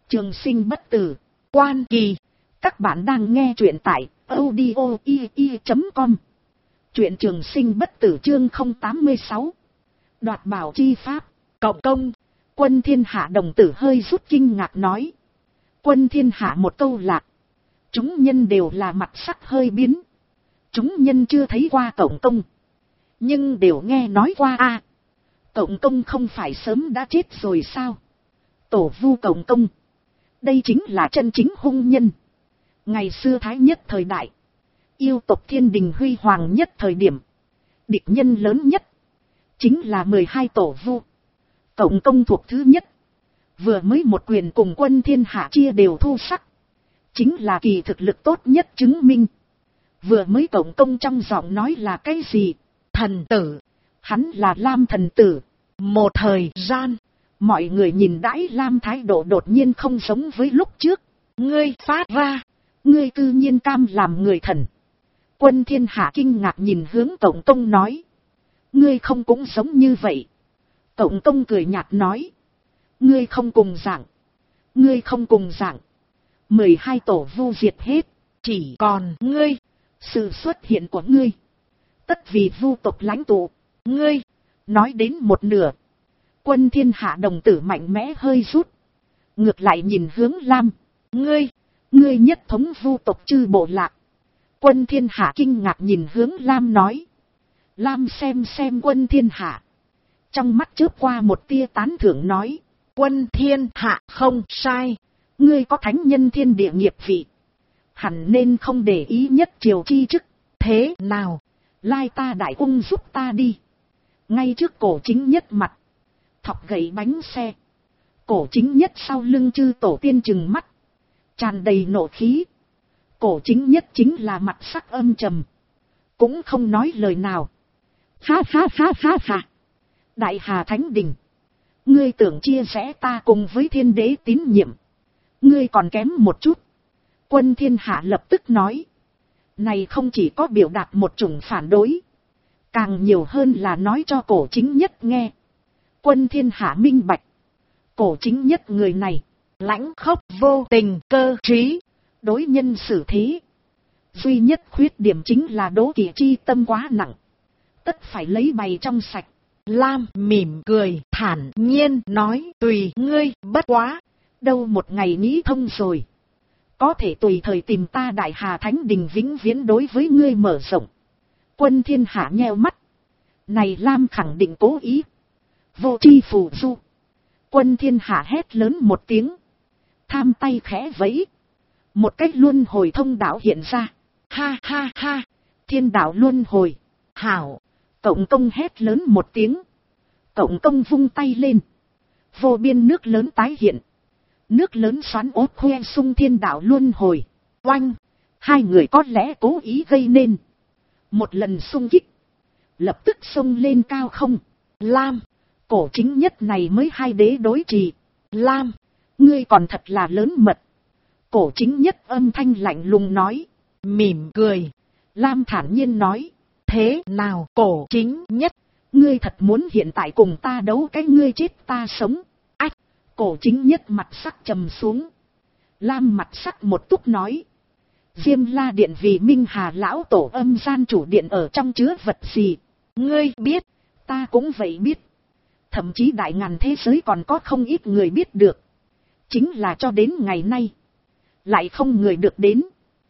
Trường sinh bất tử, Quan Kỳ. Các bạn đang nghe truyện tại audio.com. Truyện Trường sinh bất tử chương 086. Đoạt bảo chi pháp, cộng công. Quân Thiên Hạ đồng tử hơi rút kinh ngạc nói. Quân Thiên Hạ một câu lạc. Chúng nhân đều là mặt sắc hơi biến. Chúng nhân chưa thấy qua cộng công, nhưng đều nghe nói qua a. Cộng công không phải sớm đã chết rồi sao? Tổ vu cộng công, đây chính là chân chính hung nhân. Ngày xưa thái nhất thời đại, yêu tộc thiên đình huy hoàng nhất thời điểm, địch nhân lớn nhất chính là 12 tổ vu. Cộng công thuộc thứ nhất, vừa mới một quyền cùng Quân Thiên Hạ chia đều thu sắc, chính là kỳ thực lực tốt nhất chứng minh. Vừa mới cộng công trong giọng nói là cái gì? Thần tử. Hắn là Lam thần tử. Một thời gian, mọi người nhìn đãi Lam thái độ đột nhiên không giống với lúc trước. Ngươi phát ra, ngươi cư nhiên cam làm người thần. Quân Thiên Hạ kinh ngạc nhìn hướng cộng công nói. Ngươi không cũng giống như vậy. Cộng công cười nhạt nói. Ngươi không cùng dạng. Ngươi không cùng dạng. 12 tổ vu diệt hết, chỉ còn ngươi. Sự xuất hiện của ngươi, tất vì vu tộc lãnh tụ. Ngươi, nói đến một nửa, Quân Thiên Hạ đồng tử mạnh mẽ hơi rút. Ngược lại nhìn hướng Lam. Ngươi nhất thống vu tộc chư bộ lạc. Quân Thiên Hạ kinh ngạc nhìn hướng Lam nói. Lam xem Quân Thiên Hạ. Trong mắt chớp qua một tia tán thưởng nói. Quân Thiên Hạ không sai. Ngươi có thánh nhân thiên địa nghiệp vị, hẳn nên không để ý nhất triều chi chức. Thế nào, lai ta đại ung giúp ta đi. Ngay trước cổ chính nhất mặt, thọc gậy bánh xe. Cổ chính nhất sau lưng chư tổ tiên chừng mắt, tràn đầy nộ khí. Cổ chính nhất chính là mặt sắc âm trầm, cũng không nói lời nào. Ha ha ha ha ha. Đại Hà Thánh Đình, ngươi tưởng chia rẽ ta cùng với thiên đế tín nhiệm, ngươi còn kém một chút. Quân Thiên Hạ lập tức nói. Này không chỉ có biểu đạt một chủng phản đối, càng nhiều hơn là nói cho cổ chính nhất nghe. Quân Thiên Hạ minh bạch. Cổ chính nhất người này, lãnh khốc vô tình, cơ trí, đối nhân xử thế. Duy nhất khuyết điểm chính là đố kỵ chi tâm quá nặng. Tất phải lấy bày trong sạch. Lam mỉm cười, thản nhiên nói. Tùy ngươi, bất quá đâu một ngày nghĩ thông rồi, có thể tùy thời tìm ta Đại Hà Thánh Đình vĩnh viễn đối với ngươi mở rộng. Quân Thiên Hạ nheo mắt. Này Lam khẳng định cố ý. Vô tri phù du. Quân Thiên Hạ hét lớn một tiếng. Tham tay khẽ vẫy. Một cách luân hồi thông đạo hiện ra. Ha ha ha. Thiên đạo luân hồi. Hảo. Cộng công hét lớn một tiếng. Cộng công vung tay lên. Vô biên nước lớn tái hiện. Nước lớn xoắn ốt khoe sung thiên đạo luân hồi. Oanh. Hai người có lẽ cố ý gây nên một lần xung kích, lập tức xông lên cao không. Lam, cổ chính nhất này mới hai đế đối trì. Lam, ngươi còn thật là lớn mật. Cổ chính nhất âm thanh lạnh lùng nói. Mỉm cười. Lam thản nhiên nói. Thế nào cổ chính nhất, ngươi thật muốn hiện tại cùng ta đấu cái ngươi chết ta sống? Ách. Cổ chính nhất mặt sắc trầm xuống. Lam mặt sắc một túc nói. Diêm La Điện vì Minh Hà lão tổ âm gian chủ điện ở trong chứa vật gì? Ngươi biết, ta cũng vậy biết. Thậm chí đại ngàn thế giới còn có không ít người biết được. Chính là cho đến ngày nay, lại không người được đến.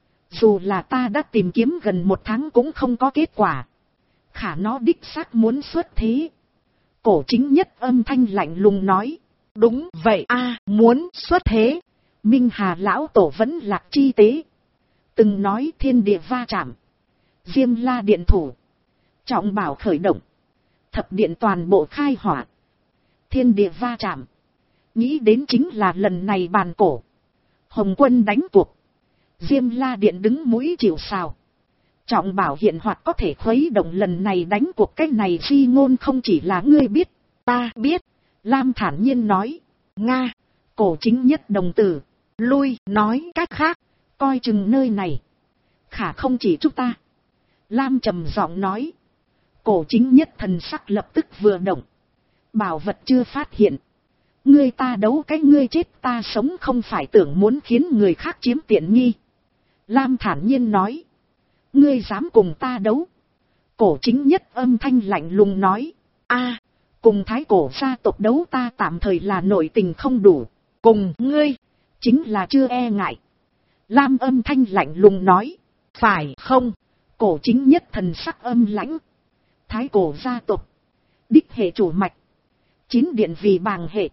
Dù là ta đã tìm kiếm gần 1 tháng cũng không có kết quả. Khả nó đích xác muốn xuất thế. Cổ chính nhất âm thanh lạnh lùng nói. Đúng vậy a, muốn xuất thế. Minh Hà lão tổ vẫn lạc chi tế. Từng nói thiên địa va chạm. Diêm La điện thủ. Trọng bảo khởi động. Thập điện toàn bộ khai hỏa. Thiên địa va chạm. Nghĩ đến chính là lần này bàn cổ. Hồng quân đánh cuộc. Diêm La điện đứng mũi chịu sào. Trọng bảo hiện hoạt có thể khuấy động lần này đánh cuộc. Cái này di ngôn không chỉ là ngươi biết. Ta biết. Lam thản nhiên nói. Nga. Cổ chính nhất đồng tử. Lui nói cách khác. Coi chừng nơi này. Khả không chỉ chúng ta. Lam trầm giọng nói. Cổ chính nhất thần sắc lập tức vừa động. Bảo vật chưa phát hiện. Ngươi ta đấu cái ngươi chết ta sống không phải tưởng muốn khiến người khác chiếm tiện nghi. Lam thản nhiên nói. Ngươi dám cùng ta đấu. Cổ chính nhất âm thanh lạnh lùng nói. A, cùng thái cổ gia tộc đấu ta tạm thời là nội tình không đủ. Cùng ngươi, chính là chưa e ngại. Lam âm thanh lạnh lùng nói. Phải không? Cổ chính nhất thần sắc âm lãnh. Thái cổ gia tộc. Đích hệ chủ mạch. 9 điện vì bàng hệ.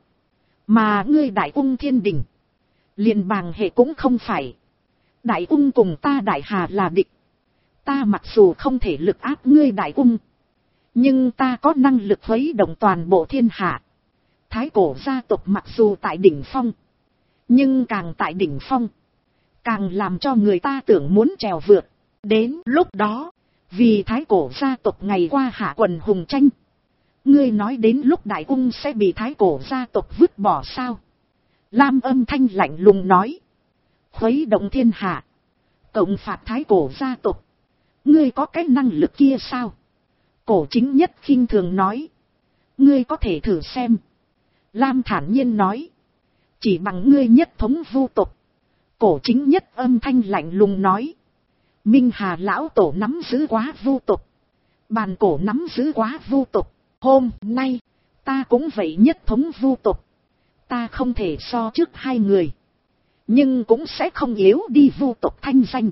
Mà ngươi đại ung thiên đình. Liền bàng hệ cũng không phải. Đại ung cùng ta đại hà là địch. Ta mặc dù không thể lực áp ngươi đại ung. Nhưng ta có năng lực khuấy động toàn bộ thiên hạ. Thái cổ gia tộc mặc dù tại đỉnh phong. Nhưng càng tại đỉnh phong. Càng làm cho người ta tưởng muốn trèo vượt. Đến lúc đó. Vì thái cổ gia tộc ngày qua hạ quần hùng tranh. Ngươi nói đến lúc đại ung sẽ bị thái cổ gia tộc vứt bỏ sao? Lam âm thanh lạnh lùng nói. Khuấy động thiên hạ. Cộng phạt thái cổ gia tộc. Ngươi có cái năng lực kia sao? Cổ chính nhất khinh thường nói. Ngươi có thể thử xem. Lam thản nhiên nói. Chỉ bằng ngươi nhất thống vu tộc. Cổ chính nhất âm thanh lạnh lùng nói. Minh Hà lão tổ nắm giữ quá vu tộc. Bàn cổ nắm giữ quá vu tộc. Hôm nay, ta cũng vậy nhất thống vu tộc. Ta không thể so trước hai người. Nhưng cũng sẽ không yếu đi vu tộc thanh danh.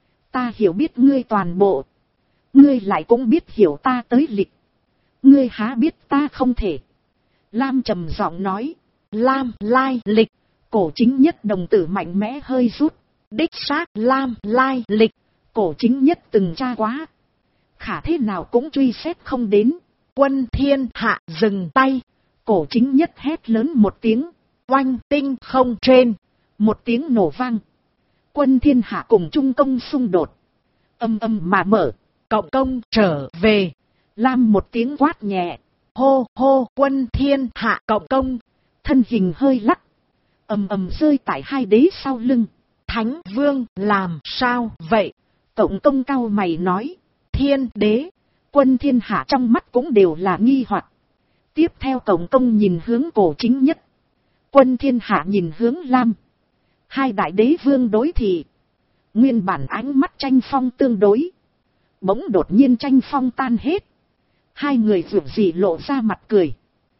Ta hiểu biết ngươi toàn bộ. Ngươi lại cũng biết hiểu ta tới lịch. Ngươi há biết ta không thể. Lam trầm giọng nói. Lam lai lịch. Cổ chính nhất đồng tử mạnh mẽ hơi rút. Đích xác Lam lai lịch. Cổ chính nhất từng tra quá. Khả thế nào cũng truy xét không đến. Quân thiên hạ dừng tay. Cổ chính nhất hét lớn một tiếng. Oanh tinh không trên. Một tiếng nổ vang. Quân thiên hạ cùng trung công xung đột. Âm âm mà mở. Cộng công trở về. Lam một tiếng quát nhẹ. Hô hô quân thiên hạ cộng công. Thân hình hơi lắc. Ầm ầm rơi tại hai đế sau lưng. Thánh vương làm sao vậy? Cộng công cao mày nói. Thiên đế. Quân thiên hạ trong mắt cũng đều là nghi hoặc. Tiếp theo cộng công nhìn hướng cổ chính nhất. Quân thiên hạ nhìn hướng Lam. Hai đại đế vương đối thị. Nguyên bản ánh mắt tranh phong tương đối. Bỗng đột nhiên tranh phong tan hết. Hai người vượt gì lộ ra mặt cười.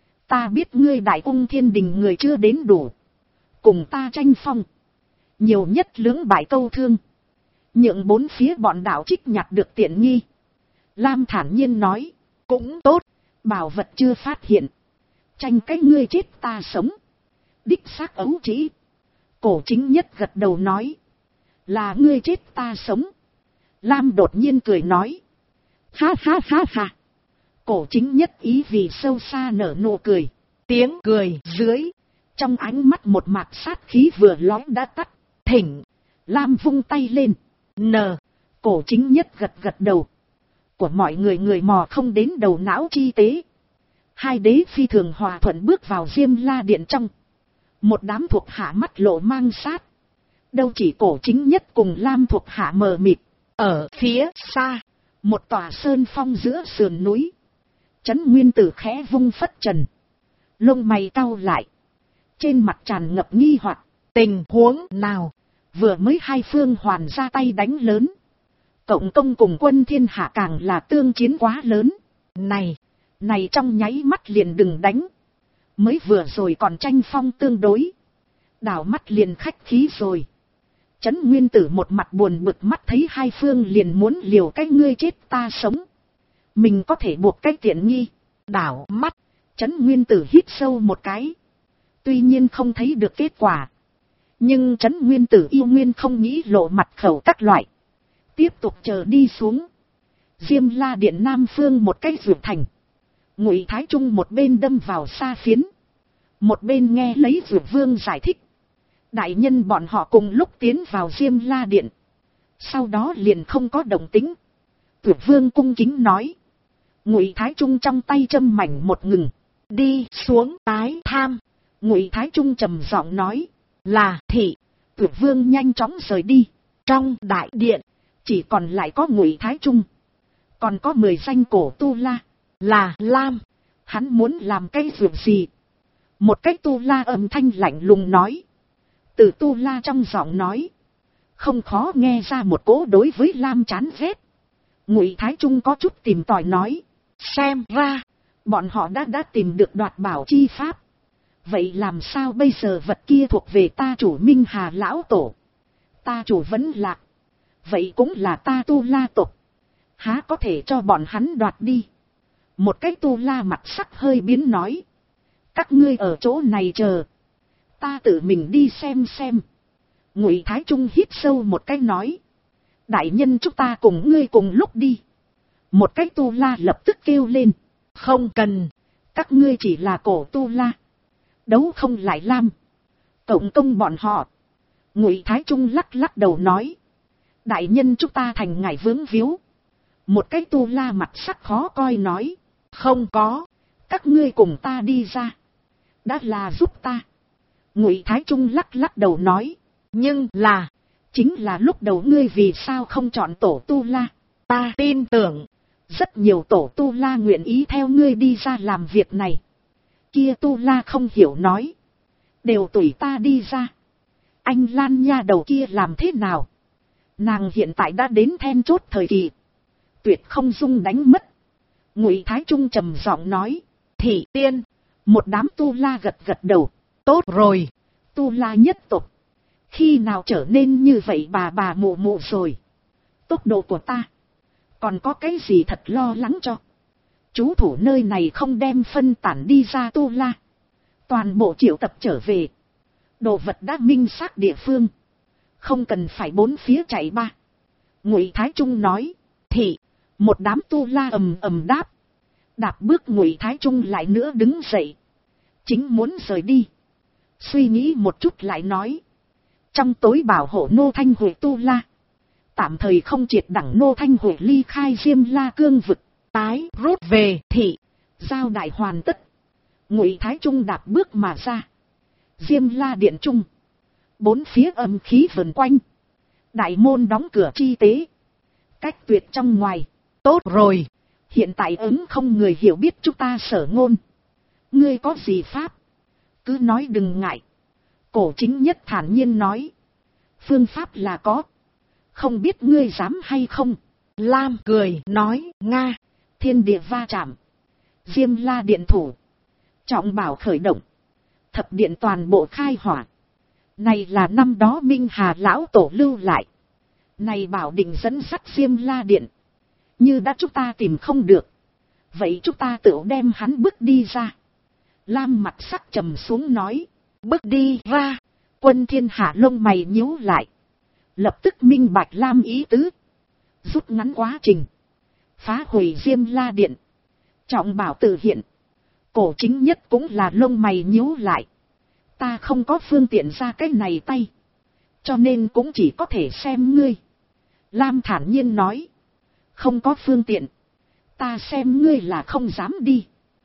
Ta biết ngươi đại ung thiên đình người chưa đến đủ. Cùng ta tranh phong. Nhiều nhất lưỡng bại câu thương. Nhượng bốn phía bọn đạo trích nhặt được tiện nghi. Lam thản nhiên nói. Cũng tốt. Bảo vật chưa phát hiện. Tranh cái ngươi chết ta sống. Đích xác ấu trĩ. Cổ chính nhất gật đầu nói. Là ngươi chết ta sống. Lam đột nhiên cười nói. Ha ha ha ha. Cổ chính nhất ý vì sâu xa nở nụ cười. Tiếng cười dưới. Trong ánh mắt một mạt sát khí vừa lóe đã tắt. Thỉnh. Lam vung tay lên. Cổ chính nhất gật gật đầu. Của mọi người người mò không đến đầu não chi tế. Hai đế phi thường hòa thuận bước vào Diêm La Điện trong. Một đám thuộc hạ mắt lộ mang sát. Đâu chỉ cổ chính nhất cùng Lam thuộc hạ mờ mịt. Ở phía xa. Một tòa sơn phong giữa sườn núi. Trấn Nguyên Tử khẽ vung phất trần. Lông mày cau lại. Trên mặt tràn ngập nghi hoặc. Tình huống nào? Vừa mới hai phương hoàn ra tay đánh lớn. Cộng công cùng quân thiên hạ càng là tương chiến quá lớn. Này trong nháy mắt liền đừng đánh. Mới vừa rồi còn tranh phong tương đối. Đảo mắt liền khách khí rồi. Trấn Nguyên Tử một mặt buồn bực mắt thấy hai phương liền muốn liều cái ngươi chết ta sống. Mình có thể buộc cái tiện nghi. Đảo mắt. Trấn Nguyên Tử hít sâu một cái. Tuy nhiên không thấy được kết quả. Nhưng Trấn Nguyên Tử yêu nguyên không nghĩ lộ mặt khẩu các loại. Tiếp tục chờ đi xuống. Diêm La Điện Nam phương một cái vượt thành. Ngụy Thái Trung một bên đâm vào xa phiến. Một bên nghe lấy Dược Vương giải thích. Đại nhân bọn họ cùng lúc tiến vào Diêm La Điện. Sau đó liền không có động tĩnh. Dược Vương cung kính nói. Ngụy Thái Trung trong tay châm mảnh một ngừng. Đi xuống tái tham. Ngụy Thái Trung trầm giọng nói. Là thị. Dược Vương nhanh chóng rời đi. Trong đại điện. Chỉ còn lại có Ngụy Thái Trung. Còn có 10 danh cổ tu la. Là Lam. Hắn muốn làm cái việc gì? Một cái tu la âm thanh lạnh lùng nói. Từ tu la trong giọng nói, không khó nghe ra một cỗ đối với Lam chán ghét. Ngụy Thái Trung có chút tìm tòi nói. Xem ra, bọn họ đã tìm được đoạt bảo chi pháp. Vậy làm sao bây giờ vật kia thuộc về ta chủ Minh Hà lão tổ? Ta chủ vẫn lạc. Vậy cũng là ta tu la tộc. Há có thể cho bọn hắn đoạt đi? Một cái tu la mặt sắc hơi biến nói. Các ngươi ở chỗ này chờ. Ta tự mình đi xem xem. Ngụy Thái Trung hít sâu một cái nói. Đại nhân chúng ta cùng ngươi cùng lúc đi. Một cái tu la lập tức kêu lên. Không cần. Các ngươi chỉ là cổ tu la. Đấu không lại Lam. Cộng công bọn họ. Ngụy Thái Trung lắc lắc đầu nói. Đại nhân chúng ta thành ngài vướng víu. Một cái tu la mặt sắc khó coi nói. Không có. Các ngươi cùng ta đi ra. Đã là giúp ta. Ngụy Thái Trung lắc lắc đầu nói. Nhưng là. Chính là lúc đầu ngươi vì sao không chọn tổ tu la. Ta tin tưởng. Rất nhiều tổ tu la nguyện ý theo ngươi đi ra làm việc này. Kia tu la không hiểu nói. Đều tùy ta đi ra. Anh Lan nha đầu kia làm thế nào? Nàng hiện tại đã đến then chốt thời kỳ. Tuyệt không dung đánh mất. Ngụy Thái Trung trầm giọng nói. Thị tiên. Một đám tu la gật gật đầu. Tốt rồi. Tu la nhất tộc. Khi nào trở nên như vậy bà mụ mụ rồi. Tốc độ của ta. Còn có cái gì thật lo lắng cho. Chú thủ nơi này không đem phân tản đi ra tu la. Toàn bộ triệu tập trở về. Đồ vật đã minh xác địa phương. Không cần phải bốn phía chạy ba. Ngụy Thái Trung nói. Thị. Một đám tu la ầm ầm đáp. Đạp bước Ngụy Thái Trung lại nữa đứng dậy. Chính muốn rời đi. Suy nghĩ một chút lại nói. Trong tối bảo hộ Nô Thanh Huệ tu la. Tạm thời không triệt đẳng Nô Thanh Huệ ly khai Diêm La cương vực. Tái rút về thị. Giao đại hoàn tất. Ngụy Thái Trung đạp bước mà ra. Diêm La điện trung. Bốn phía âm khí vần quanh. Đại môn đóng cửa chi tế. Cách tuyệt trong ngoài. Tốt rồi. Hiện tại ứng không người hiểu biết chúng ta Sở Ngôn. Ngươi có gì pháp? Cứ nói đừng ngại. Cổ Chính Nhất thản nhiên nói. Phương pháp là có. Không biết ngươi dám hay không? Lam cười nói. Nga. Thiên địa va chạm. Diêm La điện thủ. Trọng bảo khởi động. Thập điện toàn bộ khai hỏa. Này là năm đó Minh Hà lão tổ lưu lại. Này bảo định dẫn dắt Diêm La điện. Như đã chúng ta tìm không được. Vậy chúng ta tự đem hắn bước đi ra. Lam mặt sắc trầm xuống nói. Bước đi ra. Quân Thiên Hạ lông mày nhíu lại. Lập tức minh bạch Lam ý tứ. Rút ngắn quá trình. Phá hủy Diêm La điện. Trọng bảo tự hiện. Cổ Chính Nhất cũng là lông mày nhíu lại. Ta không có phương tiện ra cái này tay. Cho nên cũng chỉ có thể xem ngươi. Lam thản nhiên nói. Không có phương tiện. Ta xem ngươi là không dám đi.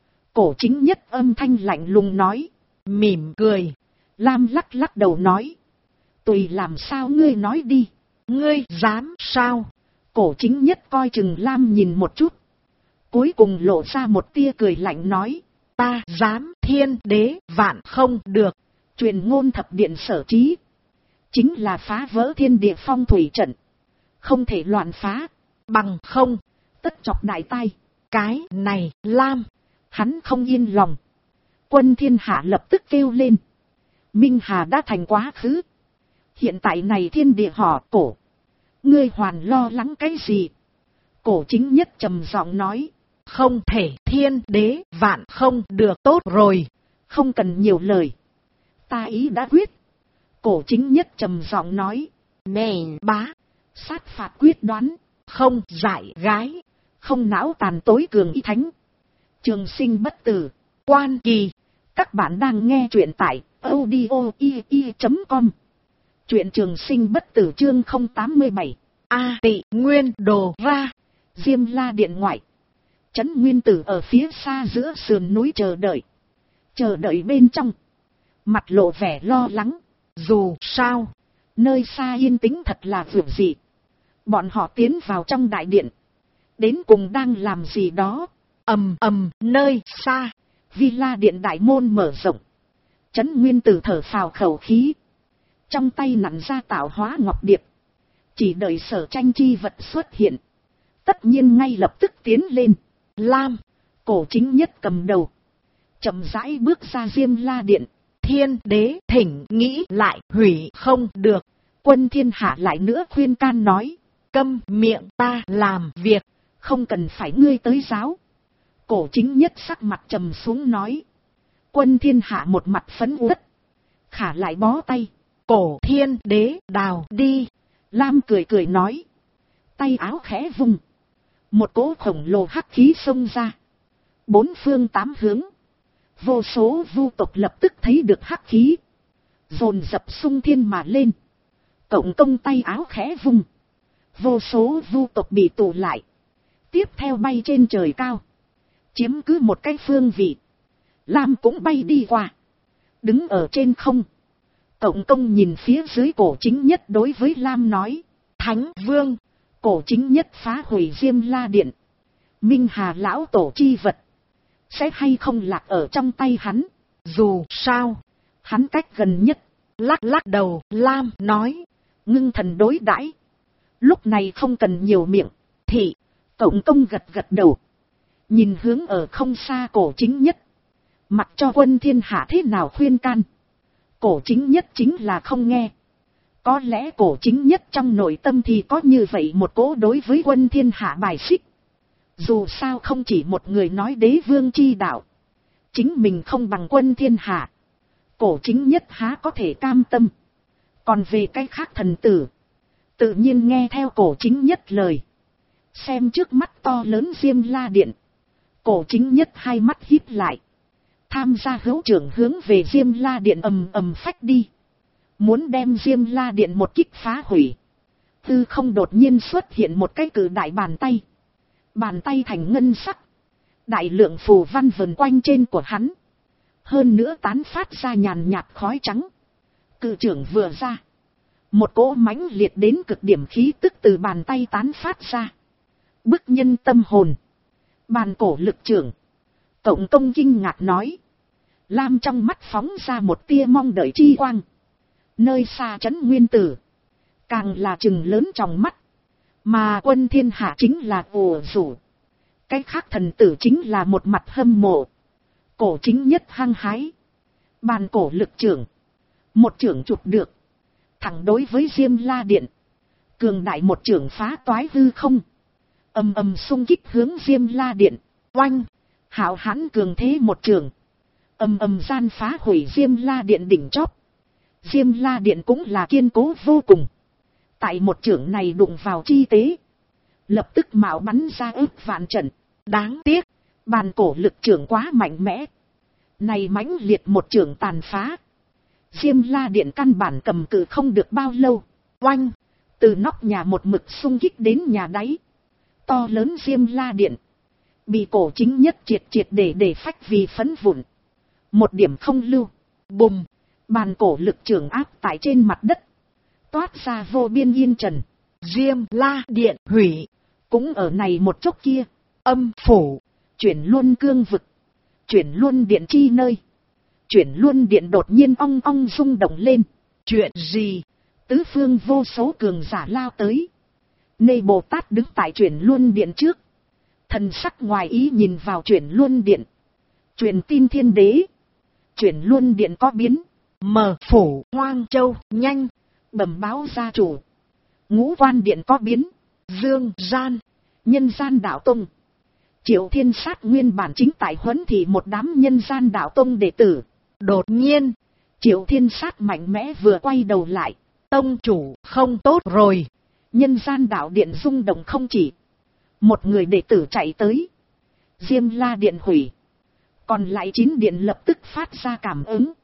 Cổ Chính Nhất âm thanh lạnh lùng nói. Mỉm cười. Lam lắc lắc đầu nói. Tùy làm sao ngươi nói đi. Ngươi dám sao? Cổ Chính Nhất coi chừng Lam nhìn một chút. Cuối cùng lộ ra một tia cười lạnh nói. Ta dám thiên đế vạn không được. Truyền ngôn thập điện sở trí. Chính là phá vỡ thiên địa phong thủy trận. Không thể loạn phá. Bằng không. Tất chọc đại tai. Cái này Lam. Hắn không yên lòng. Quân Thiên Hạ lập tức kêu lên. Minh Hà đã thành quá khứ. Hiện tại này thiên địa họ Cổ. Ngươi hoàn lo lắng cái gì? Cổ Chính Nhất trầm giọng nói. Không thể thiên đế vạn không được. Tốt rồi. Không cần nhiều lời. Ta ý đã quyết. Cổ Chính Nhất trầm giọng nói. Nè bá. Sát phạt quyết đoán. Không dại gái. Không não tàn tối cường ý thánh. Trường sinh bất tử. Quan kỳ. Các bạn đang nghe truyện tại audio.com. Truyện Trường Sinh bất tử chương 087. A Tị Nguyên Đồ ra. Diêm La điện ngoại. Trấn Nguyên Tử ở phía xa giữa sườn núi chờ đợi. Chờ đợi bên trong. Mặt lộ vẻ lo lắng. Dù sao. Nơi xa yên tĩnh thật là vượt dị. Bọn họ tiến vào trong đại điện. Đến cùng đang làm gì đó. Ầm ầm nơi xa. Villa điện đại môn mở rộng. Trấn Nguyên Tử thở phào khẩu khí. Trong tay nặn ra tạo hóa ngọc điệp. Chỉ đợi Sở Tranh chi vật xuất hiện. Tất nhiên ngay lập tức tiến lên. Lam, Cổ Chính Nhất cầm đầu. Chậm rãi bước ra Diêm La Điện. Thiên đế thỉnh nghĩ lại, hủy không được. Quân Thiên Hạ lại nữa khuyên can nói. Câm miệng, ta làm việc, không cần phải ngươi tới giáo. Cổ Chính Nhất sắc mặt trầm xuống nói. Quân Thiên Hạ một mặt phấn uất. Khả lại bó tay. Cổ Thiên đế đào đi. Lam cười cười nói. Tay áo khẽ vung. Một cỗ khổng lồ hắc khí xông ra. Bốn phương tám hướng. Vô số vu tộc lập tức thấy được hắc khí. Dồn dập xung thiên mà lên. Cộng công tay áo khẽ vung. Vô số vu tộc bị tụ lại. Tiếp theo bay trên trời cao. Chiếm cứ một cái phương vị. Lam cũng bay đi qua. Đứng ở trên không. Cộng công nhìn phía dưới Cổ Chính Nhất đối với Lam nói. Thánh Vương. Cổ Chính Nhất phá hủy Diêm La Điện. Minh Hà lão tổ chi vật. Sẽ hay không lạc ở trong tay hắn. Dù sao. Hắn cách gần nhất. Lắc lắc đầu. Lam nói. Ngưng thần đối đãi. Lúc này không cần nhiều miệng. Thị. Cộng công gật gật đầu. Nhìn hướng ở không xa Cổ Chính Nhất. Mặc cho Quân Thiên Hạ thế nào khuyên can. Cổ Chính Nhất chính là không nghe. Có lẽ Cổ Chính Nhất trong nội tâm thì có như vậy một cỗ đối với Quân Thiên Hạ bài xích. Dù sao không chỉ một người nói đế vương chi đạo. Chính mình không bằng Quân Thiên Hạ. Cổ Chính Nhất há có thể cam tâm. Còn về cái khác thần tử. Tự nhiên nghe theo Cổ Chính Nhất lời. Xem trước mắt to lớn Diêm La Điện. Cổ Chính Nhất hai mắt híp lại. Tham gia hữu trưởng hướng về Diêm La Điện ầm ầm phách đi. Muốn đem Diêm La Điện một kích phá hủy. Tư không đột nhiên xuất hiện một cái cự đại bàn tay. Bàn tay thành ngân sắc. Đại lượng phù văn vần quanh trên của hắn. Hơn nữa tán phát ra nhàn nhạt khói trắng. Cự trưởng vừa ra. Một cỗ mãnh liệt đến cực điểm khí tức từ bàn tay tán phát ra. Bức nhân tâm hồn. Bàn cổ lực trưởng. Cộng công kinh ngạc nói. Lam trong mắt phóng ra một tia mong đợi chi quang. Nơi xa Trấn Nguyên Tử. Càng là trừng lớn trong mắt. Mà Quân Thiên Hạ chính là ồ rủ. Cái khác thần tử chính là một mặt hâm mộ. Cổ Chính Nhất hăng hái. Bàn cổ lực trưởng. Một trưởng chụp được. Thẳng đối với Diêm La Điện. Cường đại một trưởng phá toái hư không. Ầm ầm xung kích hướng Diêm La Điện. Oanh. Hạo hãn cường thế một trường. Ầm ầm gian phá hủy Diêm La Điện đỉnh chóp. Diêm La Điện cũng là kiên cố vô cùng. Tại một trường này đụng vào chi tế. Lập tức mạo bắn ra ức vạn trận. Đáng tiếc. Bàn cổ lực trưởng quá mạnh mẽ. Này mãnh liệt một trường tàn phá. Diêm La Điện căn bản cầm cự không được bao lâu. Oanh. Từ nóc nhà một mực xung kích đến nhà đáy. To lớn Diêm La Điện. Bị Cổ Chính Nhất triệt để phách vì phấn vụn. Một điểm không lưu. Bùm. Bàn cổ lực trưởng áp tại trên mặt đất. Toát ra vô biên yên trần. Diêm La Điện hủy. Cũng ở này một chốc kia. Âm phủ. Chuyển luân cương vực. Chuyển luân điện chi nơi. Chuyển luân điện đột nhiên ong ong rung động lên. Chuyện gì? Tứ phương vô số cường giả lao tới. Nê Bồ Tát đứng tại chuyển luân điện trước. Thần sắc ngoài ý nhìn vào chuyển luân điện. Truyền tin thiên đế. Chuyển luân điện có biến. Mở phủ Hoang Châu nhanh. Bẩm báo gia chủ. Ngũ Quan Điện có biến. Dương Gian. Nhân Gian Đạo Tông. Triệu Thiên Sát nguyên bản chính tại huấn thị một đám Nhân Gian Đạo Tông đệ tử. Đột nhiên. Triệu Thiên Sát mạnh mẽ vừa quay đầu lại. Tông chủ không tốt rồi. Nhân Gian Đạo Điện rung động không chỉ. Một người đệ tử chạy tới. Diêm La Điện hủy. Còn lại 9 điện lập tức phát ra cảm ứng.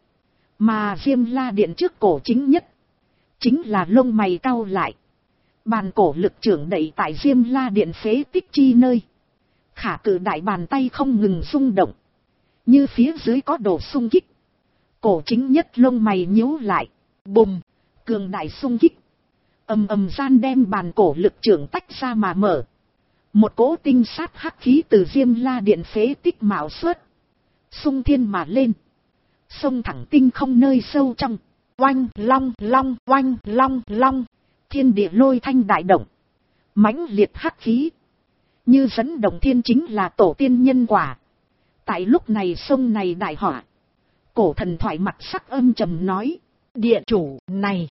Mà Diêm La Điện trước Cổ Chính Nhất. Chính là lông mày cau lại. Bàn cổ lực trưởng đẩy tại Diêm La Điện phế tích chi nơi. Khả cử đại bàn tay không ngừng rung động. Như phía dưới có đồ xung kích. Cổ Chính Nhất lông mày nhíu lại. Bùm. Cường đại xung kích. Ầm ầm gian đem bàn cổ lực trưởng tách ra mà mở. Một cỗ tinh sát hắc khí từ Diêm La Điện phế tích mạo xuất. Xung thiên mà lên. xông thẳng tinh không nơi sâu trong. Oanh long long oanh long long, thiên địa lôi thanh đại động, mãnh liệt hắc khí, như dẫn động thiên chính là tổ tiên nhân quả. Tại lúc này sông này đại họa, cổ thần thoại mặt sắc âm trầm nói, địa chủ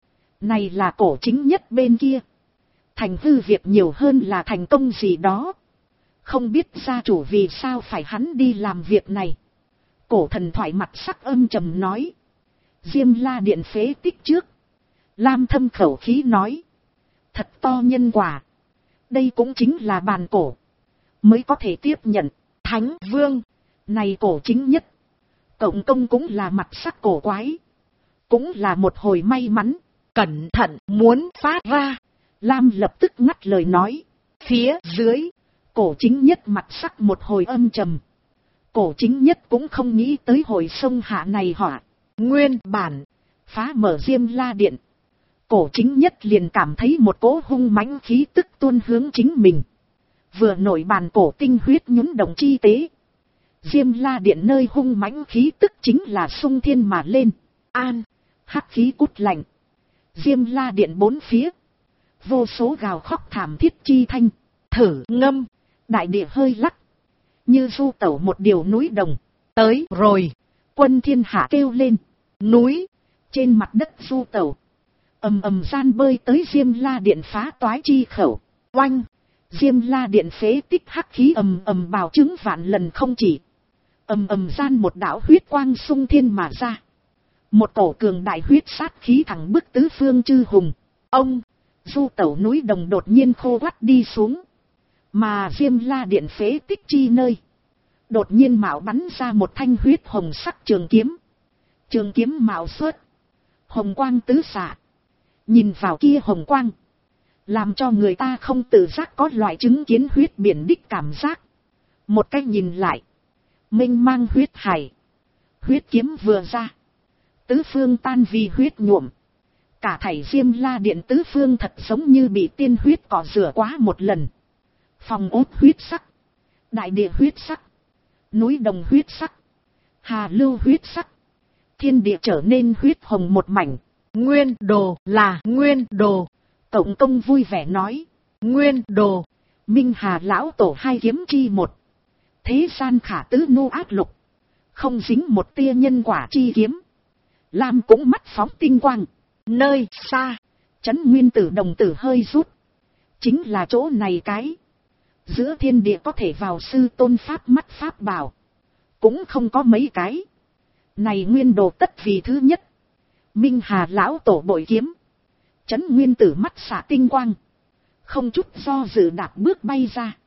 này là cổ chính nhất bên kia. Thành hư việc nhiều hơn là thành công gì đó. Không biết gia chủ vì sao phải hắn đi làm việc này. Cổ thần thoại mặt sắc âm trầm nói. Diêm La điện phế tích trước, Lam thâm khẩu khí nói, thật to nhân quả. Đây cũng chính là bàn cổ mới có thể tiếp nhận. Thánh vương này cổ chính nhất, cộng công cũng là mặt sắc cổ quái, cũng là một hồi may mắn. Cẩn thận muốn phát ra. Lam lập tức ngắt lời nói. Phía dưới, cổ chính nhất mặt sắc một hồi âm trầm. Cổ chính nhất cũng không nghĩ tới hồi sông hạ này họa. Nguyên bản, phá mở Diêm La điện, cổ chính nhất liền cảm thấy một cỗ hung mãnh khí tức tuôn hướng chính mình. Vừa nổi bàn cổ tinh huyết nhún động chi tế. Diêm La điện nơi hung mãnh khí tức chính là xung thiên mà lên. An, hắc khí cút lạnh. Diêm La điện bốn phía, vô số gào khóc thảm thiết chi thanh, thử ngâm, đại địa hơi lắc, như du tẩu một điều núi đồng. Tới rồi, quân thiên hạ kêu lên, núi, trên mặt đất du tẩu, ầm ầm gian bơi tới Diêm La điện phá toái chi khẩu. Oanh, Diêm La điện phế tích hắc khí ầm ầm bào chứng vạn lần không chỉ. Ầm ầm gian một đạo huyết quang xung thiên mà ra. Một cổ cường đại huyết sát khí thẳng bức tứ phương chư hùng. Ông, du tẩu núi đồng đột nhiên khô quắt đi xuống. Mà Diêm La điện phế tích chi nơi, đột nhiên mạo bắn ra một thanh huyết hồng sắc trường kiếm. Trường kiếm mạo xuất, hồng quang tứ xạ. Nhìn vào kia hồng quang, làm cho người ta không tự giác có loại chứng kiến huyết biển đích cảm giác. Một cách nhìn lại, mênh mang huyết hải. Huyết kiếm vừa ra, tứ phương tan vì huyết nhuộm. Cả thảy Diêm La điện tứ phương thật giống như bị tiên huyết cọ rửa quá một lần. Phòng ốt huyết sắc, đại địa huyết sắc, núi đồng huyết sắc, hà lưu huyết sắc, thiên địa trở nên huyết hồng một mảnh. Nguyên đồ là nguyên đồ. Cộng công vui vẻ nói. Nguyên đồ, Minh Hà lão tổ hai kiếm chi một. Thế gian khả tứ nô ác lục, không dính một tia nhân quả chi kiếm. Lam cũng mắt phóng tinh quang. Nơi xa, chấn nguyên tử đồng tử hơi rút. Chính là chỗ này cái. Giữa thiên địa có thể vào sư tôn pháp mắt pháp bảo, cũng không có mấy cái. Này nguyên đồ tất vì thứ nhất. Minh Hà lão tổ bội kiếm. Chấn nguyên tử mắt xạ tinh quang, không chút do dự đạp bước bay ra.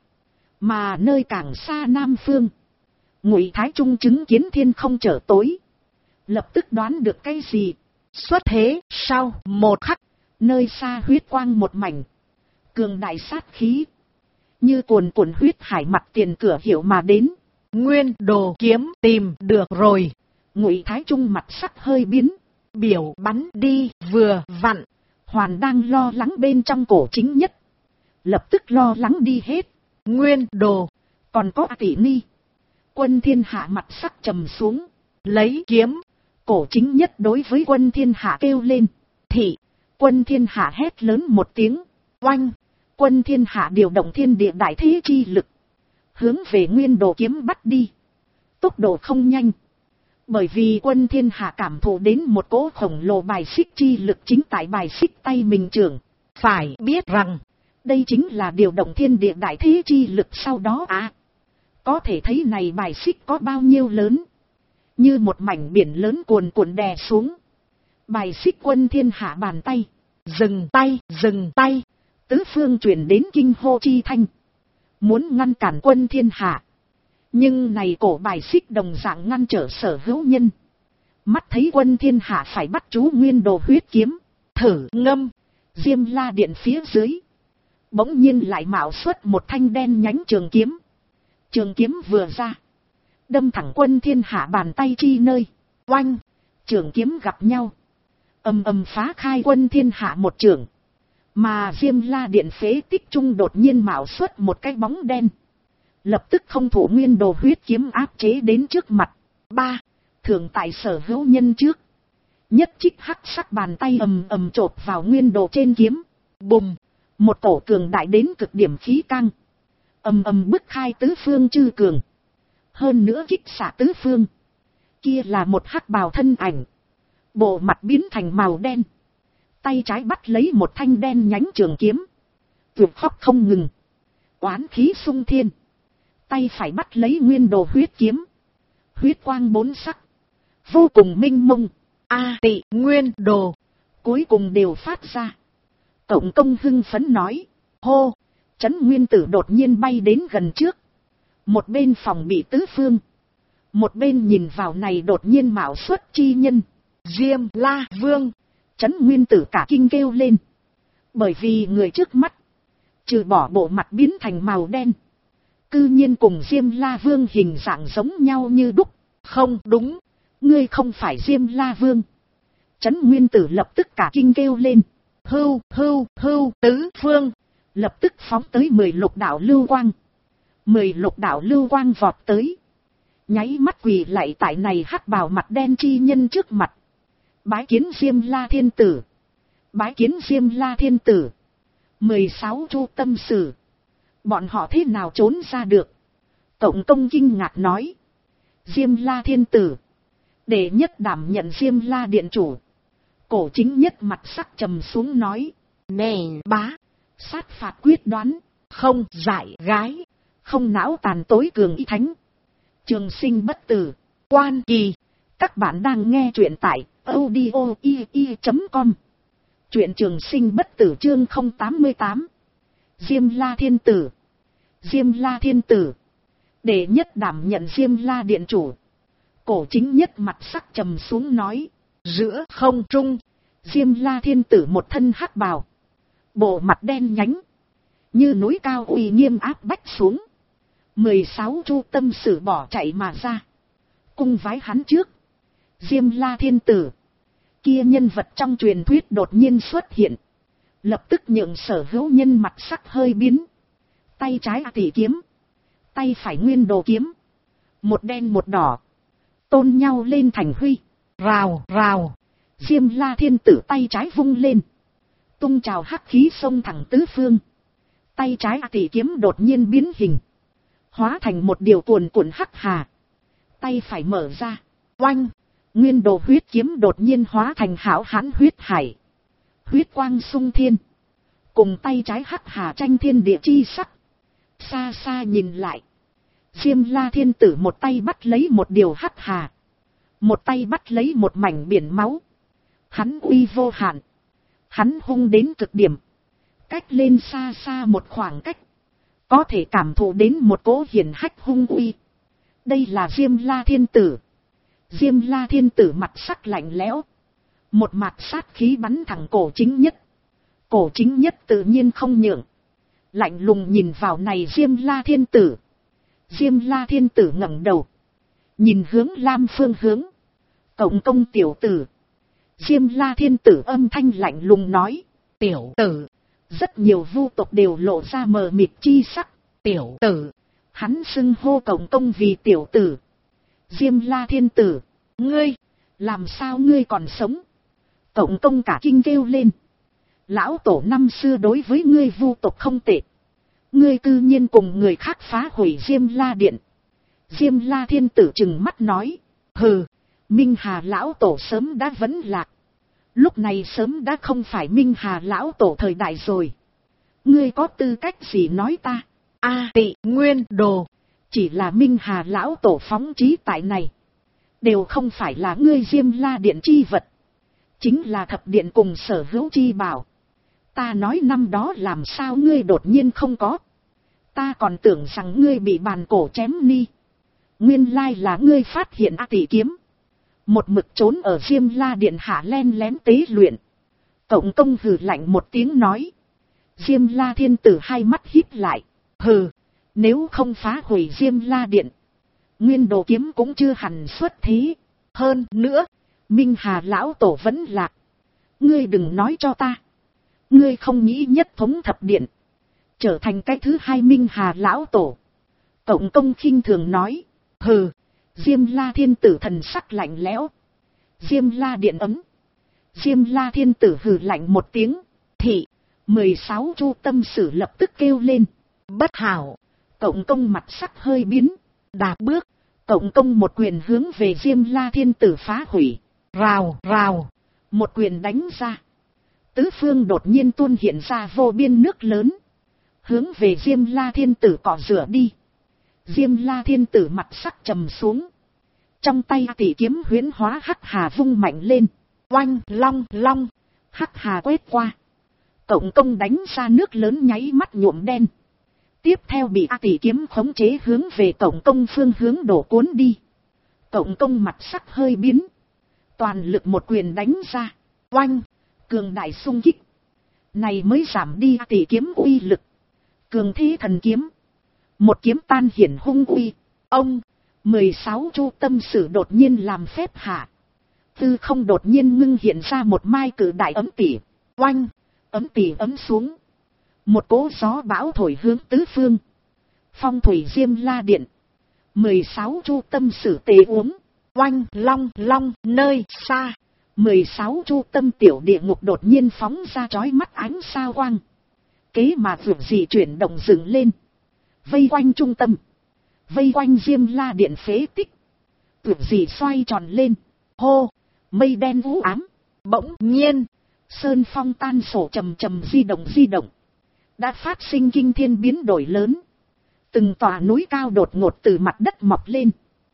Mà nơi càng xa nam phương, Ngụy Thái Trung chứng kiến thiên không trở tối, lập tức đoán được cái gì. Xuất thế sau một khắc, nơi xa huyết quang một mảnh, cường đại sát khí, như cuồn cuộn huyết hải mặt tiền cửa hiệu mà đến. Nguyên đồ kiếm tìm được rồi. Ngụy Thái Trung mặt sắc hơi biến, biểu bắn đi vừa vặn. Hoàn đang lo lắng bên trong cổ chính nhất, lập tức lo lắng đi hết. Nguyên đồ, còn có tỷ ni. Quân thiên hạ mặt sắc trầm xuống, lấy kiếm. Cổ chính nhất đối với quân thiên hạ kêu lên. Thị, quân thiên hạ hét lớn một tiếng. Oanh, quân thiên hạ điều động thiên địa đại thế chi lực, hướng về nguyên đồ kiếm bắt đi. Tốc độ không nhanh, bởi vì quân thiên hạ cảm thụ đến một cỗ khổng lồ bài xích chi lực chính tại bài xích tay mình trưởng. Phải biết rằng, đây chính là điều động thiên địa đại thế chi lực sau đó có thể thấy này bài xích có bao nhiêu lớn. Như một mảnh biển lớn cuồn cuộn đè xuống. Bài xích quân thiên hạ bàn tay. Dừng tay, dừng tay. Tứ phương truyền đến kinh hô chi thanh. Muốn ngăn cản quân thiên hạ. Nhưng này cổ bài xích đồng dạng ngăn trở sở hữu nhân. Mắt thấy quân thiên hạ phải bắt chú nguyên đồ huyết kiếm. Thử ngâm. Diêm La điện phía dưới, bỗng nhiên lại mạo xuất một thanh đen nhánh trường kiếm. Trường kiếm vừa ra, đâm thẳng quân thiên hạ bàn tay chi nơi. Oanh, trường kiếm gặp nhau, ầm ầm phá khai quân thiên hạ một trường. Mà Diêm La điện phế tích trung đột nhiên mạo xuất một cái bóng đen, lập tức không thủ nguyên đồ huyết kiếm áp chế đến trước mặt. Thượng tại sở hữu nhân trước. Nhất trích hắc sắc bàn tay ầm ầm chộp vào nguyên đồ trên kiếm. Bùm. Một cổ cường đại đến cực điểm khí căng. Ầm ầm bức khai tứ phương chư cường. Hơn nữa kích xạ tứ phương. Kia là một hắc bào thân ảnh. Bộ mặt biến thành màu đen. Tay trái bắt lấy một thanh đen nhánh trường kiếm. Vượt khóc không ngừng. Oán khí sung thiên. Tay phải bắt lấy nguyên đồ huyết kiếm. Huyết quang bốn sắc. Vô cùng minh mông. Tị nguyên đồ. Cuối cùng đều phát ra. Cộng công hưng phấn nói. Hô. Trấn nguyên tử đột nhiên bay đến gần trước. Một bên phòng bị tứ phương. Một bên nhìn vào này đột nhiên mạo xuất chi nhân. Diêm La Vương. Trấn nguyên tử cả kinh kêu lên. Bởi vì người trước mắt. Trừ bỏ bộ mặt biến thành màu đen. Cư nhiên cùng Diêm La Vương hình dạng giống nhau như đúc. Không đúng. Ngươi không phải Diêm La Vương. Trấn nguyên tử lập tức cả kinh kêu lên. Hưu tứ phương. Lập tức phóng tới 10 lục đạo lưu quang. 10 lục đạo lưu quang vọt tới. Nháy mắt quỳ lại tại này hắc bào mặt đen chi nhân trước mặt. Bái kiến Diêm La Thiên Tử. Bái kiến Diêm La Thiên Tử. 16 chu tâm sử. Bọn họ thế nào trốn ra được? Cộng công kinh ngạc nói. Diêm La Thiên Tử. Để nhất đảm nhận Diêm La Điện Chủ. Cổ chính nhất mặt sắc trầm xuống nói. Nè bá. Sát phạt quyết đoán. Không giải gái. Không não tàn tối cường y thánh. Trường sinh bất tử. Quan kỳ. Các bạn đang nghe truyện tại audio.com. Truyện trường sinh bất tử chương 088. Diêm La Thiên Tử. Diêm La Thiên Tử. Để nhất đảm nhận Diêm La Điện Chủ. Cổ chính nhất mặt sắc trầm xuống nói. Giữa không trung. Diêm La Thiên Tử một thân hắc bào. Bộ mặt đen nhánh. Như núi cao uy nghiêm áp bách xuống. 16 chu tâm sử bỏ chạy mà ra. Cung vái hắn trước. Diêm La Thiên Tử. Kia nhân vật trong truyền thuyết đột nhiên xuất hiện. Lập tức nhượng sở hữu nhân mặt sắc hơi biến. Tay trái tỷ kiếm. Tay phải nguyên đồ kiếm. Một đen một đỏ. Tôn nhau lên thành huy. Rào rào. Diêm La Thiên Tử tay trái vung lên. Tung trào hắc khí xông thẳng tứ phương. Tay trái tỷ kiếm đột nhiên biến hình. Hóa thành một điều cuồn cuộn hắc hà. Tay phải mở ra. Oanh. Nguyên đồ huyết kiếm đột nhiên hóa thành hảo hãn huyết hải. Huyết quang sung thiên. Cùng tay trái hắc hà tranh thiên địa chi sắc. Xa xa nhìn lại. Diêm La Thiên Tử một tay bắt lấy một điều hắc hà. Một tay bắt lấy một mảnh biển máu. Hắn uy vô hạn. Hắn hung đến cực điểm. Cách lên xa xa một khoảng cách. Có thể cảm thụ đến một cỗ hiển hách hung uy. Đây là Diêm La Thiên Tử. Diêm La Thiên Tử mặt sắc lạnh lẽo. Một mặt sát khí bắn thẳng cổ chính nhất. Cổ chính nhất tự nhiên không nhượng. Lạnh lùng nhìn vào này Diêm La Thiên Tử. Diêm La Thiên Tử ngẩng đầu. Nhìn hướng Lam phương hướng. Cộng công tiểu tử. Diêm La Thiên Tử âm thanh lạnh lùng nói. Tiểu tử. Rất nhiều vu tộc đều lộ ra mờ mịt chi sắc. Tiểu tử. Hắn xưng hô cộng công vì tiểu tử. Diêm La Thiên Tử. Ngươi. Làm sao ngươi còn sống? Cộng công cả kinh kêu lên. Lão tổ năm xưa đối với ngươi vu tộc không tệ. Ngươi cư nhiên cùng người khác phá hủy Diêm La Điện. Diêm La Thiên Tử trừng mắt nói. Hừ. Minh Hà lão tổ sớm đã vẫn lạc. Lúc này sớm đã không phải Minh Hà lão tổ thời đại rồi. Ngươi có tư cách gì nói ta? Tị nguyên đồ. Chỉ là Minh Hà lão tổ phóng trí tại này. Đều không phải là ngươi Diêm La Điện chi vật. Chính là thập điện cùng sở hữu chi bảo. Ta nói năm đó làm sao ngươi đột nhiên không có. Ta còn tưởng rằng ngươi bị bàn cổ chém ni. Nguyên lai là ngươi phát hiện tỷ kiếm. Một mực trốn ở Diêm La Điện hạ len lén tế luyện. Cộng công hừ lạnh một tiếng nói. Diêm La Thiên Tử hai mắt híp lại. Hừ, nếu không phá hủy Diêm La Điện. Nguyên đồ kiếm cũng chưa hẳn xuất thế. Hơn nữa, Minh Hà lão tổ vẫn lạc. Ngươi đừng nói cho ta. Ngươi không nghĩ nhất thống thập điện. Trở thành cái thứ hai Minh Hà lão tổ. Cộng công khinh thường nói. Hừ, Diêm La thiên tử thần sắc lạnh lẽo. Diêm La điện ấm. Diêm La thiên tử hừ lạnh một tiếng. Thị. 16 Chu Tâm Sử lập tức kêu lên. Bất hảo. Cộng công mặt sắc hơi biến. Đạp bước. Cộng công một quyền hướng về Diêm La thiên tử phá hủy. Rào rào. Một quyền đánh ra. Tứ phương đột nhiên tuôn hiện ra vô biên nước lớn. Hướng về Diêm La thiên tử cọ rửa đi. Diêm La thiên tử mặt sắc trầm xuống. Trong tay tỷ kiếm huyễn hóa hắc hà vung mạnh lên. Oanh long long. Hắc hà quét qua. Cộng công đánh ra nước lớn nháy mắt nhuộm đen. Tiếp theo bị tỷ kiếm khống chế hướng về cộng công phương hướng đổ cuốn đi. Cộng công mặt sắc hơi biến. Toàn lực một quyền đánh ra. Oanh. Cường đại xung kích. Này mới giảm đi tỷ kiếm uy lực. Cường thế thần kiếm. Một kiếm tan hiển hung uy. Ông. 16 Chu Tâm Sử đột nhiên làm phép hạ. Tư không đột nhiên ngưng hiện ra một mai cử đại ấm tỉ. Oanh. Ấm tỉ ấm xuống. Một cỗ gió bão thổi hướng tứ phương. Phong thủy Diêm La điện. 16 Chu Tâm Sử tề uống. Oanh long long nơi xa. 16 Chu Tâm tiểu địa ngục đột nhiên phóng ra chói mắt ánh sao quang. Kế mà vượt gì chuyển động dựng lên. Vây quanh trung tâm. Vây quanh Diêm La điện phế tích. Vượt gì xoay tròn lên. Hô. Mây đen u ám. Bỗng nhiên. Sơn phong tan sổ trầm trầm di động. Đã phát sinh kinh thiên biến đổi lớn. Từng tòa núi cao đột ngột từ mặt đất mọc lên.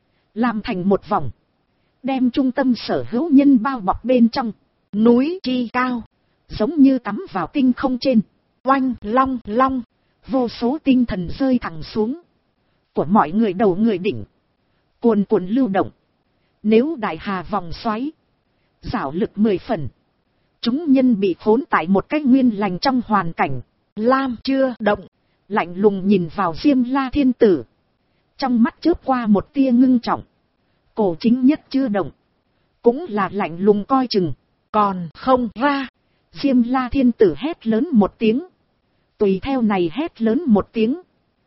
Làm thành một vòng. Đem trung tâm sở hữu nhân bao bọc bên trong. Núi chi cao. Giống như cắm vào tinh không trên. Oanh long long. Vô số tinh thần rơi thẳng xuống. Của mọi người đầu người đỉnh. Cuồn cuộn lưu động. Nếu đại hà vòng xoáy. Giảo lực 10 phần. Chúng nhân bị khốn tại một cách nguyên lành trong hoàn cảnh. Lam chưa động. Lạnh lùng nhìn vào Diêm La thiên tử. Trong mắt chớp qua một tia ngưng trọng. Cổ Chính Nhất chưa động. Cũng là lạnh lùng coi chừng. Còn không ra. Diêm La thiên tử hét lớn một tiếng. Tùy theo này hét lớn một tiếng.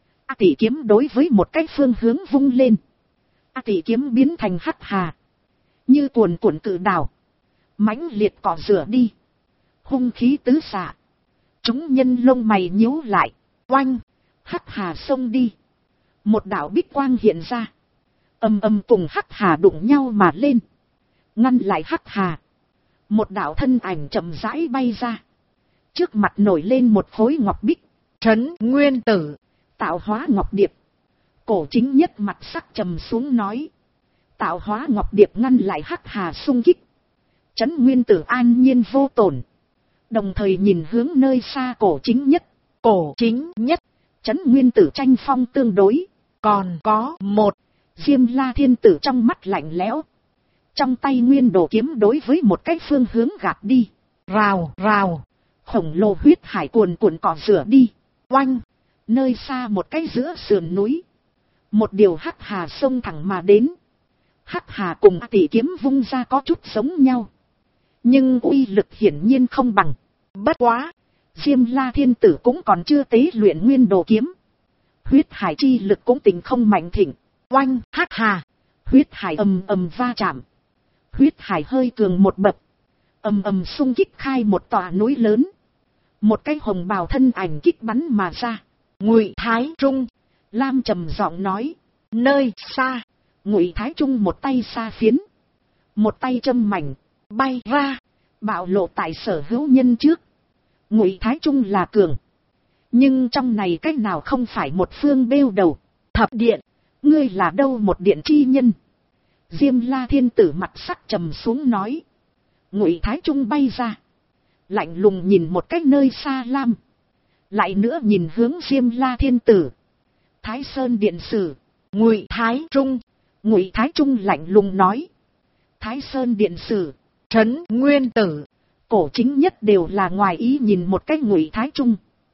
Tỷ kiếm đối với một cái phương hướng vung lên. Tỷ kiếm biến thành hắc hà. Như cuồn cuộn cự đảo. Mãnh liệt cọ rửa đi. Hung khí tứ xạ. Chúng nhân lông mày nhíu lại. Oanh. Hắc hà xông đi. Một đạo bích quang hiện ra. Ầm ầm cùng hắc hà đụng nhau mà lên. Ngăn lại hắc hà. Một đạo thân ảnh chậm rãi bay ra. Trước mặt nổi lên một khối ngọc bích. Trấn Nguyên Tử. Tạo hóa ngọc điệp. Cổ Chính Nhất mặt sắc trầm xuống nói. Tạo hóa ngọc điệp ngăn lại hắc hà xung kích. Trấn Nguyên Tử an nhiên vô tổn. Đồng thời nhìn hướng nơi xa Cổ Chính Nhất. Cổ Chính Nhất. Trấn Nguyên Tử tranh phong tương đối. Còn có một. Diêm La thiên tử trong mắt lạnh lẽo. Trong tay nguyên đồ kiếm đối với một cái phương hướng gạt đi. Rào rào. Khổng lồ huyết hải cuồn cuộn cọ rửa đi. Oanh. Nơi xa một cái giữa sườn núi. Một điều hắc hà xông thẳng mà đến. Hắc hà cùng tỷ kiếm vung ra có chút giống nhau. Nhưng uy lực hiển nhiên không bằng. Bất quá. Diêm La thiên tử cũng còn chưa tế luyện nguyên đồ kiếm. Huyết hải chi lực cũng tình không mạnh thịnh. Oanh hắc hà. Huyết hải ầm ầm va chạm. Huyết hải hơi cường một bậc. Ầm ầm xung kích khai một tòa núi lớn. Một cái hồng bào thân ảnh kích bắn mà ra. Ngụy Thái Trung. Lam trầm giọng nói. Nơi xa. Ngụy Thái Trung một tay xa phiến. Một tay châm mảnh. Bay ra. Bạo lộ tại sở hữu nhân trước. Ngụy Thái Trung là cường. Nhưng trong này cách nào không phải một phương bêu đầu. Thập điện. Ngươi là đâu một điện chi nhân. Diêm La thiên tử mặt sắc trầm xuống nói. Ngụy Thái Trung bay ra. Lạnh lùng nhìn một cách nơi xa Lam. Lại nữa nhìn hướng Diêm La thiên tử. Thái Sơn điện sử. Ngụy Thái Trung. Ngụy Thái Trung lạnh lùng nói. Thái Sơn điện sử. Trấn Nguyên Tử. Cổ Chính Nhất đều là ngoài ý nhìn một cách Ngụy Thái Trung.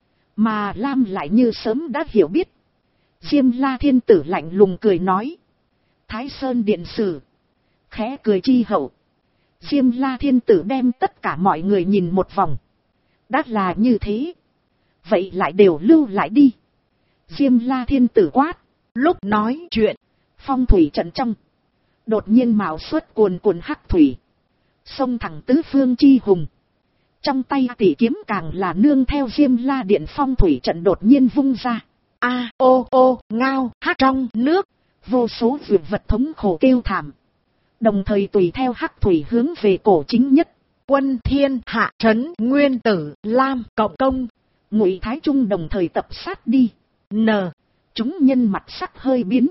Mà Lam lại như sớm đã hiểu biết. Diêm La thiên tử lạnh lùng cười nói. Thái Sơn điện sử. Khẽ cười chi hậu. Diêm La thiên tử đem tất cả mọi người nhìn một vòng. Đã là như thế. Vậy lại đều lưu lại đi. Diêm La thiên tử quát. Lúc nói chuyện. Phong thủy trận trong. Đột nhiên mạo xuất cuồn cuộn hắc thủy. Xông thẳng tứ phương chi hùng. Trong tay tỷ kiếm càng là nương theo Diêm La Điện phong thủy trận đột nhiên vung ra. A ô ô ngao hát trong nước. Vô số vượt vật thống khổ kêu thảm. Đồng thời tùy theo hắc thủy hướng về cổ chính nhất. Quân Thiên Hạ Trấn Nguyên Tử Lam Cộng Công. Ngụy Thái Trung đồng thời tập sát đi. Chúng nhân mặt sắc hơi biến.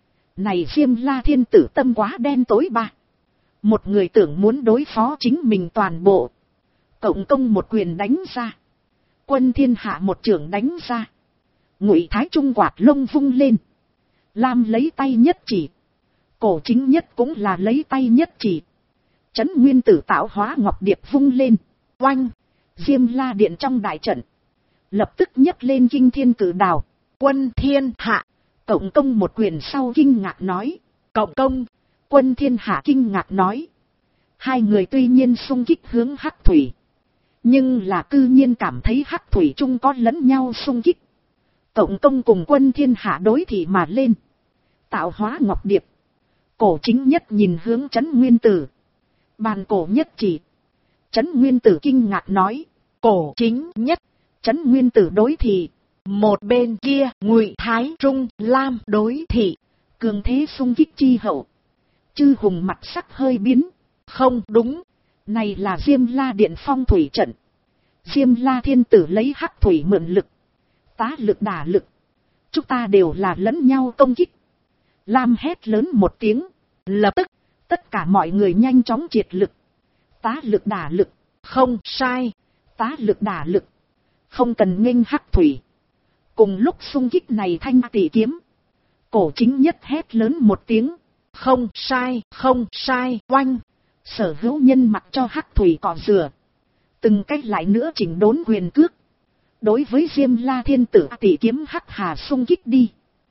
Này Diêm La Thiên Tử tâm quá đen tối ba. Một người tưởng muốn đối phó chính mình toàn bộ. Cộng Công một quyền đánh ra. Quân Thiên Hạ một chưởng đánh ra. Ngụy Thái Trung quạt lông vung lên. Lam lấy tay nhất chỉ. Cổ chính nhất cũng là lấy tay nhất chỉ. Trấn Nguyên Tử tạo hóa ngọc điệp vung lên. Oanh. Diêm La Điện trong đại trận. Lập tức nhấc lên kinh thiên cử đào. Quân Thiên Hạ. Cộng Công một quyền sau kinh ngạc nói. Cộng Công. Quân Thiên Hạ kinh ngạc nói. Hai người tuy nhiên xung kích hướng hắc thủy. Nhưng là cư nhiên cảm thấy hắc thủy chung có lẫn nhau xung kích. Cộng Công cùng Quân Thiên Hạ đối thị mà lên. Tạo hóa ngọc điệp. Cổ chính nhất nhìn hướng Trấn Nguyên Tử. Bàn cổ nhất chỉ. Trấn Nguyên Tử kinh ngạc nói. Cổ chính nhất. Trấn Nguyên Tử đối thị. Một bên kia Ngụy Thái Trung Lam đối thị. Cường thế xung kích chi hậu. Chư hùng mặt sắc hơi biến. Không đúng. Này là Diêm La Điện phong thủy trận. Diêm La Thiên Tử lấy hắc thủy mượn lực. Tá lực đả lực. Chúng ta đều là lẫn nhau công kích. Lam hét lớn một tiếng. Lập tức, tất cả mọi người nhanh chóng triệt lực. Tá lực đả lực. Không sai. Tá lực đả lực. Không cần nghênh hắc thủy. Cùng lúc xung kích này thanh tỷ kiếm. Cổ chính nhất hét lớn một tiếng. Không sai, không sai, oanh. Sở hữu nhân mặc cho hắc thủy cỏ rửa. Từng cách lại nữa chỉnh đốn quyền cước. Đối với Diêm La Thiên Tử tỷ kiếm hắc hà xung kích đi.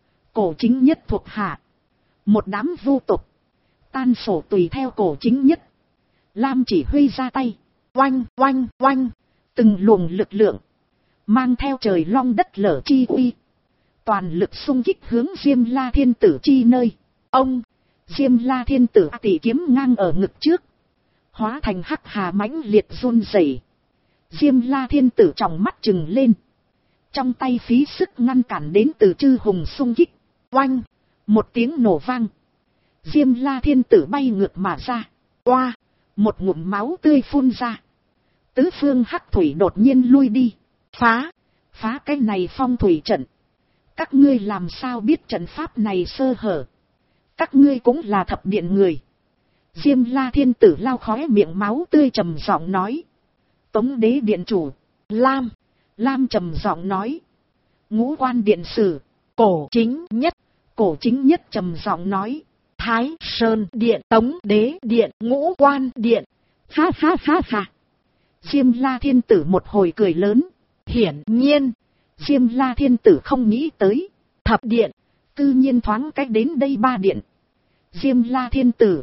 Cổ chính nhất thuộc hạ. Một đám vu tục. Tan sổ tùy theo cổ chính nhất. Lam chỉ huy ra tay. Oanh, oanh, oanh. Từng luồng lực lượng. Mang theo trời long đất lở chi uy. Toàn lực xung kích hướng Diêm La Thiên Tử chi nơi. Ông. Diêm La Thiên Tử tỷ kiếm ngang ở ngực trước. Hóa thành hắc hà mãnh liệt run rẩy. Diêm La Thiên Tử tròng mắt trừng lên. Trong tay phí sức ngăn cản đến từ chư hùng xung kích. Oanh. Một tiếng nổ vang. Diêm La Thiên Tử bay ngược mà ra. Oa. Một ngụm máu tươi phun ra. Tứ phương hắc thủy đột nhiên lui đi. Phá. Phá cái này phong thủy trận. Các ngươi làm sao biết trận pháp này sơ hở. Các ngươi cũng là thập điện người. Diêm La Thiên Tử lau khóe miệng máu tươi trầm giọng nói. Tống Đế Điện Chủ. Lam. Lam trầm giọng nói. Ngũ Quan Điện Sử. Cổ chính nhất. Cổ chính nhất trầm giọng nói. Thái Sơn Điện, Tống Đế Điện, Ngũ Quan Điện. Ha ha ha ha. Diêm La Thiên Tử một hồi cười lớn. Hiển nhiên. Diêm La Thiên Tử không nghĩ tới. Thập điện. Tự nhiên thoáng cách đến đây ba điện. Diêm La Thiên Tử.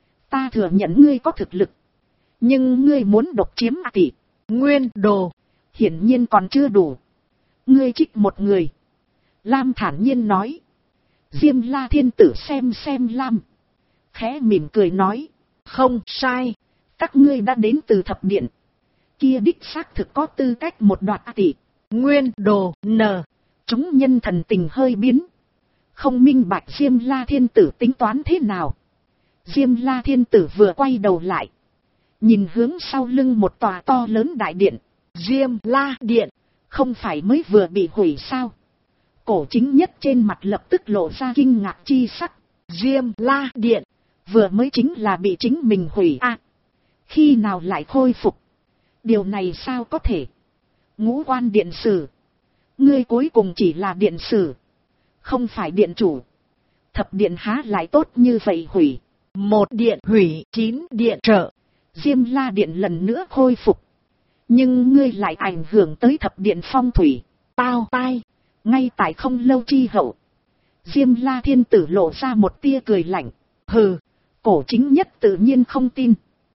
Ta thừa nhận ngươi có thực lực. Nhưng ngươi muốn độc chiếm tỷ Nguyên Đồ. Hiển nhiên còn chưa đủ. Ngươi trích một người. Lam thản nhiên nói. Diêm La Thiên Tử xem Lam. Khẽ mỉm cười nói. Không sai. Các ngươi đã đến từ thập điện. Kia đích xác thực có tư cách một đoạt tỷ Nguyên Đồ. Chúng nhân thần tình hơi biến. Không minh bạch Diêm La Thiên Tử tính toán thế nào. Diêm La Thiên Tử vừa quay đầu lại. Nhìn hướng sau lưng một tòa to lớn đại điện. Diêm La Điện. Không phải mới vừa bị hủy sao. Cổ chính nhất trên mặt lập tức lộ ra kinh ngạc chi sắc. Diêm La Điện. Vừa mới chính là bị chính mình hủy à. Khi nào lại khôi phục. Điều này sao có thể. Ngũ Quan Điện Sử. Ngươi cuối cùng chỉ là điện sử. Không phải điện chủ. Thập điện há lại tốt như vậy hủy. Một điện hủy 9 điện trợ. Diêm La Điện lần nữa khôi phục. Nhưng ngươi lại ảnh hưởng tới thập điện phong thủy. Tao tai. Ngay tại không lâu chi hậu. Diêm La Thiên Tử lộ ra một tia cười lạnh. Hừ. Cổ chính nhất tự nhiên không tin.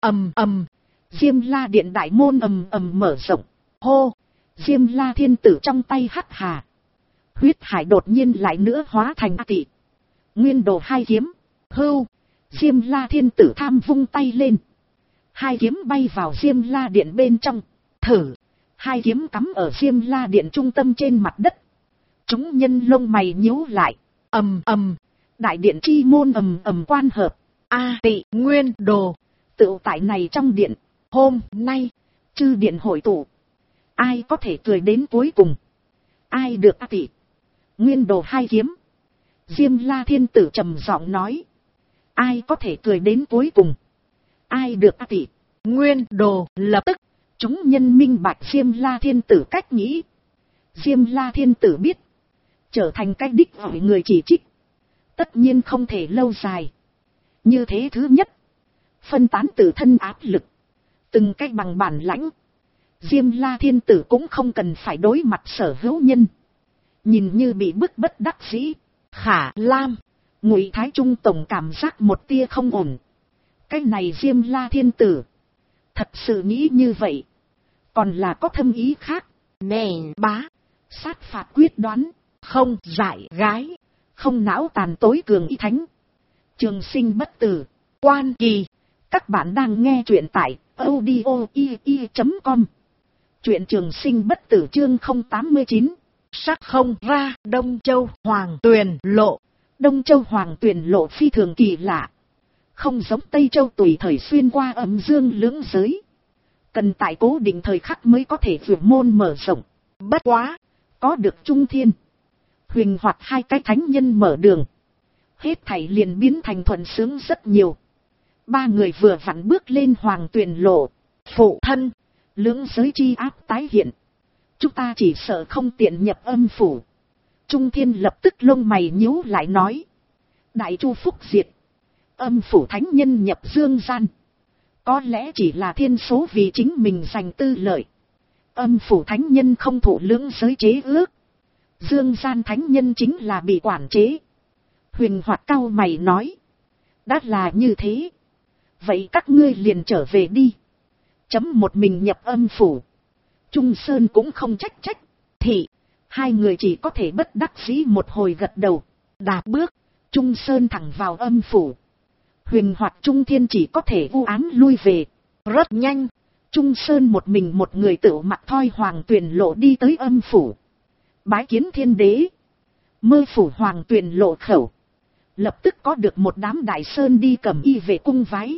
Diêm La Điện đại môn mở rộng. Hô. Diêm La Thiên Tử trong tay hắc hà. Huyết hải đột nhiên lại nữa hóa thành tỷ Nguyên Đồ hai kiếm. Hưu. Diêm La Thiên Tử tham vung tay lên. Hai kiếm bay vào Diêm La Điện bên trong. Thử. Hai kiếm cắm ở Diêm La Điện trung tâm trên mặt đất. Chúng nhân lông mày nhíu lại. Ầm ầm. Đại điện chi môn ầm ầm quan hợp. A Tị Nguyên Đồ. Tựu tại này trong điện. Hôm nay. Chư điện hội tụ. Ai có thể cười đến cuối cùng. Ai được A Tị Nguyên Đồ hai kiếm. Diêm La Thiên Tử trầm giọng nói. Ai có thể cười đến cuối cùng. Ai được A Tị Nguyên Đồ. Lập tức. Chúng nhân minh bạch Diêm La Thiên Tử cách nghĩ. Diêm La Thiên Tử biết. Trở thành cái đích hỏi người chỉ trích. Tất nhiên không thể lâu dài. Như thế thứ nhất. Phân tán tự thân áp lực. Từng cách bằng bản lãnh. Diêm La Thiên Tử cũng không cần phải đối mặt sở hữu nhân. Nhìn như bị bức bất đắc dĩ. Khả Lam. Ngụy Thái Trung tổng cảm giác một tia không ổn. Cái này Diêm La Thiên Tử. Thật sự nghĩ như vậy. Còn là có thâm ý khác. Nè bá. Sát phạt quyết đoán. Không giải gái. Không não tàn tối cường y thánh. Trường sinh bất tử. Quan Kỳ. Các bạn đang nghe truyện tại audio.com. Truyện trường sinh bất tử chương 089. Sắc không ra Đông Châu Hoàng Tuyền Lộ. Đông Châu Hoàng Tuyền Lộ phi thường kỳ lạ. Không giống Tây Châu tùy thời xuyên qua âm dương lưỡng giới. Cần tại cố định thời khắc mới có thể vượt môn mở rộng. Bất quá. Có được Trung Thiên. Huỳnh hoặc hai cái thánh nhân mở đường. Hết thảy liền biến thành thuận sướng rất nhiều. Ba người vừa vặn bước lên Hoàng Tuyền Lộ. Phụ thân. Lưỡng giới chi áp tái hiện. Chúng ta chỉ sợ không tiện nhập âm phủ. Trung Thiên lập tức lông mày nhíu lại nói. Đại Chu Phúc diệt. Âm phủ thánh nhân nhập dương gian. Có lẽ chỉ là thiên số vì chính mình giành tư lợi. Âm phủ thánh nhân không thụ lưỡng giới chế ước. Dương gian thánh nhân chính là bị quản chế. Huỳnh hoặc cau mày nói. Đã là như thế. Vậy các ngươi liền trở về đi. Chấm một mình nhập âm phủ. Trung Sơn cũng không trách. Thì. Hai người chỉ có thể bất đắc dĩ một hồi gật đầu. Đạp bước. Trung Sơn thẳng vào âm phủ. Huỳnh hoặc Trung Thiên chỉ có thể u ám lui về. Rất nhanh. Trung Sơn một mình một người tự mặc thoi Hoàng Tuyền Lộ đi tới âm phủ. Bái kiến thiên đế. Mơ phủ Hoàng Tuyền Lộ khẩu. Lập tức có được một đám đại sơn đi cầm y về cung vái.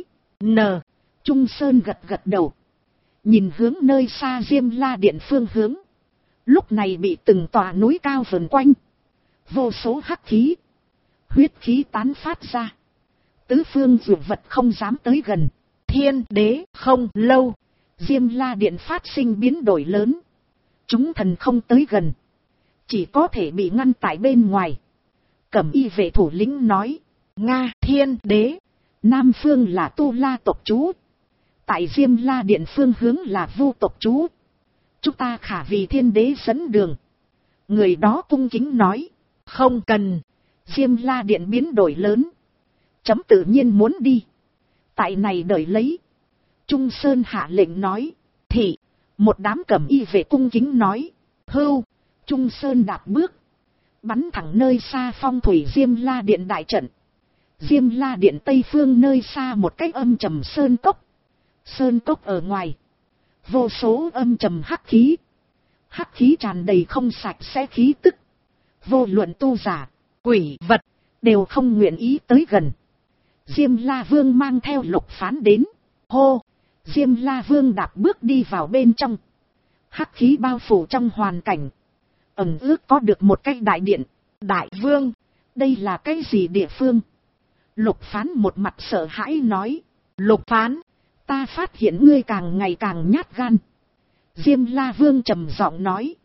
Trung Sơn gật đầu. Nhìn hướng nơi xa Diêm La Điện phương hướng. Lúc này bị từng tòa núi cao vần quanh. Vô số hắc khí. Huyết khí tán phát ra. Tứ phương dụ vật không dám tới gần. Thiên đế không lâu. Diêm La Điện phát sinh biến đổi lớn. Chúng thần không tới gần. Chỉ có thể bị ngăn tại bên ngoài. Cẩm y vệ thủ lĩnh nói. Nga thiên đế. Nam phương là Tu La tộc chú. Tại Diêm La Điện phương hướng là Vu tộc chú. Chúng ta khả vì thiên đế dẫn đường. Người đó cung kính nói. Không cần. Diêm La Điện biến đổi lớn. Chấm tự nhiên muốn đi. Tại này đợi lấy. Trung Sơn hạ lệnh nói. Thị. Một đám cẩm y vệ cung kính nói. Hưu. Trung Sơn đạp bước. Bắn thẳng nơi xa phong thủy Diêm La Điện đại trận. Diêm La Điện tây phương nơi xa một cách âm trầm sơn cốc. Sơn cốc ở ngoài. Vô số âm trầm hắc khí. Hắc khí tràn đầy không sạch sẽ khí tức. Vô luận tu giả, quỷ vật, đều không nguyện ý tới gần. Diêm La Vương mang theo Lục Phán đến. Hô! Diêm La Vương đạp bước đi vào bên trong. Hắc khí bao phủ trong hoàn cảnh. Ẩn ước có được một cái đại điện. Đại Vương! Đây là cái gì địa phương? Lục Phán một mặt sợ hãi nói. Lục Phán! Ta phát hiện ngươi càng ngày càng nhát gan. Diêm La Vương trầm giọng nói.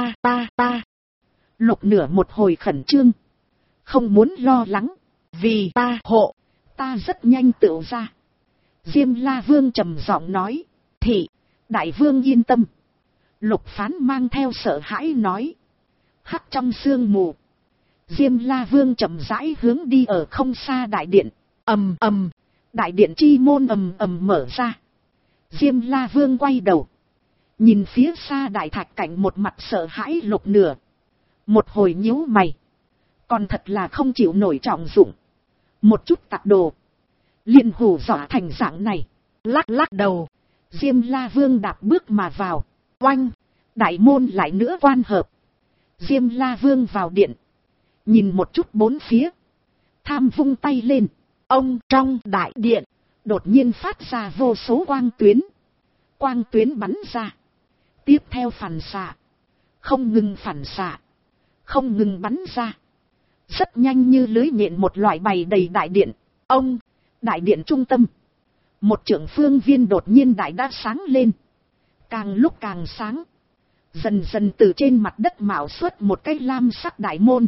Ta. Lục nửa một hồi khẩn trương. Không muốn lo lắng. Vì ta hộ. Ta rất nhanh tựu ra. Diêm La Vương trầm giọng nói. Thị. Đại Vương yên tâm. Lục Phán mang theo sợ hãi nói. Hắc trong sương mù. Diêm La Vương chậm rãi hướng đi ở không xa đại điện. Ầm ầm. Đại điện chi môn ầm ầm mở ra. Diêm La Vương quay đầu. Nhìn phía xa đại thạch cảnh một mặt sợ hãi Lục nửa. Một hồi nhíu mày. Còn thật là không chịu nổi trọng dụng. Một chút tặc đồ. liền hù dọa thành dạng này. Lắc lắc đầu, Diêm La Vương đạp bước mà vào. Oanh, đại môn lại nữa quan hợp. Diêm La Vương vào điện, nhìn một chút bốn phía, tham vung tay lên. Ông trong đại điện đột nhiên phát ra vô số quang tuyến. Quang tuyến bắn ra, tiếp theo phản xạ, không ngừng phản xạ, không ngừng bắn ra. Rất nhanh như lưới nhện một loại bày đầy đại điện. Ông, đại điện trung tâm, một trượng phương viên đột nhiên đại đã sáng lên. Càng lúc càng sáng, dần dần từ trên mặt đất mạo xuất một cái lam sắc đại môn.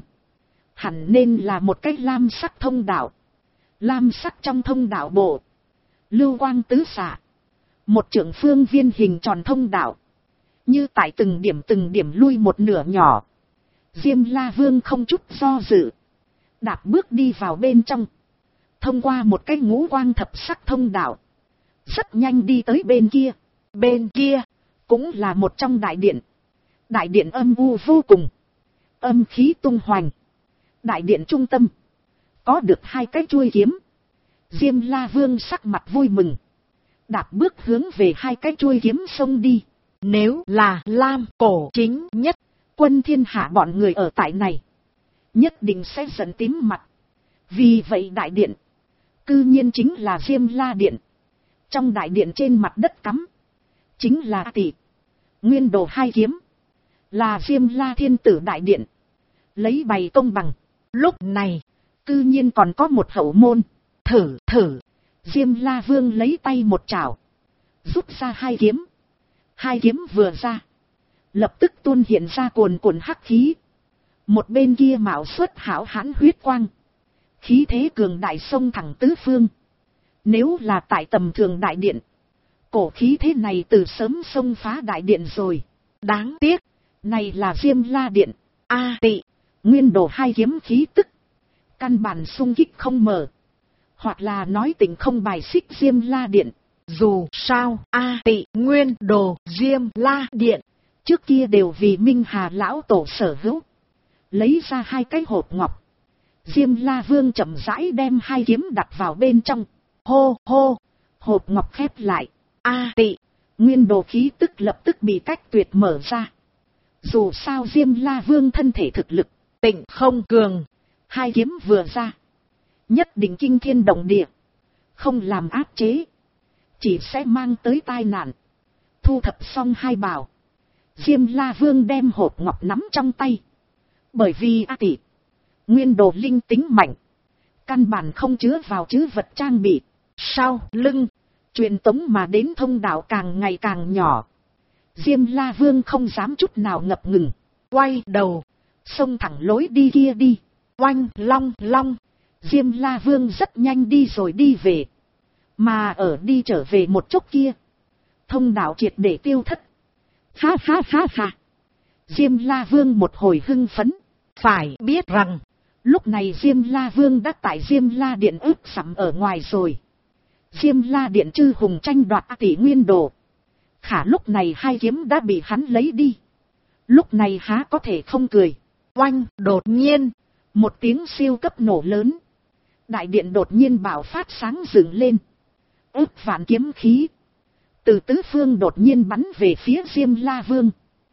Hẳn nên là một cái lam sắc thông đạo. Lam sắc trong thông đạo bộ, lưu quang tứ xạ. Một trượng phương viên hình tròn thông đạo, như tại từng điểm lui một nửa nhỏ. Diêm La Vương không chút do dự, đạp bước đi vào bên trong. Thông qua một cái ngũ quang thập sắc thông đạo, rất nhanh đi tới bên kia. Bên kia cũng là một trong đại điện. Đại điện âm u vô cùng, âm khí tung hoành. Đại điện trung tâm có được hai cái chuôi kiếm. Diêm La Vương sắc mặt vui mừng, đạp bước hướng về hai cái chuôi kiếm xông đi. Nếu là Lam Cổ chính nhất quân thiên hạ bọn người ở tại này, nhất định sẽ giận tím mặt. Vì vậy đại điện cư nhiên chính là Diêm La Điện. Trong đại điện trên mặt đất cắm chính là Tỷ Nguyên Đồ hai kiếm, là Diêm La Thiên Tử đại điện, lấy bày công bằng. Lúc này cư nhiên còn có một hậu môn. Thử. Diêm La Vương lấy tay một chảo, rút ra hai kiếm. Hai kiếm vừa ra, lập tức tuôn hiện ra cuồn cuộn hắc khí. Một bên kia mạo xuất hảo hãn huyết quang, khí thế cường đại xông thẳng tứ phương. Nếu là tại tầm thường đại điện, cổ khí thế này từ sớm xông phá đại điện rồi. Đáng tiếc, này là Diêm La Điện. Tỷ Nguyên Đồ hai kiếm khí tức, căn bản xung kích không mở, hoặc là nói tình không bài xích Diêm La Điện. Dù sao, Tỷ Nguyên Đồ Diêm La Điện trước kia đều vì Minh Hà lão tổ sở hữu. Lấy ra hai cái hộp ngọc, Diêm La Vương chậm rãi đem hai kiếm đặt vào bên trong. Hô hô, hộp ngọc khép lại. Tỷ Nguyên Đồ khí tức lập tức bị cách tuyệt mở ra. Dù sao Diêm La Vương thân thể thực lực tịnh không cường, hai kiếm vừa ra, nhất định kinh thiên động địa, không làm áp chế, chỉ sẽ mang tới tai nạn. Thu thập xong hai bảo, Diêm La Vương đem hộp ngọc nắm trong tay. Bởi vì Tỷ Nguyên Đồ linh tính mạnh, căn bản không chứa vào trữ vật trang bị. Sau lưng truyền tống mà đến thông đạo càng ngày càng nhỏ. Diêm La Vương không dám chút nào ngập ngừng, quay đầu xông thẳng lối đi kia đi. Oanh long long, Diêm La Vương rất nhanh đi rồi đi về. Mà ở đi trở về một chút kia, thông đạo triệt để tiêu thất. Ha ha ha ha, Diêm La Vương một hồi hưng phấn. Phải biết rằng lúc này Diêm La Vương đã tại Diêm La Điện ướp sắm ở ngoài rồi. Diêm La Điện chư hùng tranh đoạt Tỷ Nguyên Đồ, khả lúc này hai kiếm đã bị hắn lấy đi. Lúc này há có thể không cười. Oanh, đột nhiên một tiếng siêu cấp nổ lớn, đại điện đột nhiên bạo phát sáng dựng lên. Ước vạn kiếm khí từ tứ phương đột nhiên bắn về phía Diêm La Vương.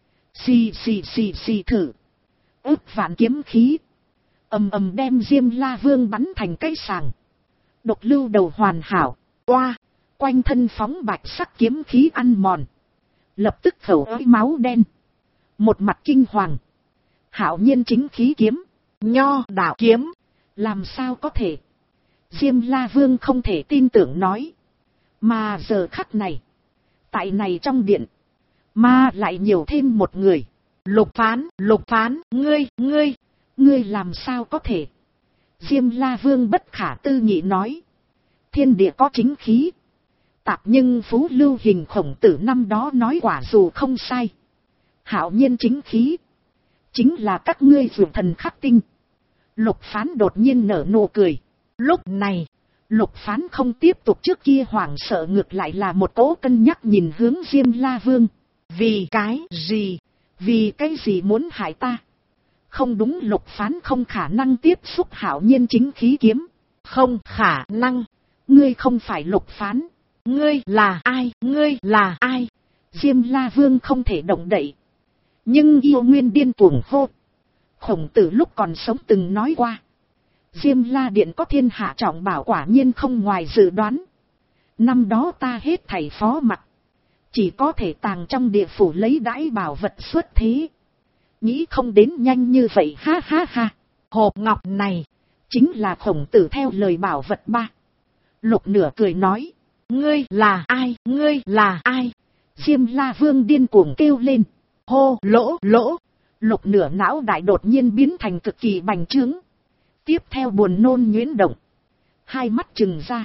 Xì thử. Ước vạn kiếm khí ầm ầm đem Diêm La Vương bắn thành cái sàng. Độc lưu đầu hoàn hảo. Quanh thân phóng bạch sắc kiếm khí ăn mòn, lập tức khẩu ới máu đen. Một mặt kinh hoàng. Hạo nhiên chính khí kiếm, Nho đạo kiếm, làm sao có thể? Diêm La Vương không thể tin tưởng nói. Mà giờ khắc này, tại này trong điện, mà lại nhiều thêm một người. Lục phán, ngươi làm sao có thể? Diêm La Vương bất khả tư nghị nói. Thiên địa có chính khí, tạp nhưng phú lưu hình Khổng Tử năm đó nói quả dù không sai. Hạo nhiên chính khí, chính là các ngươi dược thần khắc tinh. Lục phán đột nhiên nở nụ cười. Lúc này, Lục phán không tiếp tục trước kia hoảng sợ, ngược lại là một cỗ cân nhắc nhìn hướng Diêm La Vương. Vì cái gì muốn hại ta? Không đúng, Lục phán không khả năng tiếp xúc hạo nhiên chính khí kiếm. Không khả năng. Ngươi không phải Lục Phán. Ngươi là ai? Ngươi là ai? Diêm La Vương không thể động đậy. Nhưng Yêu Nguyên điên cuồng hô. Khổng Tử lúc còn sống từng nói qua. Diêm La Điện có thiên hạ trọng bảo, quả nhiên không ngoài dự đoán. Năm đó ta hết thảy phó mặc. Chỉ có thể tàng trong địa phủ lấy đãi bảo vật xuất thế. Nghĩ không đến nhanh như vậy, ha ha ha. Hộp ngọc này chính là Khổng Tử theo lời bảo vật ba. Lục Nửa cười nói. Ngươi là ai? Ngươi là ai? Diêm La Vương điên cuồng kêu lên. Hô lỗ lỗ. Lục Nửa não đại đột nhiên biến thành cực kỳ bành trướng. Tiếp theo buồn nôn nhuyễn động. Hai mắt trừng ra.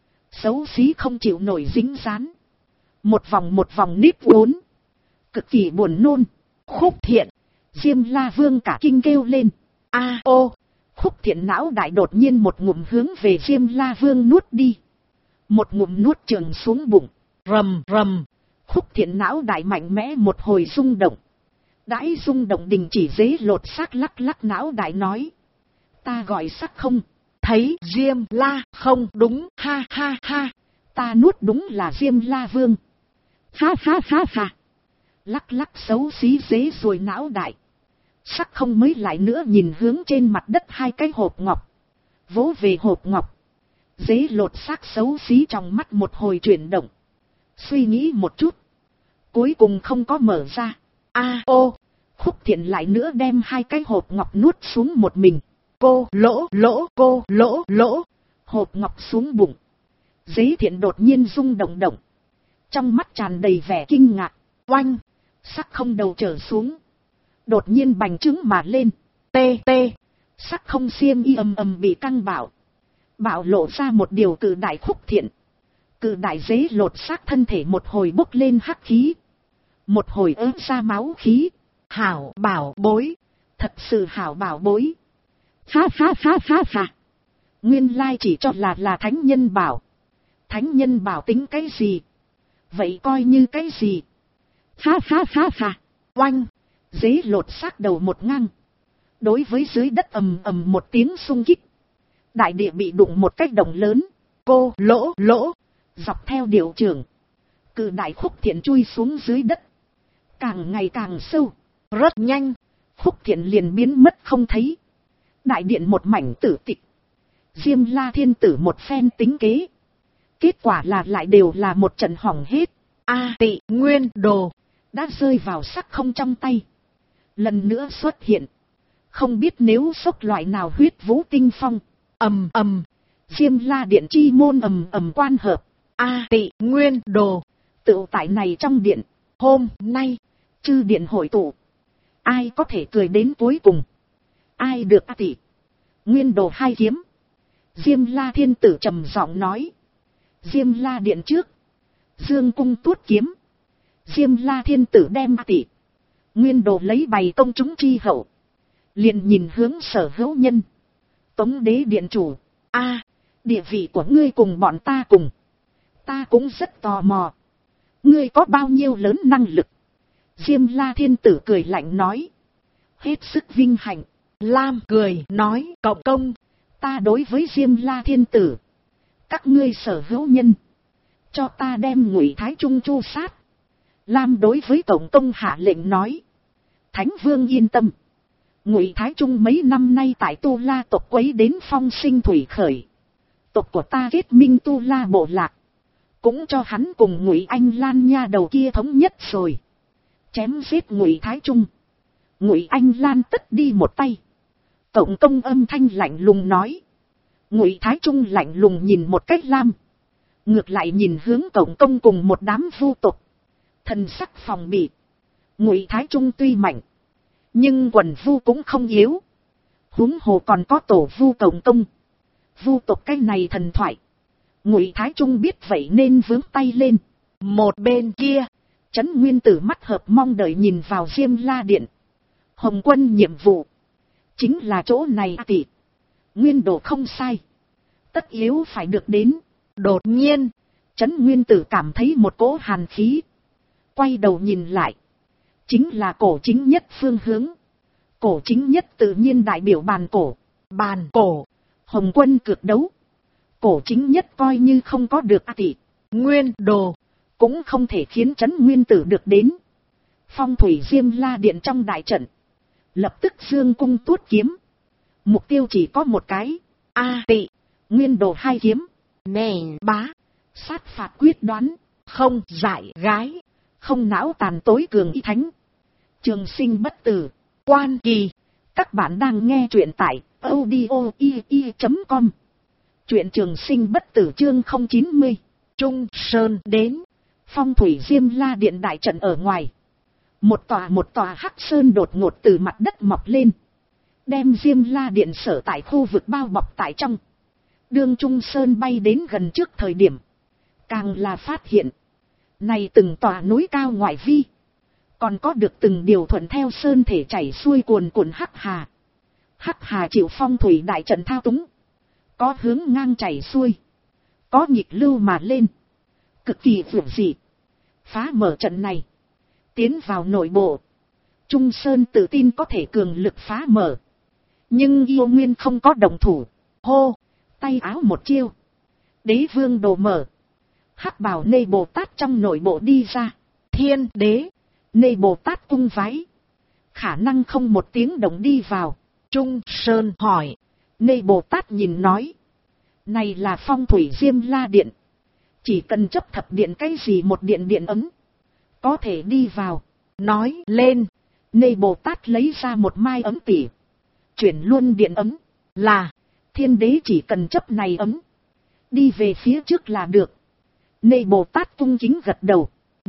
Xấu xí không chịu nổi dính dán. Một vòng nếp vốn. Cực kỳ buồn nôn. Khúc Thiện. Diêm La Vương cả kinh kêu lên. A ô. Khúc Thiện não đại đột nhiên một ngụm hướng về Diêm La Vương nuốt đi. Một ngụm nuốt trường xuống bụng. Rầm rầm. Khúc Thiện não đại mạnh mẽ một hồi rung động. Đãi rung động đình chỉ, dế lột xác lắc lắc não đại nói. Ta gọi sắc không. Thấy Diêm La không đúng, ha ha ha. Ta nuốt đúng là Diêm La Vương. Ha ha ha ha. Lắc lắc xấu xí dế rồi não đại. Sắc không mới lại nữa nhìn hướng trên mặt đất hai cái hộp ngọc. Vỗ về hộp ngọc. Dế lột xác xấu xí trong mắt một hồi chuyển động. Suy nghĩ một chút. Cuối cùng không có mở ra. A ô. Khúc Thiện lại nữa đem hai cái hộp ngọc nuốt xuống một mình. Cô lỗ lỗ, cô lỗ lỗ. Hộp ngọc xuống bụng. Dế Thiện đột nhiên rung động động. Trong mắt tràn đầy vẻ kinh ngạc. Oanh. Sắc không đầu trở xuống. Đột nhiên bành trướng mà lên. Tê tê. Sắc không xiêm y ầm ầm bị căng bạo. Bạo lộ ra một điều cự đại. Khúc Thiện. Cự đại dế lột xác thân thể một hồi bốc lên hắc khí. Một hồi ớt ra máu khí. Hảo bảo bối. Thật sự hảo bảo bối. Ha ha ha ha ha. Nguyên lai chỉ cho là thánh nhân bảo. Thánh nhân bảo tính cái gì? Vậy coi như cái gì? Ha ha ha ha. Oanh. Dế lột xác đầu một ngang. Đối với dưới đất ầm ầm một tiếng xung kích. Đại địa bị đụng một cách động lớn. Cô lỗ lỗ. Dọc theo điệu trưởng. Cự đại Khúc Thiện chui xuống dưới đất. Càng ngày càng sâu. Rất nhanh. Khúc Thiện liền biến mất không thấy. Đại điện một mảnh tử tịch. Diêm La Thiên Tử một phen tính kế. Kết quả là lại đều là một trận hỏng hết. A Tị Nguyên Đồ. Đã rơi vào sắc không trong tay. Lần nữa xuất hiện. Không biết nếu sốc loại nào huyết vũ tinh phong. Ầm ầm. Diêm La Điện chi môn ầm ầm quan hợp. A Tị Nguyên Đồ. Tựu tại này trong điện. Hôm nay. Chư điện hội tụ. Ai có thể cười đến cuối cùng. Ai được A Tị Nguyên Đồ hai kiếm. Diêm La Thiên Tử trầm giọng nói. Diêm La Điện trước. Dương cung tuốt kiếm. Diêm La Thiên Tử đem A Tị Nguyên Đồ lấy bày công chúng chi hậu. Liền nhìn hướng Sở Hữu Nhân. Tống Đế Điện chủ. A, địa vị của ngươi cùng bọn ta cùng. Ta cũng rất tò mò. Ngươi có bao nhiêu lớn năng lực? Diêm La Thiên Tử cười lạnh nói. Hết sức vinh hạnh. Lam cười nói. Cộng công. Ta đối với Diêm La Thiên Tử. Các ngươi Sở Hữu Nhân. Cho ta đem Ngụy Thái Trung chu sát. Lam đối với Cộng công hạ lệnh nói. Thánh Vương yên tâm. Ngụy Thái Trung mấy năm nay tại Tu La tộc quấy đến phong sinh thủy khởi. Tộc của ta kết minh Tu La bộ lạc. Cũng cho hắn cùng Ngụy Anh Lan nha đầu kia thống nhất rồi. Chém giết Ngụy Thái Trung. Ngụy Anh Lan tất đi một tay. Cộng công âm thanh lạnh lùng nói. Ngụy Thái Trung lạnh lùng nhìn một cách Lam. Ngược lại nhìn hướng Cộng công cùng một đám vu tộc. Thần sắc phòng bị. Ngụy Thái Trung tuy mạnh. Nhưng quần vu cũng không yếu. Huống hồ còn có tổ vu Cộng công. Vu tộc cái này thần thoại. Ngụy Thái Trung biết vậy nên vướng tay lên. Một bên kia. Trấn Nguyên Tử mắt hợp mong đợi nhìn vào Diêm La Điện. Hồng Quân nhiệm vụ. Chính là chỗ này A Tị Nguyên Đồ không sai. Tất yếu phải được đến. Đột nhiên. Trấn Nguyên Tử cảm thấy một cỗ hàn khí. Quay đầu nhìn lại. Chính là cổ chính nhất phương hướng. Cổ chính nhất tự nhiên đại biểu bàn cổ. Bàn cổ. Hồng Quân cược đấu. Cổ chính nhất coi như không có được tị nguyên đồ, cũng không thể khiến Trấn Nguyên Tử được đến. Phong thủy Diêm La Điện trong đại trận, lập tức dương cung tuốt kiếm. Mục tiêu chỉ có một cái, tị nguyên đồ 2 kiếm. Nè bá, sát phạt quyết đoán, không dại gái, không não tàn tối cường y thánh. Trường sinh bất tử, quan kỳ. Các bạn đang nghe truyện tại audio.com. Truyện Trường Sinh bất tử chương 090. Trung Sơn đến. Phong thủy Diêm La Điện đại trận ở ngoài. Một tòa hắc sơn đột ngột từ mặt đất mọc lên, đem Diêm La Điện sở tại khu vực bao bọc tại trong. Đương Trung Sơn bay đến gần trước thời điểm, càng là phát hiện, này từng tòa núi cao ngoại vi, còn có được từng điều thuận theo sơn thể chảy xuôi cuồn cuộn hắc hà. Hắc hà chịu phong thủy đại trận thao túng, có hướng ngang chảy xuôi, có nhịp lưu mà lên, cực kỳ vượt dị. Phá mở trận này, tiến vào nội bộ, Trung Sơn tự tin có thể cường lực phá mở. Nhưng Yêu Nguyên không có động thủ. Hô, tay áo một chiêu, Đế Vương đồ mở. Hắc bào Nê Bồ Tát trong nội bộ đi ra. Thiên đế, Nê Bồ Tát cung vái. Khả năng không một tiếng động đi vào. Trung Sơn hỏi. Nê Bồ Tát nhìn nói, này là phong thủy Diêm La Điện, chỉ cần chấp thập điện cái gì một điện điện ấm, có thể đi vào. Nói lên, Nê Bồ Tát lấy ra một mai ấm tỉ. Chuyển luôn điện ấm, là thiên đế chỉ cần chấp này ấm, đi về phía trước là được. Nê Bồ Tát cung kính gật đầu.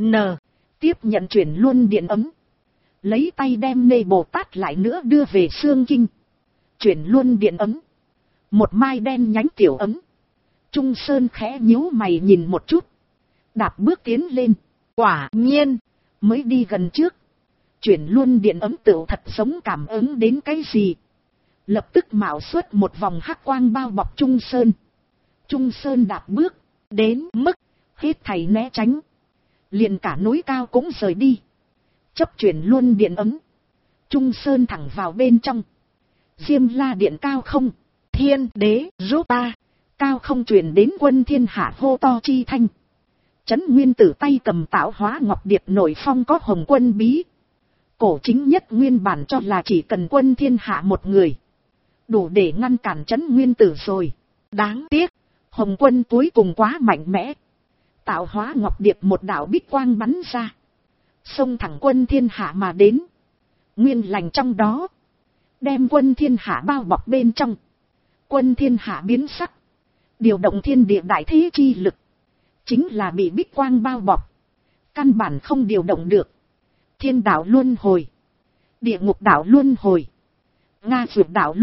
Tiếp nhận chuyển luôn điện ấm, lấy tay đem Nê Bồ Tát lại nữa đưa về xương kinh. Chuyển luôn điện ấm, một mai đen nhánh tiểu ấm. Trung Sơn khẽ nhíu mày nhìn một chút, đạp bước tiến lên. Quả nhiên, mới đi gần trước, chuyển luôn điện ấm tựu thật giống cảm ứng đến cái gì, lập tức mạo xuất một vòng hắc quang bao bọc Trung Sơn. Trung Sơn đạp bước, đến mức hết thảy né tránh, liền cả núi cao cũng rời đi. Chấp chuyển luôn điện ấm, Trung Sơn thẳng vào bên trong. Diêm La Điện cao không, thiên đế giúp ta. Cao không truyền đến Quân Thiên Hạ hô to chi thanh. Trấn Nguyên Tử tay cầm tạo hóa ngọc điệp nội phong có hồng quân bí. Cổ chính nhất nguyên bản cho là chỉ cần Quân Thiên Hạ một người, đủ để ngăn cản Trấn Nguyên Tử rồi. Đáng tiếc, hồng quân cuối cùng quá mạnh mẽ. Tạo hóa ngọc điệp một đạo bích quang bắn ra, xông thẳng Quân Thiên Hạ mà đến. Nguyên lành trong đó, đem Quân Thiên Hạ bao bọc bên trong. Quân Thiên Hạ biến sắc, điều động thiên địa đại thế chi lực, chính là bị bích quang bao bọc, căn bản không điều động được. Thiên đạo luân hồi, địa ngục đạo luân hồi, Nga Dược đạo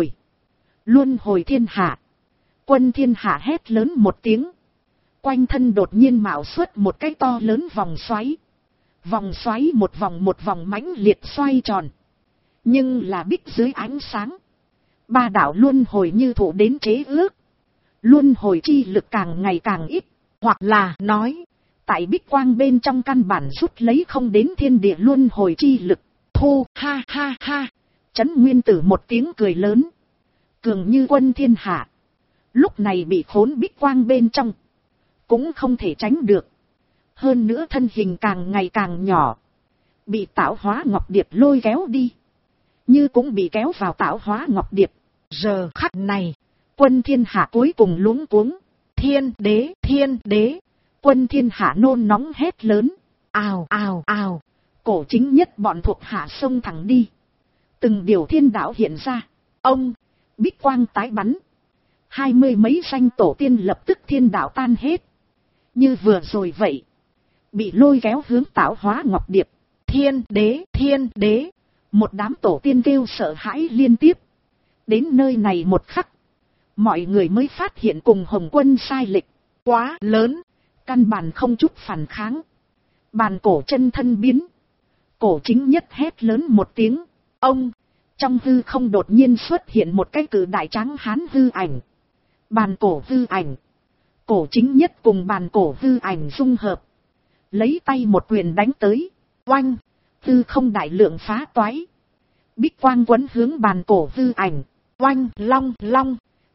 luân hồi thiên hạ. Quân Thiên Hạ hét lớn một tiếng, quanh thân đột nhiên mạo xuất một cái to lớn vòng xoáy. Vòng xoáy một vòng mãnh liệt xoay tròn, nhưng là bích dưới ánh sáng. Ba đạo luân hồi như thụ đến chế ước, luân hồi chi lực càng ngày càng ít, hoặc là nói, tại bích quang bên trong căn bản rút lấy không đến thiên địa luân hồi chi lực. Thu ha ha ha, Trấn Nguyên Tử một tiếng cười lớn, cường như Quân Thiên Hạ, lúc này bị khốn bích quang bên trong, cũng không thể tránh được. Hơn nữa thân hình càng ngày càng nhỏ, bị tạo hóa ngọc điệp lôi kéo đi, như cũng bị kéo vào tạo hóa ngọc điệp. Giờ khắc này, Quân Thiên Hạ cuối cùng luống cuống. Thiên đế, Quân Thiên Hạ nôn nóng hét lớn. Ào ào ào, cổ chính nhất bọn thuộc hạ xông thẳng đi. Từng điều thiên đạo hiện ra. Ông, bích quang tái bắn. 20 mấy danh tổ tiên lập tức thiên đạo tan hết. Như vừa rồi vậy, bị lôi kéo hướng tạo hóa ngọc điệp. Thiên đế, một đám tổ tiên kêu sợ hãi liên tiếp. Đến nơi này một khắc, mọi người mới phát hiện cùng Hồng Quân sai lệch quá lớn, căn bản không chút phản kháng. Bàn cổ chân thân biến, cổ chính nhất hét lớn một tiếng. Ông, trong hư không đột nhiên xuất hiện một cái cự đại tráng hán hư ảnh. Bàn cổ hư ảnh, cổ chính nhất cùng bàn cổ hư ảnh dung hợp, lấy tay một quyền đánh tới. Oanh, hư không đại lượng phá toái, bích quang quấn hướng bàn cổ hư ảnh. Oanh long,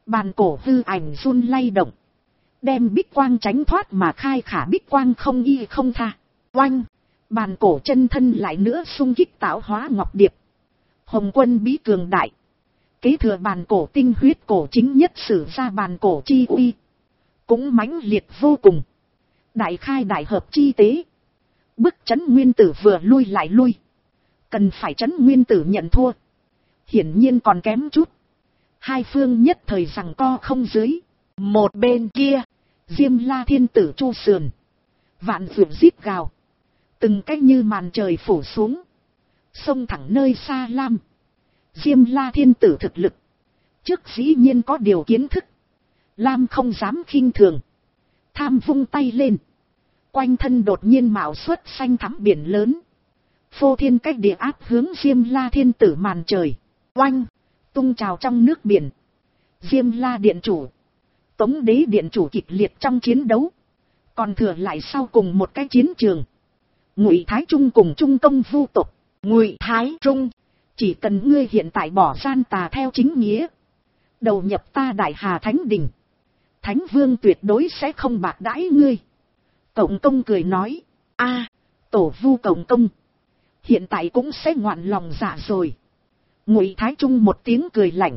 Bàn cổ hư ảnh run lay động. Đem bích quang tránh thoát mà khai khả bích quang không y không tha. Oanh! Bàn cổ chân thân lại nữa xung kích tạo hóa ngọc điệp. Hồng quân bí cường đại. Kế thừa bàn cổ tinh huyết cổ chính nhất sử ra bàn cổ chi uy. Cũng mãnh liệt vô cùng. Đại khai đại hợp chi tế. Bức trấn nguyên tử vừa lui lại lui. Cần phải trấn nguyên tử nhận thua. Hiển nhiên còn kém chút. Hai phương nhất thời giằng co không dưới. Một bên kia, Diêm La thiên tử chu sườn. Vạn vượt rít gào. Từng cách như màn trời phủ xuống. Xông thẳng nơi xa lam. Diêm La thiên tử thực lực. Trước dĩ nhiên có điều kiến thức. Lam không dám khinh thường. Tham vung tay lên. Quanh thân đột nhiên mạo xuất xanh thắm biển lớn. Phô thiên cách địa áp hướng Diêm La thiên tử màn trời. Oanh! Tung trào trong nước biển. Diêm La điện chủ. Tống đế điện chủ kịch liệt trong chiến đấu. Còn thừa lại sau cùng một cái chiến trường. Ngụy Thái Trung cùng Trung Công vu tộc. Ngụy Thái Trung. Chỉ cần ngươi hiện tại bỏ gian tà theo chính nghĩa. Đầu nhập ta Đại Hà Thánh Đình. Thánh Vương tuyệt đối sẽ không bạc đãi ngươi. Cộng công cười nói. A, tổ vu Cộng công. Hiện tại cũng sẽ ngoạn lòng dạ rồi. Ngụy Thái Trung một tiếng cười lạnh.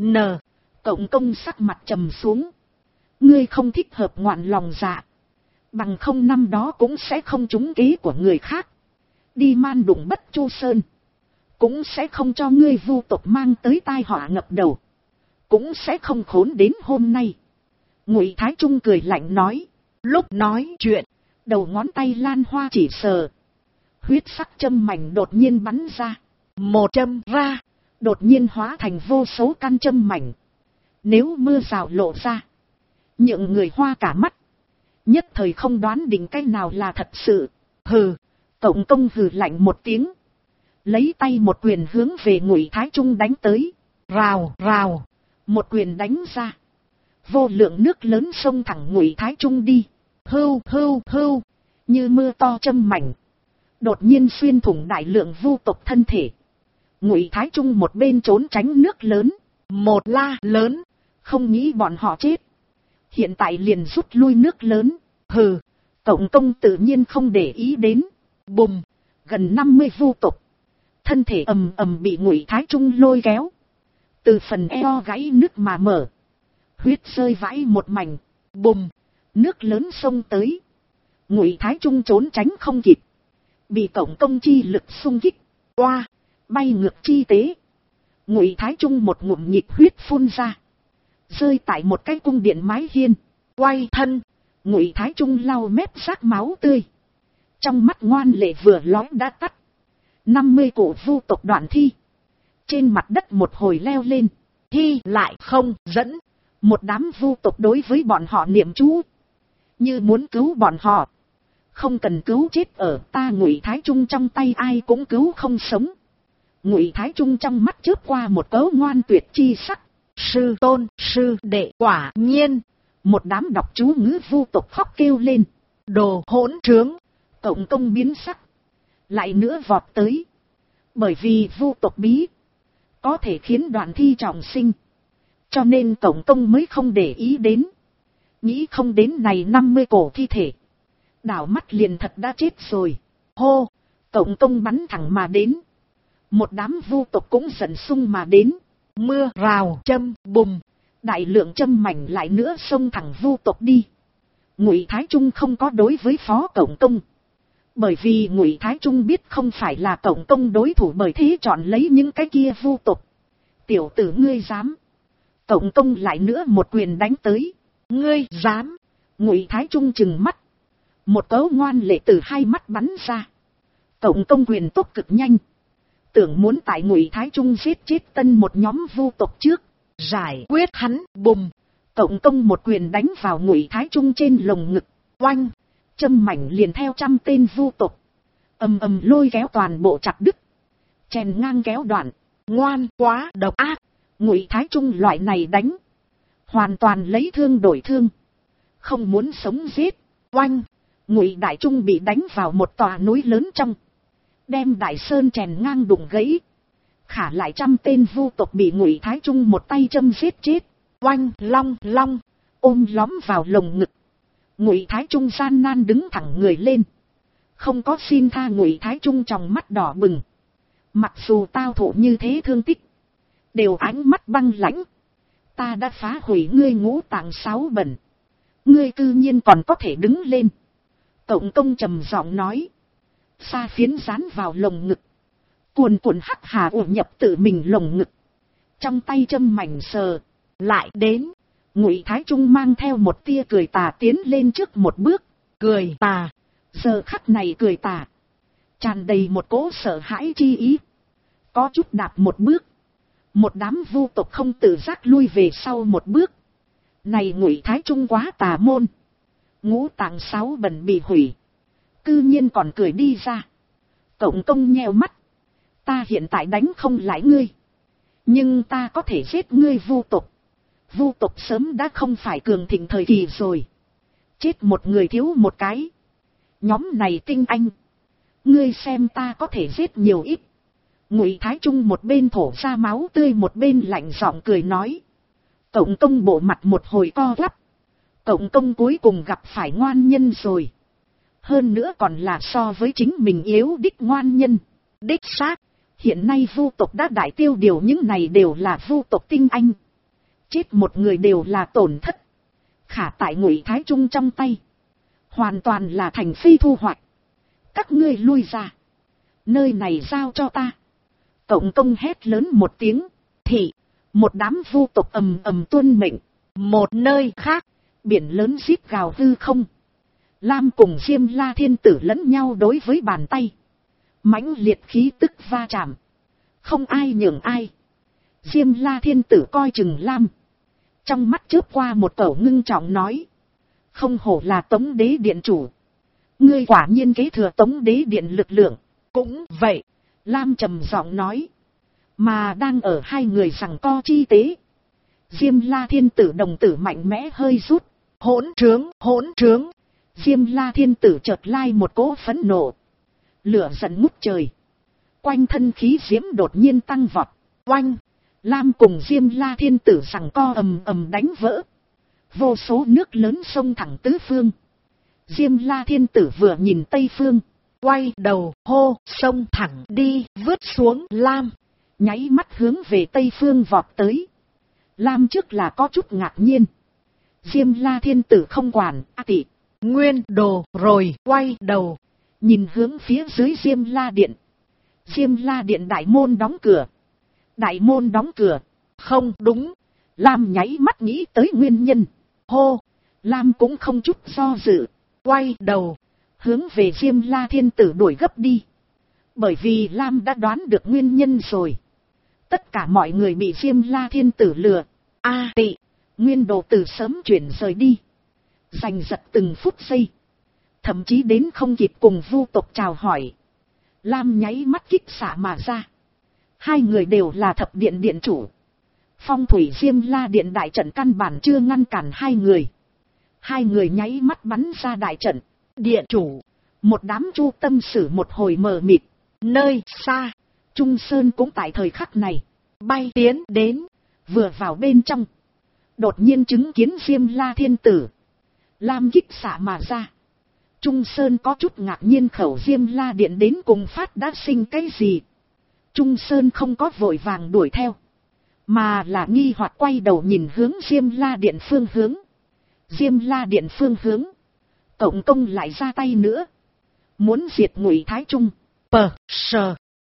Cộng công sắc mặt trầm xuống. Ngươi không thích hợp ngoạn lòng dạ. Bằng không năm đó cũng sẽ không trúng kế của người khác. Đi man đụng bất chu sơn. Cũng sẽ không cho ngươi vu tộc mang tới tai họa ngập đầu. Cũng sẽ không khốn đến hôm nay. Ngụy Thái Trung cười lạnh nói. Lúc nói chuyện, đầu ngón tay lan hoa chỉ sờ. Huyết sắc châm mảnh đột nhiên bắn ra. Một châm ra, đột nhiên hóa thành vô số căn châm mảnh. Nếu mưa rào lộ ra, những người hoa cả mắt. Nhất thời không đoán định cái nào là thật sự. Hừ, Cộng công hừ lạnh một tiếng. Lấy tay một quyền hướng về Ngụy Thái Trung đánh tới. Rào, rào, một quyền đánh ra. Vô lượng nước lớn xông thẳng Ngụy Thái Trung đi. Hưu, hưu, hưu, như mưa to châm mảnh. Đột nhiên xuyên thủng đại lượng vu tộc thân thể. Ngụy Thái Trung một bên trốn tránh nước lớn. Một la lớn, không nghĩ bọn họ chết. Hiện tại liền rút lui nước lớn. Hừ, Cộng công tự nhiên không để ý đến. Bùm, gần 50 vu tộc. Thân thể ầm ầm bị Ngụy Thái Trung lôi kéo. Từ phần eo gãy nước mà mở. Huyết rơi vãi một mảnh. Bùm, nước lớn xông tới. Ngụy Thái Trung trốn tránh không kịp. Bị Cộng công chi lực xung kích. Oa, bay ngược chi tế. Ngụy Thái Trung một ngụm nhịp huyết phun ra. Rơi tại một cái cung điện mái hiên. Quay thân, Ngụy Thái Trung lau mép rác máu tươi. Trong mắt ngoan lệ vừa lói đã tắt. 50 cổ vu tộc đoạn thi. Trên mặt đất một hồi leo lên. Thi lại không dẫn. Một đám vu tộc đối với bọn họ niệm chú. Như muốn cứu bọn họ. Không cần cứu chết ở ta Ngụy Thái Trung trong tay ai cũng cứu không sống. Ngụy Thái Trung trong mắt chớp qua một cấu ngoan tuyệt chi sắc. Sư tôn, sư đệ quả nhiên. Một đám đọc chú ngữ vu tộc khóc kêu lên. Đồ hỗn trướng. Cộng công biến sắc. Lại nữa vọt tới. Bởi vì vu tộc bí. Có thể khiến đoạn thi trọng sinh. Cho nên Cộng công mới không để ý đến. Nghĩ không đến này 50 cổ thi thể. Đảo mắt liền thật đã chết rồi. Hô, Cộng công bắn thẳng mà đến. Một đám vu tộc cũng giận sung mà đến. Mưa rào châm bùm. Đại lượng châm mảnh lại nữa xông thẳng vu tộc đi. Ngụy Thái Trung không có đối với phó Cộng công. Bởi vì Ngụy Thái Trung biết không phải là Cộng công đối thủ, bởi thế chọn lấy những cái kia vu tộc. Tiểu tử ngươi dám. Cộng công lại nữa một quyền đánh tới. Ngươi dám. Ngụy Thái Trung trừng mắt. Một cấu ngoan lệ từ hai mắt bắn ra. Cộng công quyền tốc cực nhanh. Tưởng muốn tại Ngụy Thái Trung giết chết tân một nhóm vu tộc trước. Giải quyết hắn. Bùm. Cộng công một quyền đánh vào Ngụy Thái Trung trên lồng ngực. Oanh. Châm mảnh liền theo trăm tên vu tộc. Ầm ầm lôi kéo toàn bộ chặt đứt. Chèn ngang kéo đoạn. Ngoan quá độc ác. Ngụy Thái Trung loại này đánh. Hoàn toàn lấy thương đổi thương. Không muốn sống giết. Oanh. Ngụy Đại Trung bị đánh vào một tòa núi lớn trong. Đem đại sơn chèn ngang đụng gãy. Khả lại trăm tên vu tộc bị Ngụy Thái Trung một tay châm giết chết. oanh long long, ôm lõm vào lồng ngực. Ngụy Thái Trung gian nan đứng thẳng người lên. Không có xin tha. Ngụy Thái Trung trong mắt đỏ bừng. Mặc dù tao thụ như thế thương tích, đều ánh mắt băng lãnh. Ta đã phá hủy ngươi ngũ tạng sáu bẩn, ngươi cư nhiên còn có thể đứng lên. Cộng công trầm giọng nói. Sa phiến dán vào lồng ngực, cuồn cuộn hắc hà ùa nhập tự mình lồng ngực. Trong tay châm mảnh sờ lại đến. Ngụy Thái Trung mang theo một tia cười tà tiến lên trước một bước. Cười tà, giờ khắc này cười tà tràn đầy một cỗ sợ hãi chi ý. Có chút đạp một bước, một đám vu tộc không tự giác lui về sau một bước. Này Ngụy Thái Trung quá tà môn, ngũ tạng sáu bẩn bị hủy, cư nhiên còn cười đi ra. Cộng công nheo mắt. Ta hiện tại đánh không lại ngươi, nhưng ta có thể giết ngươi vu tộc. Vu tộc sớm đã không phải cường thịnh thời kỳ rồi, chết một người thiếu một cái. Nhóm này tinh anh, ngươi xem ta có thể giết nhiều ít. Ngụy Thái Trung một bên thổ ra máu tươi, một bên lạnh giọng cười nói. Cộng công bộ mặt một hồi co quắp. Cộng công cuối cùng gặp phải ngoan nhân rồi. Hơn nữa còn là so với chính mình yếu đích ngoan nhân. Đích xác, hiện nay vu tộc đã đại tiêu điều, những này đều là vu tộc tinh anh. Chết một người đều là tổn thất. Khả tại Ngụy Thái Trung trong tay, hoàn toàn là thành phi thu hoạch. Các ngươi lui ra, nơi này giao cho ta. Cộng công hét lớn một tiếng. Thị, một đám vu tộc ầm ầm tuân mệnh. Một nơi khác, biển lớn rít gào hư không. Lam cùng Diêm La Thiên Tử lẫn nhau đối với bàn tay, mãnh liệt khí tức va chạm, không ai nhường ai. Diêm La Thiên Tử coi chừng Lam, trong mắt chớp qua một tẩu ngưng trọng nói. Không hổ là Tống Đế Điện chủ, ngươi quả nhiên kế thừa Tống Đế Điện lực lượng. Cũng vậy, Lam trầm giọng nói. Mà đang ở hai người giằng co chi tế, Diêm La Thiên Tử đồng tử mạnh mẽ hơi rút. Hỗn trướng, hỗn trướng. Diêm La Thiên Tử chợt lai một cỗ phẫn nộ, lửa giận ngút trời, quanh thân khí diễm đột nhiên tăng vọt. Oanh, Lam cùng Diêm La Thiên Tử giằng co ầm ầm đánh vỡ. Vô số nước lớn sông thẳng tứ phương. Diêm La Thiên Tử vừa nhìn tây phương, quay đầu hô, sông thẳng đi, vứt xuống Lam. Nháy mắt hướng về tây phương vọt tới. Lam trước là có chút ngạc nhiên. Diêm La Thiên Tử không quản, tị nguyên đồ rồi, quay đầu nhìn hướng phía dưới Diêm La Điện. Diêm La Điện đại môn đóng cửa. Đại môn đóng cửa. Không đúng. Lam nháy mắt nghĩ tới nguyên nhân. Hô, Lam cũng không chút do dự, quay đầu hướng về Diêm La Thiên Tử đuổi gấp đi. Bởi vì Lam đã đoán được nguyên nhân rồi. Tất cả mọi người bị Diêm La Thiên Tử lừa. Tị nguyên đồ từ sớm chuyển rời đi, giành giật từng phút giây, thậm chí đến không kịp cùng vu tộc chào hỏi. Lam nháy mắt kích xạ mà ra. Hai người đều là thập điện điện chủ. Phong thủy Diêm La Điện đại trận căn bản chưa ngăn cản hai người. Hai người nháy mắt bắn ra đại trận. Điện chủ, một đám chu tâm sử một hồi mờ mịt. Nơi xa, Trung Sơn cũng tại thời khắc này bay tiến đến, vừa vào bên trong, đột nhiên chứng kiến Diêm La Thiên Tử. Lam kích xạ mà ra. Trung Sơn có chút ngạc nhiên, khẩu Diêm La Điện đến cùng phát đã sinh cái gì. Trung Sơn không có vội vàng đuổi theo, mà là nghi hoặc quay đầu nhìn hướng Diêm La Điện phương hướng. Diêm La Điện phương hướng, Cộng công lại ra tay nữa, muốn diệt Ngụy Thái Trung. Sờ.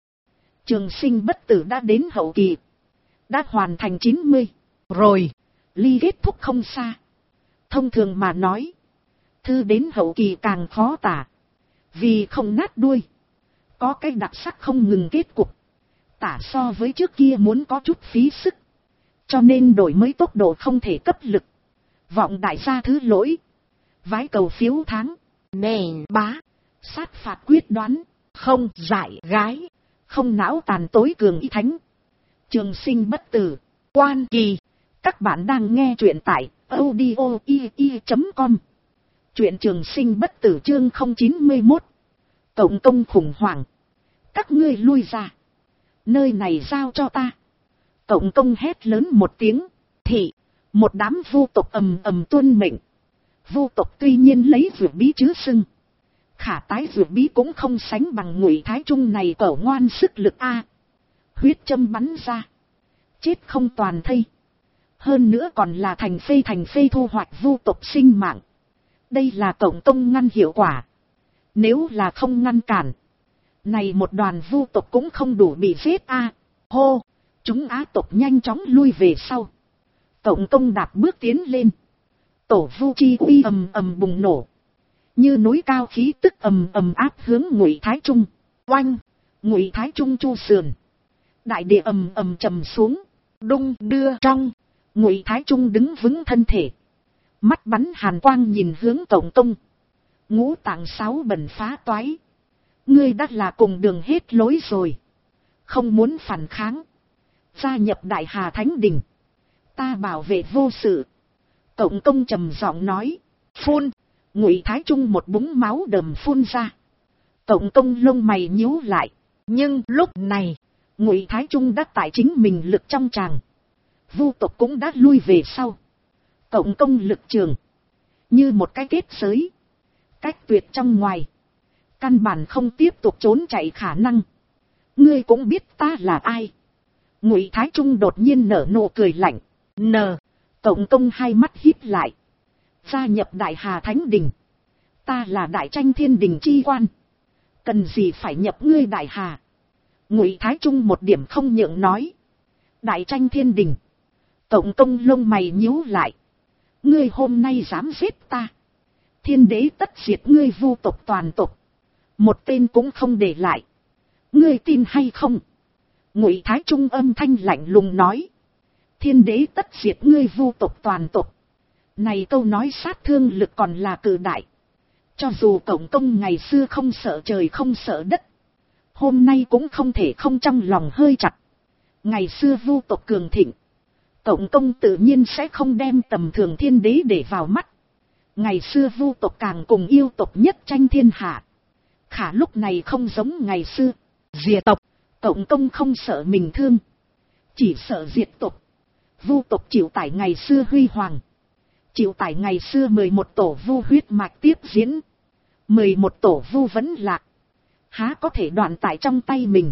Trường Sinh bất tử đã đến hậu kỳ, đã hoàn thành 90 rồi, ly kết thúc không xa. Thông thường mà nói, thư đến hậu kỳ càng khó tả, vì không nát đuôi, có cái đặc sắc không ngừng kết cục. Tả so với trước kia muốn có chút phí sức, cho nên đổi mới tốc độ không thể cấp lực. Vọng đại gia thứ lỗi, vái cầu phiếu tháng, nền bá, sát phạt quyết đoán, không giải gái, không não tàn tối cường y thánh. Trường Sinh bất tử, quan kỳ. Các bạn đang nghe truyện tại audio.com. Truyện Trường Sinh bất tử chương 091. Cộng công khủng hoảng. Các ngươi lui ra, nơi này giao cho ta. Cộng công hét lớn một tiếng. Thị, Một đám vu tộc ầm ầm tuân mệnh. Vu tộc tuy nhiên lấy vượt bí chứ xưng. Khả tái vượt bí cũng không sánh bằng Ngụy Thái Trung này cẩu ngoan sức lực a. Huyết châm bắn ra. Chết không toàn thây. Hơn nữa còn là thành phê thu hoạch vu tộc sinh mạng. Đây là tổng tông ngăn hiệu quả. Nếu là không ngăn cản. Này một đoàn vu tộc cũng không đủ bị giết a. Hô. Chúng Á tộc nhanh chóng lui về sau. Tổng tông đạp bước tiến lên. Tổ vu chi uy ầm ầm bùng nổ. Như núi cao khí tức ầm ầm áp hướng Ngụy Thái Trung. Oanh. Ngụy Thái Trung chu sườn. Đại địa ầm ầm trầm xuống. Đung đưa trong. Ngụy Thái Trung đứng vững thân thể. Mắt bắn hàn quang nhìn hướng tổng tông. Ngũ tạng sáu bần phá toái. Ngươi đã là cùng đường hết lối rồi. Không muốn phản kháng. Gia nhập Đại Hà Thánh Đình. Ta bảo vệ vô sự. Tổng tông trầm giọng nói. Phun. Ngụy Thái Trung một búng máu đầm phun ra. Tổng tông lông mày nhíu lại. Nhưng lúc này, Ngụy Thái Trung đã tại chính mình lực trong tràng. Vu tộc cũng đã lui về sau. Tổng tông lực trường. Như một cái kết giới. Cách tuyệt trong ngoài. Căn bản không tiếp tục trốn chạy khả năng. Ngươi cũng biết ta là ai. Ngụy Thái Trung đột nhiên nở nụ cười lạnh. Tổng tông hai mắt híp lại. Gia nhập Đại Hà Thánh Đình. Ta là Đại Tranh Thiên Đình chi quan. Cần gì phải nhập ngươi Đại Hà. Ngụy Thái Trung một điểm không nhượng nói. Đại Tranh Thiên Đình. Tổng tông lông mày nhíu lại. Ngươi hôm nay dám giết ta. Thiên đế tất diệt ngươi vu tộc toàn tộc. Một tên cũng không để lại. Ngươi tin hay không? Ngụy Thái Trung âm thanh lạnh lùng nói. Thiên đế tất diệt ngươi vu tộc toàn tộc. Này câu nói sát thương lực còn là cự đại. Cho dù tổng tông ngày xưa không sợ trời không sợ đất. Hôm nay cũng không thể không trong lòng hơi chặt. Ngày xưa vu tộc cường thịnh. Tổng tông tự nhiên sẽ không đem tầm thường thiên đế để vào mắt. Ngày xưa vu tộc càng cùng yêu tộc nhất tranh thiên hạ. Khả lúc này không giống ngày xưa. Diệt tộc. Tổng tông không sợ mình thương. Chỉ sợ diệt tộc. Vu tộc chịu tải ngày xưa huy hoàng. Chịu tải ngày xưa 11 tổ vu huyết mạch tiếp diễn. 11 tổ vu vẫn lạc. Há có thể đoạn tải trong tay mình.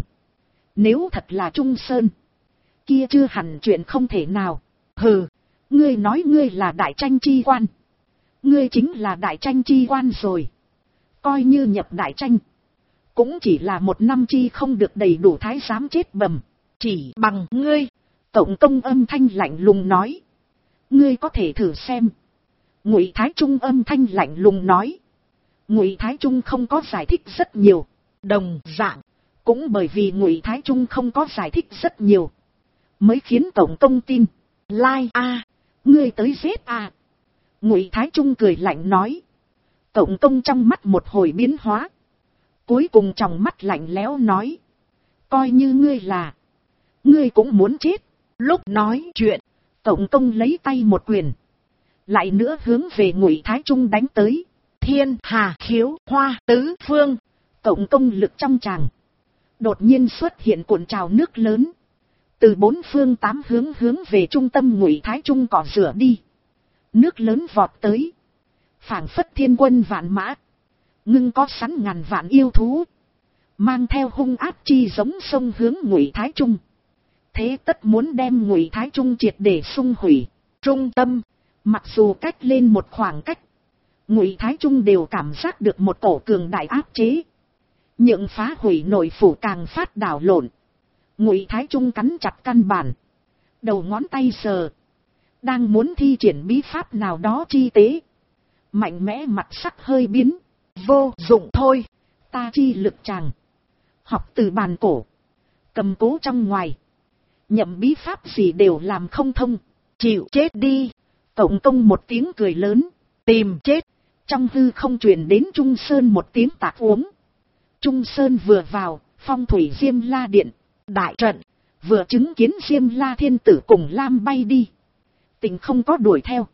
Nếu thật là Trung Sơn. Kia chưa hẳn chuyện không thể nào. Hừ. Ngươi nói ngươi là Đại Tranh chi quan. Ngươi chính là Đại Tranh chi quan rồi. Coi như nhập Đại Tranh. Cũng chỉ là một năm chi không được đầy đủ thái giám chết bầm. Chỉ bằng ngươi. Tổng tông âm thanh lạnh lùng nói. Ngươi có thể thử xem. Ngụy Thái Trung âm thanh lạnh lùng nói. Ngụy Thái Trung không có giải thích rất nhiều. Đồng dạng. Cũng bởi vì Ngụy Thái Trung không có giải thích rất nhiều. Mới khiến tổng tông tin. Lai a. Ngươi tới giết a. Ngụy Thái Trung cười lạnh nói. Tổng tông trong mắt một hồi biến hóa. Cuối cùng trong mắt lạnh lẽo nói. Coi như ngươi là. Ngươi cũng muốn chết. Lúc nói chuyện. Tổng tông lấy tay một quyền. Lại nữa hướng về Ngụy Thái Trung đánh tới. Thiên hà khiếu hoa tứ phương. Tổng tông lực trong tràng. Đột nhiên xuất hiện cuộn trào nước lớn. Từ bốn phương tám hướng về trung tâm Ngụy Thái Trung cọ rửa đi. Nước lớn vọt tới. Phảng phất thiên quân vạn mã. Ngưng có sẵn ngàn vạn yêu thú. Mang theo hung ác chi giống sông hướng Ngụy Thái Trung. Thế tất muốn đem Ngụy Thái Trung triệt để xung hủy. Trung tâm. Mặc dù cách lên một khoảng cách. Ngụy Thái Trung đều cảm giác được một cổ cường đại áp chế. Nhượng phá hủy nội phủ càng phát đảo lộn. Ngụy Thái Trung cắn chặt căn bản. Đầu ngón tay sờ. Đang muốn thi triển bí pháp nào đó chi tế. Mạnh mẽ mặt sắc hơi biến. Vô dụng thôi. Ta chi lực chàng. Học từ bàn cổ. Cầm cố trong ngoài. Nhậm bí pháp gì đều làm không thông. Chịu chết đi. Tổng công một tiếng cười lớn. Tìm chết. Trong hư không truyền đến Trung Sơn một tiếng tạc uống. Trung Sơn vừa vào. Phong thủy Diêm La Điện. Đại trận. Vừa chứng kiến Diêm La Thiên Tử cùng Lam bay đi. Tình không có đuổi theo.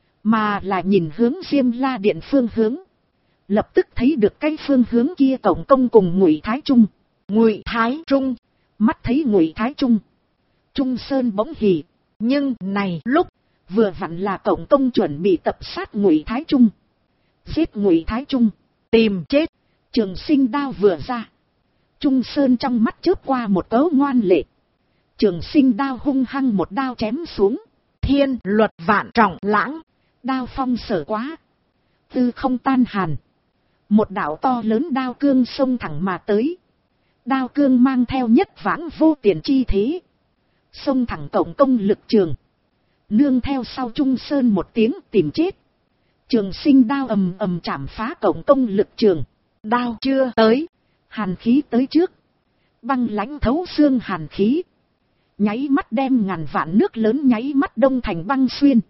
Mà là nhìn hướng Diêm La Điện phương hướng. Lập tức thấy được cái phương hướng kia tổng công cùng Ngụy Thái Trung. Ngụy Thái Trung. Mắt thấy Ngụy Thái Trung. Trung Sơn bỗng hỉ. Nhưng này lúc. Vừa vặn là Cộng công chuẩn bị tập sát Ngụy Thái Trung. Giết Ngụy Thái Trung, tìm chết. Trường Sinh đao vừa ra, Trung Sơn trong mắt chớp qua một cấu ngoan lệ. Trường Sinh đao hung hăng một đao chém xuống. Thiên luật vạn trọng lãng, đao phong sở quá, tư không tan hàn. Một đạo to lớn đao cương xông thẳng mà tới. Đao cương mang theo nhất vãng vô tiền chi thế, xông thẳng Cộng công lực trường. Nương theo sau Trung Sơn một tiếng tìm chết. Trường Sinh đao ầm ầm chạm phá Cộng công lực trường. Đao chưa tới, hàn khí tới trước. Băng lãnh thấu xương hàn khí, nháy mắt đem ngàn vạn nước lớn nháy mắt đông thành băng xuyên.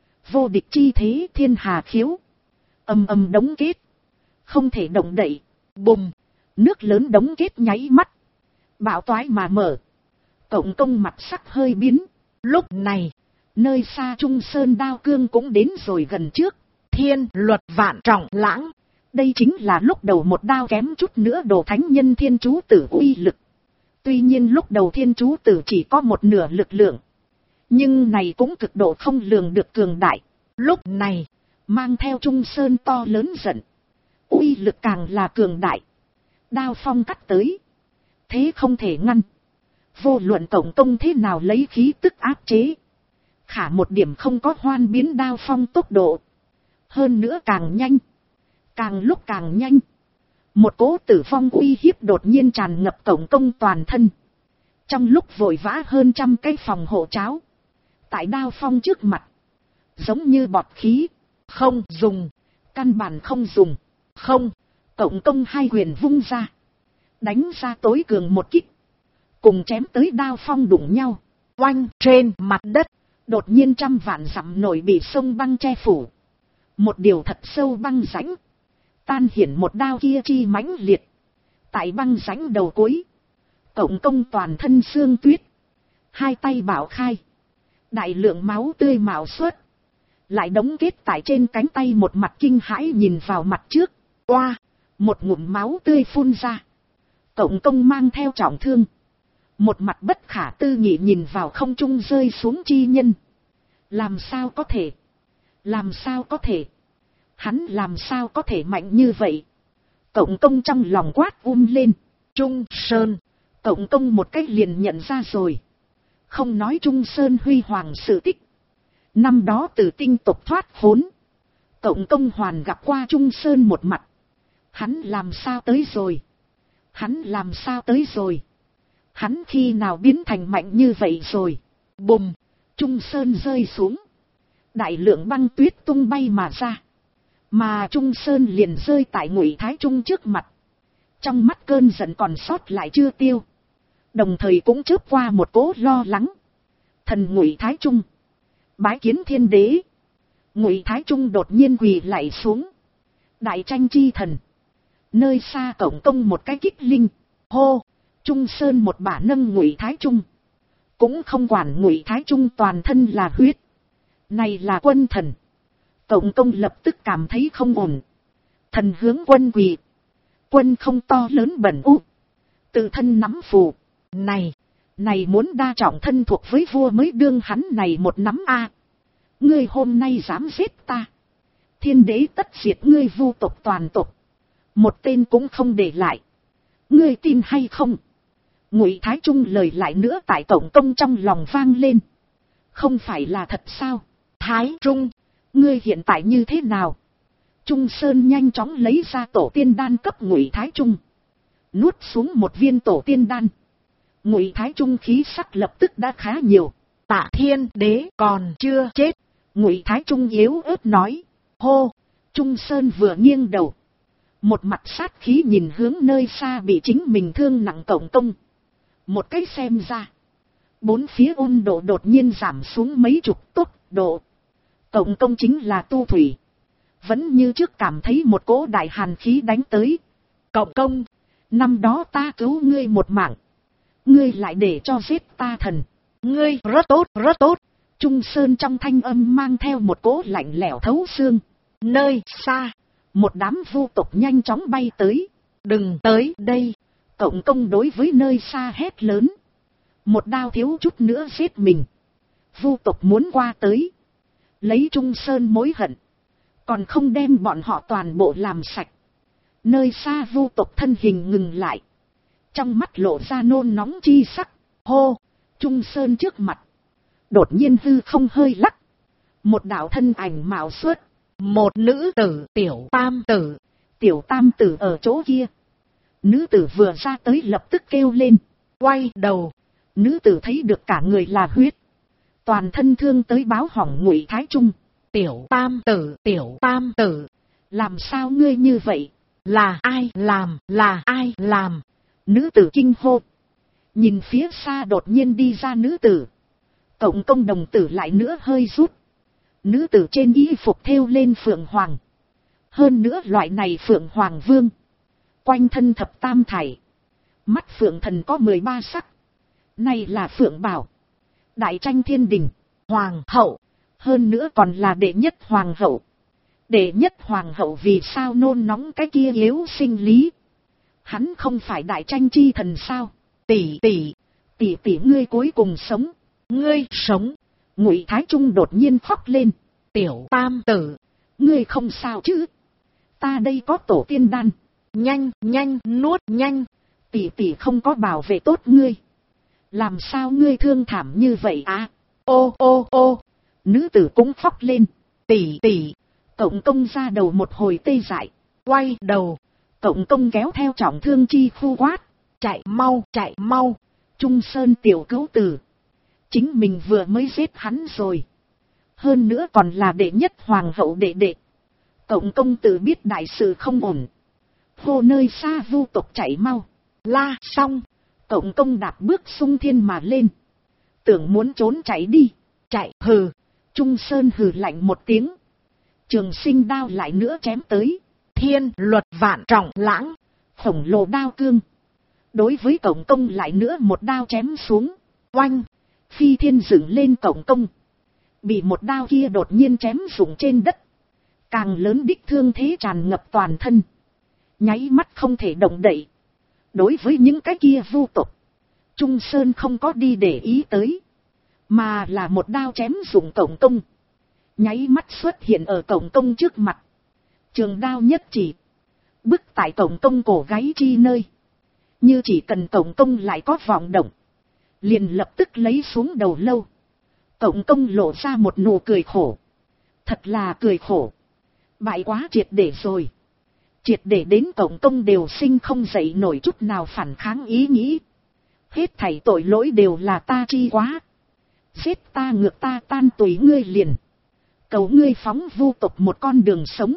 Vô địch chi thế thiên hà khiếu, ầm ầm đóng kết, không thể động đậy. Bùng, nước lớn đóng kết nháy mắt bạo toái mà mở. Cộng công mặt sắc hơi biến. Lúc này, nơi xa Trung Sơn đao cương cũng đến rồi gần trước. Thiên luật vạn trọng lãng, đây chính là lúc đầu một đao kém chút nữa đồ thánh nhân thiên chú tử uy lực. Tuy nhiên lúc đầu thiên chú tử chỉ có một nửa lực lượng, nhưng này cũng cực độ không lường được cường đại. Lúc này, mang theo Trung Sơn to lớn giận, uy lực càng là cường đại. Đao phong cắt tới, thế không thể ngăn. Vô luận Cộng công thế nào lấy khí tức áp chế, khả một điểm không có hoan biến đao phong tốc độ. Hơn nữa càng nhanh, càng lúc càng nhanh. Một cỗ tử phong uy hiếp đột nhiên tràn ngập Cộng công toàn thân. Trong lúc vội vã hơn trăm cái phòng hộ cháo, tại đao phong trước mặt, giống như bọt khí. Không dùng, căn bản không dùng. Không, Cộng công hai quyền vung ra, đánh ra tối cường một kích, cùng chém tới đao phong đụng nhau. Oanh, trên mặt đất, đột nhiên trăm vạn dặm nổi bị sông băng che phủ. Một điều thật sâu băng rãnh, tan hiển một đao kia chi mãnh liệt. Tại băng rãnh đầu cuối, Cộng công toàn thân xương tuyết, hai tay bảo khai, đại lượng máu tươi mạo xuất, lại đóng kết tại trên cánh tay. một mặt kinh hãi nhìn vào mặt trước. Oa, một ngụm máu tươi phun ra. Cộng công mang theo trọng thương, một mặt bất khả tư nghị nhìn vào không trung rơi xuống chi nhân. Làm sao có thể? Làm sao có thể? Hắn làm sao có thể mạnh như vậy? Cộng công trong lòng quát lên. Trung Sơn, Cộng công một cách liền nhận ra rồi. Không nói Trung Sơn huy hoàng sự tích, năm đó từ tinh tộc thoát khốn, Cộng công hoàn gặp qua Trung Sơn một mặt. Hắn làm sao tới rồi? Hắn làm sao tới rồi? Hắn khi nào biến thành mạnh như vậy rồi? Bùm, Trung Sơn rơi xuống, đại lượng băng tuyết tung bay mà ra. Mà Trung Sơn liền rơi tại Ngụy Thái Trung trước mặt. Trong mắt cơn giận còn sót lại chưa tiêu, đồng thời cũng chớp qua một cỗ lo lắng. Thần Ngụy Thái Trung, bái kiến thiên đế. Ngụy Thái Trung đột nhiên quỳ lạy xuống. Đại tranh chi thần. Nơi xa Cộng công một cái kích linh. Hô, Trung Sơn một bả nâng Ngụy Thái Trung, cũng không quản Ngụy Thái Trung toàn thân là huyết. Này là quân thần. Cộng công lập tức cảm thấy không ổn. Thần hướng quân quỳ. Quân không to lớn bẩn u, tự thân nắm phù. Này muốn đa trọng thân thuộc với vua mới đương hắn này một nắm a. Ngươi hôm nay dám giết ta, thiên đế tất diệt ngươi vu tộc toàn tộc, một tên cũng không để lại. Ngươi tin hay không? Ngụy Thái Trung lời lại nữa tại Cộng công trong lòng vang lên. Không phải là thật sao? Thái Trung, ngươi hiện tại như thế nào? Trung Sơn nhanh chóng lấy ra tổ tiên đan cấp Ngụy Thái Trung, nuốt xuống một viên tổ tiên đan. Ngụy Thái Trung khí sắc lập tức đã khá nhiều. Tạ thiên đế còn chưa chết. Ngụy Thái Trung yếu ớt nói. Hô, Trung Sơn vừa nghiêng đầu, một mặt sát khí nhìn hướng nơi xa bị chính mình thương nặng Cộng công. Một cái xem ra, bốn phía ôn độ đột nhiên giảm xuống mấy chục tốc độ. Cộng công chính là tu thủy, vẫn như trước cảm thấy một cỗ đại hàn khí đánh tới. Cộng công, năm đó ta cứu ngươi một mạng, ngươi lại để cho giết ta thần. Ngươi rất tốt, rất tốt. Trung Sơn trong thanh âm mang theo một cỗ lạnh lẽo thấu xương. Nơi xa, một đám vu tộc nhanh chóng bay tới. Đừng tới đây. Cộng công đối với nơi xa hét lớn. Một đao thiếu chút nữa giết mình. Vu tộc muốn qua tới, Lấy Trung Sơn mối hận. Còn không đem bọn họ toàn bộ làm sạch. Nơi xa vu tộc thân hình ngừng lại. Trong mắt lộ ra nôn nóng chi sắc. Hô! Trung Sơn trước mặt. Đột nhiên hư không hơi lắc. Một đạo thân ảnh mạo xuất. Một nữ tử tiểu tam tử. Tiểu tam tử ở chỗ kia. Nữ tử vừa ra tới lập tức kêu lên. Quay đầu. Nữ tử thấy được cả người là huyết. Toàn thân thương tới báo hỏng Ngụy Thái Trung. Tiểu tam tử, tiểu tam tử. Làm sao ngươi như vậy? Là ai làm, là ai làm? Nữ tử kinh hô. Nhìn phía xa đột nhiên đi ra nữ tử. Cộng công đồng tử lại nữa hơi rút. Nữ tử trên y phục thêu lên phượng hoàng. Hơn nữa loại này phượng hoàng vương. Quanh thân thập tam thải. Mắt phượng thần có 13 sắc. Này là phượng bảo. Đại tranh thiên đình. Hoàng hậu. Hơn nữa còn là đệ nhất hoàng hậu. Đệ nhất hoàng hậu vì sao nôn nóng cái kia yếu sinh lý. Hắn không phải đại tranh chi thần sao? Tỷ tỷ ngươi cuối cùng sống. Ngươi sống. Ngụy Thái Trung đột nhiên khóc lên. Tiểu tam tử. Ngươi không sao chứ? Ta đây có tổ tiên đan. Nhanh nuốt nhanh. Tỷ không có bảo vệ tốt ngươi. Làm sao ngươi thương thảm như vậy à? Ô. Nữ tử cũng khóc lên. Tỷ. Cộng công ra đầu một hồi tê dại. Quay đầu. Cộng công kéo theo trọng thương chi khu quát. Chạy mau. Trung Sơn tiểu cứu tử. Chính mình vừa mới giết hắn rồi. Hơn nữa còn là đệ nhất hoàng hậu đệ. Cộng công tự biết đại sự không ổn. Hô nơi xa vu tộc chạy mau. La xong. Cộng công đạp bước xung thiên mà lên. Tưởng muốn trốn chạy đi. Chạy hừ. Trung Sơn hừ lạnh một tiếng. Trường sinh đao lại nữa chém tới. Thiên luật vạn trọng lãng. Khổng lồ đao cương. Đối với cộng công lại nữa một đao chém xuống. Oanh. Phi thiên dựng lên cộng công. Bị một đao kia đột nhiên chém rụng trên đất. Càng lớn đích thương thế tràn ngập toàn thân. Nháy mắt không thể động đậy. Đối với những cái kia vu tộc. Trung Sơn không có đi để ý tới. Mà là một đao chém rụng cộng công. Nháy mắt xuất hiện ở cộng công trước mặt. Trường đao nhất chỉ. Bức tại cộng công cổ gáy chi nơi. Như chỉ cần cộng công lại có vọng động. Liền lập tức lấy xuống đầu lâu. Cộng công lộ ra một nụ cười khổ. Thật là cười khổ. Bại quá triệt để rồi. Triệt để đến cộng công đều sinh không dậy nổi chút nào phản kháng ý nghĩ. Hết thảy tội lỗi đều là ta chi quá. Giết ta ngược ta tan tùy ngươi liền. Cầu ngươi phóng vu tộc một con đường sống.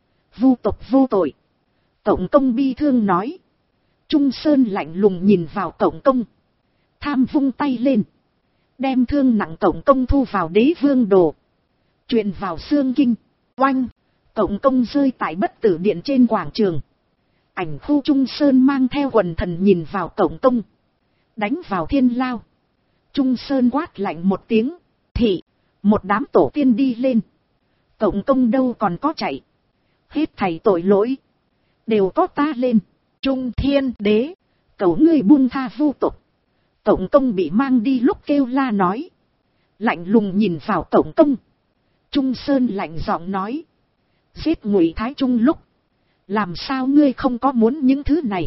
Vu tộc vô tội. Cộng công bi thương nói. Trung Sơn lạnh lùng nhìn vào cộng công. Tham vung tay lên. Đem thương nặng cộng công thu vào đế vương đồ. Truyền vào xương kinh. Oanh. Cộng công rơi tại bất tử điện trên quảng trường. Ảnh khu Trung Sơn mang theo quần thần nhìn vào cộng công. Đánh vào thiên lao. Trung Sơn quát lạnh một tiếng. Thị. Một đám tổ tiên đi lên. Cộng công đâu còn có chạy. Hết thảy tội lỗi. Đều có ta lên. Trung Thiên Đế. Cầu ngươi buông tha vu tộc. Cộng công bị mang đi lúc kêu la nói. Lạnh lùng nhìn vào cộng công. Trung Sơn lạnh giọng nói. Giết Ngụy Thái Trung lúc. Làm sao ngươi không có muốn những thứ này.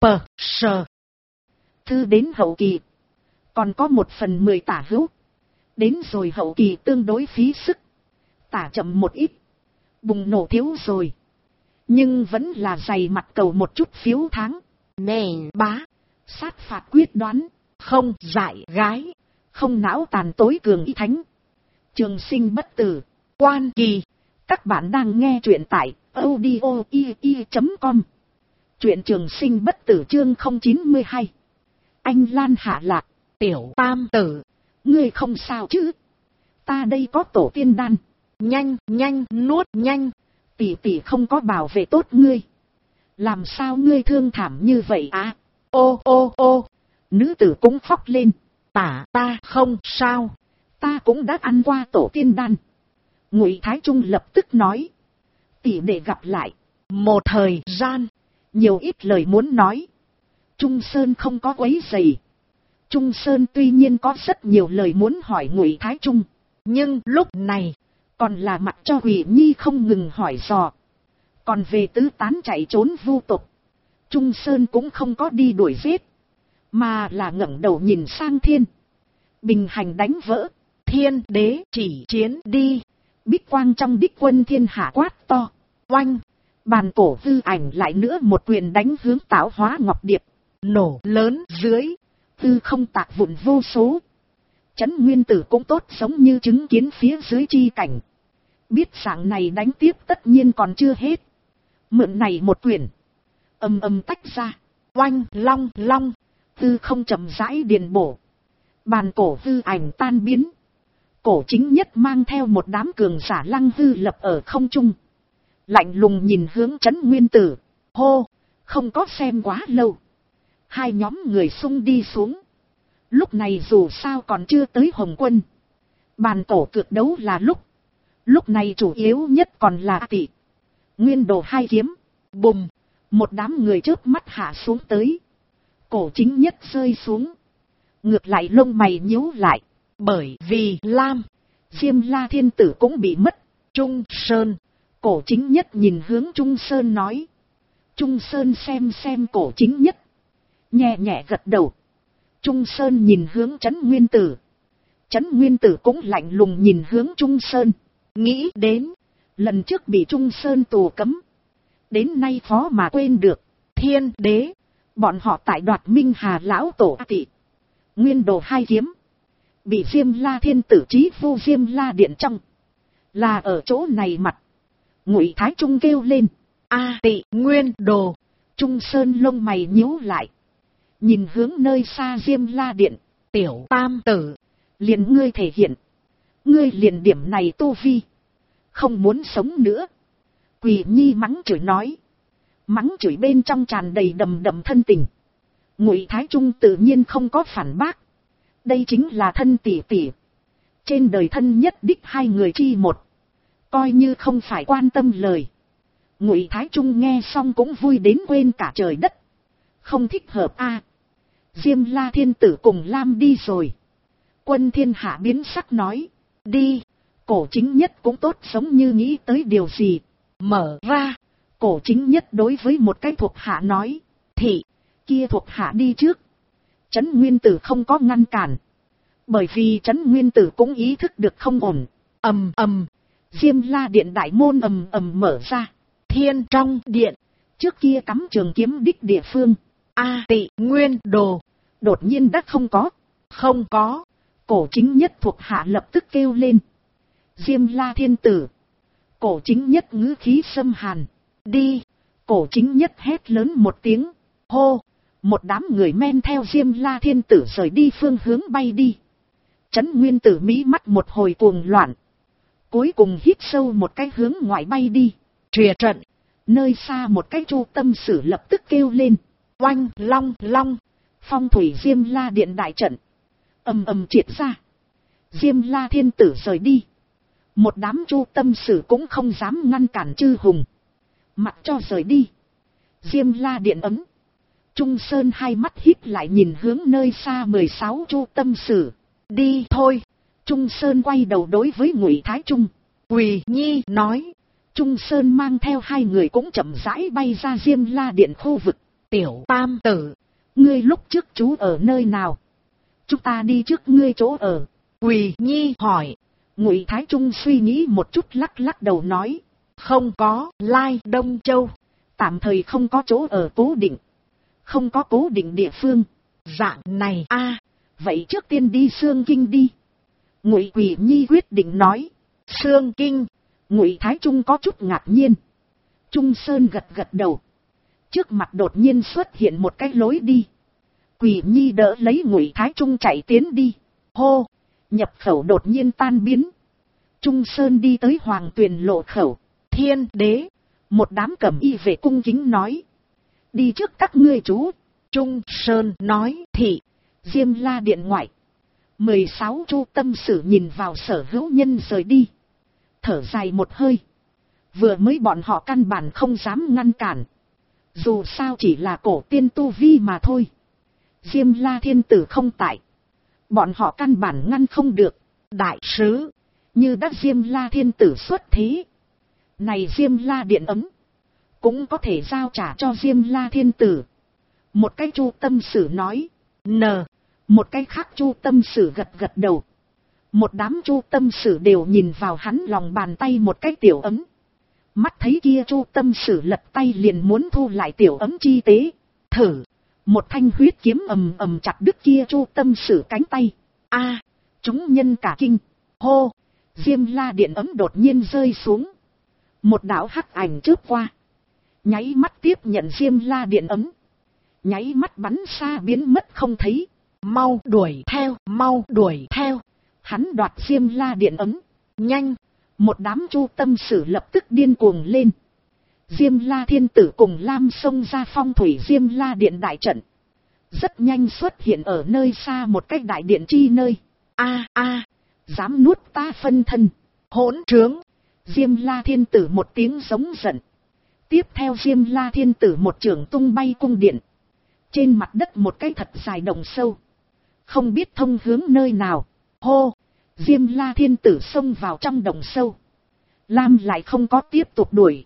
Sờ. Thư đến hậu kỳ. Còn có 1/10 tả hữu. Đến rồi hậu kỳ tương đối phí sức. Tả chậm một ít. Bùng nổ thiếu rồi. Nhưng vẫn là dày mặt cầu một chút phiếu tháng. Nè bá. Sát phạt quyết đoán. Không dại gái. Không não tàn tối cường y thánh. Trường sinh bất tử. Quan kỳ. Các bạn đang nghe truyện tại audio.com. Truyện trường sinh bất tử chương 092. Anh Lan hạ lạc. Tiểu tam tử. Ngươi không sao chứ? Ta đây có tổ tiên đan. Nhanh nuốt nhanh. Tỷ không có bảo vệ tốt ngươi. Làm sao ngươi thương thảm như vậy à? Ô. Nữ tử cũng khóc lên. Ta không sao. Ta cũng đã ăn qua tổ tiên đan. Ngụy Thái Trung lập tức nói. Tỷ để gặp lại. Một thời gian. Nhiều ít lời muốn nói. Trung Sơn không có quấy rầy. Trung Sơn tuy nhiên có rất nhiều lời muốn hỏi Ngụy Thái Trung. Nhưng lúc này. Còn là mặc cho Quỷ Nhi không ngừng hỏi dò. Còn về tứ tán chạy trốn vu tục, Trung Sơn cũng không có đi đuổi giết, mà là ngẩng đầu nhìn sang thiên. Bình hành đánh vỡ, thiên đế chỉ chiến đi. Bích quang trong đích quân thiên hạ quát to. Oanh! Bàn cổ hư ảnh lại nữa một quyền đánh hướng Tạo Hóa Ngọc Điệp. Nổ lớn dưới, hư không tạc vụn vô số. Chấn Nguyên Tử cũng tốt giống như chứng kiến phía dưới chi cảnh. Biết sáng này đánh tiếp tất nhiên còn chưa hết. Mượn này một quyền, ầm ầm tách ra. Oanh! Long long, hư không chậm rãi điền bổ. Bàn cổ hư ảnh tan biến. Cổ Chính Nhất mang theo một đám cường giả lăng hư lập ở không trung. Lạnh lùng nhìn hướng Chấn Nguyên Tử. Hô! Không có xem quá lâu. Hai nhóm người xung đi xuống. Lúc này dù sao còn chưa tới Hồng Quân. Bàn cổ cược đấu là lúc này chủ yếu nhất còn là Tị Nguyên Đồ hai kiếm. Bùm! Một đám người chớp mắt hạ xuống tới. Cổ Chính Nhất rơi xuống. Ngược lại lông mày nhíu lại. Bởi vì Diêm La Thiên Tử cũng bị mất. Trung Sơn. Cổ Chính Nhất nhìn hướng Trung Sơn nói. Trung Sơn xem Cổ Chính Nhất, nhẹ nhẹ gật đầu. Trung Sơn nhìn hướng Chấn Nguyên Tử. Chấn Nguyên Tử cũng lạnh lùng nhìn hướng Trung Sơn. Nghĩ đến lần trước bị Trung Sơn tù cấm, đến nay khó mà quên được. Thiên đế, bọn họ tại Đoạt Minh Hà lão tổ Tị Nguyên Đồ hai kiếm, bị Diêm La Thiên Tử chí vu Diêm La Điện trong. Là ở chỗ này mặt. Ngụy Thái Trung kêu lên. Tị Nguyên Đồ. Trung Sơn lông mày nhíu lại. Nhìn hướng nơi xa Diêm La Điện. Tiểu tam tử, liền ngươi thể hiện. Ngươi liền điểm này tu vi, không muốn sống nữa. Quỷ Nhi mắng chửi nói. Mắng chửi bên trong tràn đầy đầm đầm thân tình. Ngụy Thái Trung tự nhiên không có phản bác. Đây chính là thân tỷ tỷ. Trên đời thân nhất đích hai người chi một. Coi như không phải quan tâm lời. Ngụy Thái Trung nghe xong cũng vui đến quên cả trời đất. Không thích hợp Diêm La Thiên Tử cùng Lam đi rồi. Quân thiên hạ biến sắc nói. Đi. Cổ Chính Nhất cũng tốt giống như nghĩ tới điều gì. Mở ra. Cổ Chính Nhất đối với một cái thuộc hạ nói. Thị. Kia thuộc hạ đi trước. Chấn Nguyên Tử không có ngăn cản. Bởi vì Chấn Nguyên Tử cũng ý thức được không ổn. Ầm ầm. Diêm La Điện đại môn ầm ầm mở ra. Thiên trong điện, trước kia cắm trường kiếm đích địa phương. Tị Nguyên Đồ đột nhiên đã không có. Cổ Chính Nhất thuộc hạ lập tức kêu lên. Diêm La Thiên Tử. Cổ Chính Nhất ngữ khí xâm hàn. Đi. Cổ Chính Nhất hét lớn một tiếng. Hô. Một đám người men theo Diêm La Thiên Tử rời đi phương hướng bay đi. Chấn Nguyên Tử mí mắt một hồi cuồng loạn. Cuối cùng hít sâu một cái hướng ngoài bay đi. Trìa trận. Nơi xa một cái Chu Tâm Sử lập tức kêu lên. Oanh long long. Phong thủy Diêm La Điện đại trận ầm ầm triệt ra. Diêm La Thiên Tử rời đi. Một đám Chu Tâm Sử cũng không dám ngăn cản chư hùng. Mặc cho rời đi. Diêm La Điện ấm. Trung Sơn hai mắt híp lại nhìn hướng nơi xa 16 Chu Tâm Sử. Đi thôi. Trung Sơn quay đầu đối với Ngụy Thái Trung. Quỳ Nhi nói. Trung Sơn mang theo hai người cũng chậm rãi bay ra Diêm La Điện khu vực. Tiểu tam tử, ngươi lúc trước trú ở nơi nào? Chúng ta đi trước ngươi chỗ ở. Quỳ Nhi hỏi. Ngụy Thái Trung suy nghĩ một chút lắc lắc đầu nói. Không có, Lai Đông Châu. Tạm thời không có chỗ ở cố định. Không có cố định địa phương. Dạng này vậy trước tiên đi Xương Kinh đi. Ngụy Quỳ Nhi quyết định nói. Xương Kinh. Ngụy Thái Trung có chút ngạc nhiên. Trung Sơn gật gật đầu. Trước mặt đột nhiên xuất hiện một cái lối đi. Quỳ Nhi đỡ lấy Ngụy Thái Trung chạy tiến đi. Hô. Nhập khẩu đột nhiên tan biến. Trung Sơn đi tới Hoàng Tuyền lộ khẩu. Thiên đế. Một đám cẩm y vệ cung kính nói. Đi trước các ngươi chú. Trung Sơn nói. Thị. Diêm La Điện ngoại. 16 Chu Tâm Sử nhìn vào sở hữu nhân rời đi. Thở dài một hơi. Vừa mới bọn họ căn bản không dám ngăn cản. Dù sao chỉ là cổ tiên tu vi mà thôi. Diêm La Thiên Tử không tại. Bọn họ căn bản ngăn không được. Đại sứ. Như đã Diêm La Thiên Tử xuất thế. Này Diêm La điện ấm. Cũng có thể giao trả cho Diêm La Thiên Tử. Một cái Chu Tâm Sử nói. Một cái khác Chu Tâm Sử gật gật đầu. Một đám Chu Tâm Sử đều nhìn vào hắn lòng bàn tay một cái tiểu ấm. Mắt thấy kia Chu Tâm Sử lật tay liền muốn thu lại tiểu ấm chi tế. Thử. Một thanh huyết kiếm ầm ầm chặt đứt kia Chu Tâm Sử cánh tay. Chúng nhân cả kinh. Hô. Diêm La điện ấm đột nhiên rơi xuống. Một đạo hắc ảnh chớp qua. Nháy mắt tiếp nhận Diêm La điện ấm. Nháy mắt bắn xa biến mất không thấy. Mau đuổi theo, mau đuổi theo. Hắn đoạt Diêm La điện ấm. Nhanh. Một đám Chu Tâm Sử lập tức điên cuồng lên. Diêm La Thiên Tử cùng Lam xông ra phong thủy Diêm La điện đại trận. Rất nhanh xuất hiện ở nơi xa một cái đại điện chi nơi. Dám nuốt ta phân thân. Hỗn trướng. Diêm La Thiên Tử một tiếng giống giận. Tiếp theo Diêm La Thiên Tử một chưởng tung bay cung điện. Trên mặt đất một cái thật dài động sâu. Không biết thông hướng nơi nào. Hô. Diêm La Thiên Tử xông vào trong động sâu. Lam lại không có tiếp tục đuổi.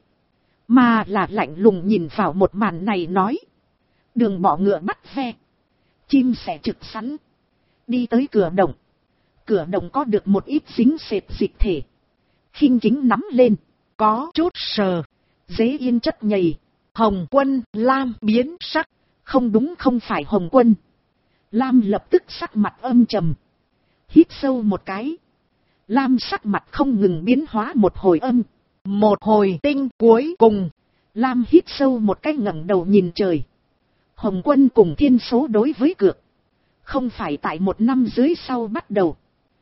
Mà là lạnh lùng nhìn vào một màn này nói. Đường bỏ ngựa bắt ve. Chim sẻ trực sắn. Đi tới cửa động. Cửa động có được một ít dính sệt dịch thể. Khinh kính nắm lên. Có chút sờ. Dế yên chất nhầy. Hồng Quân, Lam biến sắc. Không đúng, không phải Hồng Quân. Lam lập tức sắc mặt âm trầm. Hít sâu một cái. Lam sắc mặt không ngừng biến hóa một hồi âm. Một hồi tinh, cuối cùng. Lam hít sâu một cái, ngẩng đầu nhìn trời. Hồng Quân cùng thiên số đối với cược. Không phải tại một năm dưới sau bắt đầu.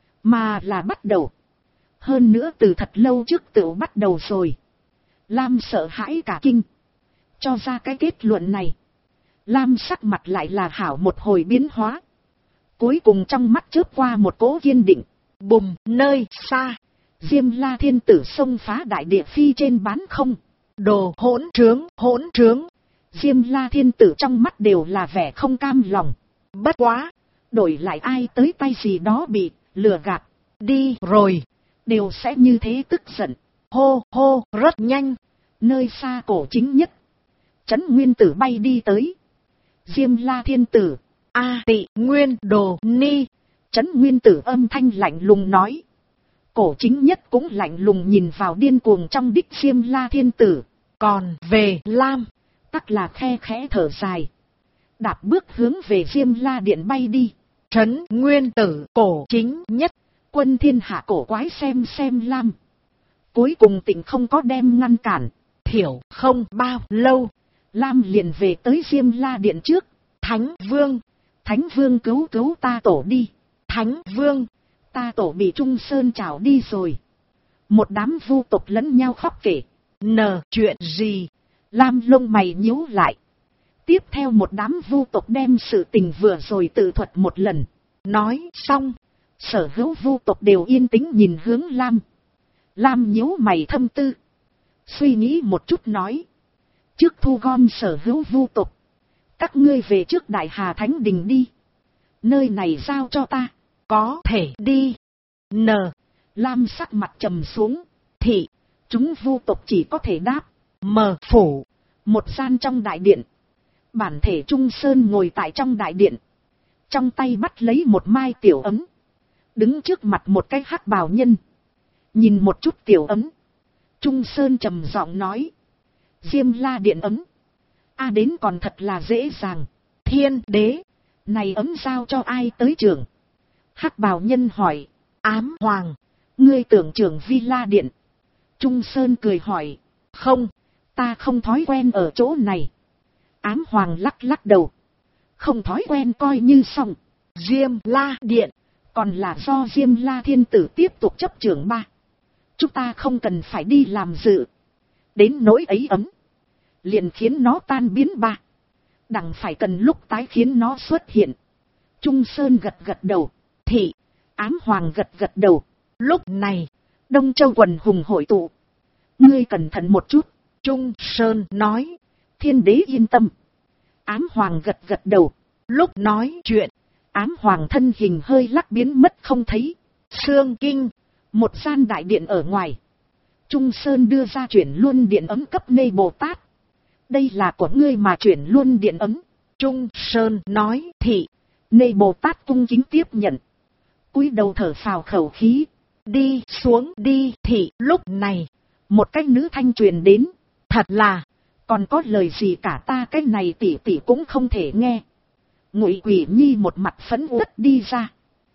Mà là bắt đầu. Hơn nữa từ thật lâu trước tự bắt đầu rồi. Lam sợ hãi cả kinh. Cho ra cái kết luận này. Lam sắc mặt lại là hảo một hồi biến hóa. Cuối cùng trong mắt chớp qua một cỗ kiên định. Bùm, nơi xa. Diêm La Thiên Tử xông phá đại địa phi trên bán không. Đồ hỗn trướng, hỗn trướng. Diêm La Thiên Tử trong mắt đều là vẻ không cam lòng. Bất quá. Đổi lại ai tới tay gì đó bị lừa gạt. Đi rồi. Đều sẽ như thế tức giận. Hô hô, rất nhanh. Nơi xa cổ chính nhất. Trấn Nguyên Tử bay đi tới. Diêm La Thiên Tử. Tị Nguyên Đồ Ni. Trấn Nguyên Tử âm thanh lạnh lùng nói. Cổ chính nhất cũng lạnh lùng nhìn vào điên cuồng trong đích Diêm La Thiên Tử. Còn về Lam. Tắc là khe khẽ thở dài. Đạp bước hướng về Diêm La điện bay đi. Trấn Nguyên Tử, cổ chính nhất. Quân thiên hạ cổ quái xem Lam. Cuối cùng tỉnh không có đem ngăn cản. Thiểu không bao lâu. Lam liền về tới Diêm La điện trước. Thánh Vương cứu ta tổ đi. Thánh Vương, ta tổ bị Trung Sơn trảo đi rồi. Một đám vu tộc lẫn nhau khóc kể. Chuyện gì? Lam lông mày nhíu lại. Tiếp theo một đám vu tộc đem sự tình vừa rồi tự thuật một lần. Nói xong. Sở hữu vu tộc đều yên tĩnh nhìn hướng Lam. Lam nhíu mày thâm tư. Suy nghĩ một chút nói. Trước thu gom sở hữu vu tộc. Các ngươi về trước Đại Hà Thánh Đình đi. Nơi này giao cho ta. Có thể đi. Lam sắc mặt trầm xuống. Thị. Chúng vu tộc chỉ có thể đáp. Phủ. Một gian trong đại điện. Bản thể Trung Sơn ngồi tại trong đại điện. Trong tay bắt lấy một mai tiểu ấm. Đứng trước mặt một cái hắc bào nhân. Nhìn một chút tiểu ấm. Trung Sơn trầm giọng nói. Diêm La điện ấm. Đến còn thật là dễ dàng. Thiên đế. Này ấm giao cho ai tới trưởng? Hắc bào nhân hỏi. Ám Hoàng. Ngươi tưởng trưởng Vi La điện. Trung Sơn cười hỏi. Không. Ta không thói quen ở chỗ này. Ám Hoàng lắc lắc đầu. Không thói quen coi như xong. Diêm La điện. Còn là do Diêm La Thiên Tử tiếp tục chấp trưởng ba. Chúng ta không cần phải đi làm dự. Đến nỗi ấy ấm. Liền khiến nó tan biến ba. Đặng phải cần lúc tái khiến nó xuất hiện. Trung Sơn gật gật đầu. Thị. Ám Hoàng gật gật đầu. Lúc này. Đông Châu quần hùng hội tụ. Ngươi cẩn thận một chút. Trung Sơn nói. Thiên đế yên tâm. Ám Hoàng gật gật đầu. Lúc nói chuyện. Ám Hoàng thân hình hơi lắc biến mất không thấy. Sương Kinh. Một gian đại điện ở ngoài. Trung Sơn đưa ra chuyển luôn điện ấm cấp Nê Bồ Tát. Đây là của ngươi mà chuyển luôn điện ấm. Trung Sơn nói thị. Nê Bồ Tát cung kính tiếp nhận. Cúi đầu thở phào khẩu khí. Đi xuống đi thị. Lúc này, một cái nữ thanh truyền đến. Thật là, còn có lời gì cả ta cái này tỷ tỷ cũng không thể nghe. Ngụy Quỷ Nhi một mặt phẫn uất đi ra.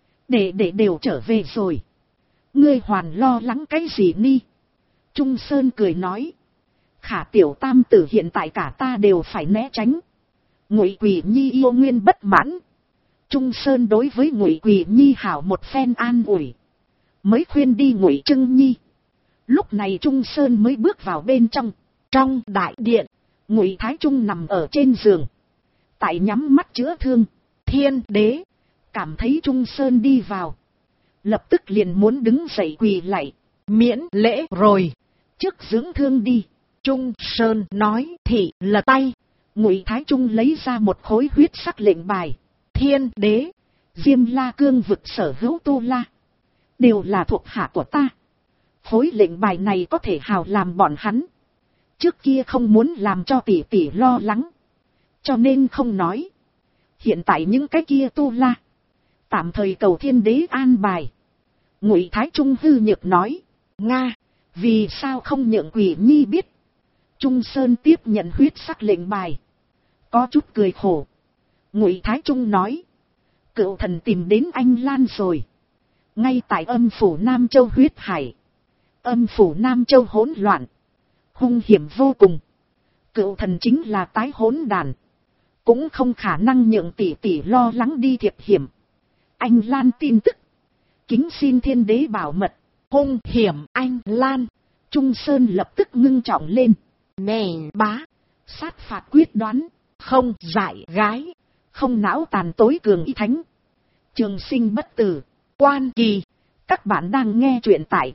Để đều trở về rồi. Ngươi hoàn lo lắng cái gì ni? Trung Sơn cười nói. Khả tiểu tam tử hiện tại cả ta đều phải né tránh. Ngụy Quỷ Nhi yêu nguyên bất mãn. Trung Sơn đối với Ngụy Quỷ Nhi hảo một phen an ủi. Mới khuyên đi Ngụy Trưng Nhi. Lúc này Trung Sơn mới bước vào bên trong. Trong đại điện, Ngụy Thái Trung nằm ở trên giường. Tại nhắm mắt chữa thương. Thiên đế cảm thấy Trung Sơn đi vào. Lập tức liền muốn đứng dậy quỳ lạy. Miễn lễ rồi. Trước dưỡng thương đi. Trung Sơn nói thị là tay. Ngụy Thái Trung lấy ra một khối huyết sắc lệnh bài. Thiên đế, Diêm La cương vực sở hữu tu la. Đều là thuộc hạ của ta. Khối lệnh bài này có thể hào làm bọn hắn. Trước kia không muốn làm cho tỷ tỷ lo lắng. Cho nên không nói. Hiện tại những cái kia tu la. Tạm thời cầu thiên đế an bài. Ngụy Thái Trung hư nhược nói. Nga, vì sao không nhượng Quỷ Nhi biết. Trung Sơn tiếp nhận huyết sắc lệnh bài. Có chút cười khổ. Ngụy Thái Trung nói. Cựu thần tìm đến anh Lan rồi. Ngay tại âm phủ Nam Châu huyết hải. Âm phủ Nam Châu hỗn loạn. Hung hiểm vô cùng. Cựu thần chính là tái hỗn đàn. Cũng không khả năng nhượng tỷ tỷ lo lắng đi thiệp hiểm. Anh Lan tin tức. Kính xin thiên đế bảo mật. Hung hiểm anh Lan. Trung Sơn lập tức ngưng trọng lên. Nè bá. Sát phạt quyết đoán. Không dại gái. Không não tàn tối cường y thánh. Trường sinh bất tử. Quan kỳ. Các bạn đang nghe truyện tại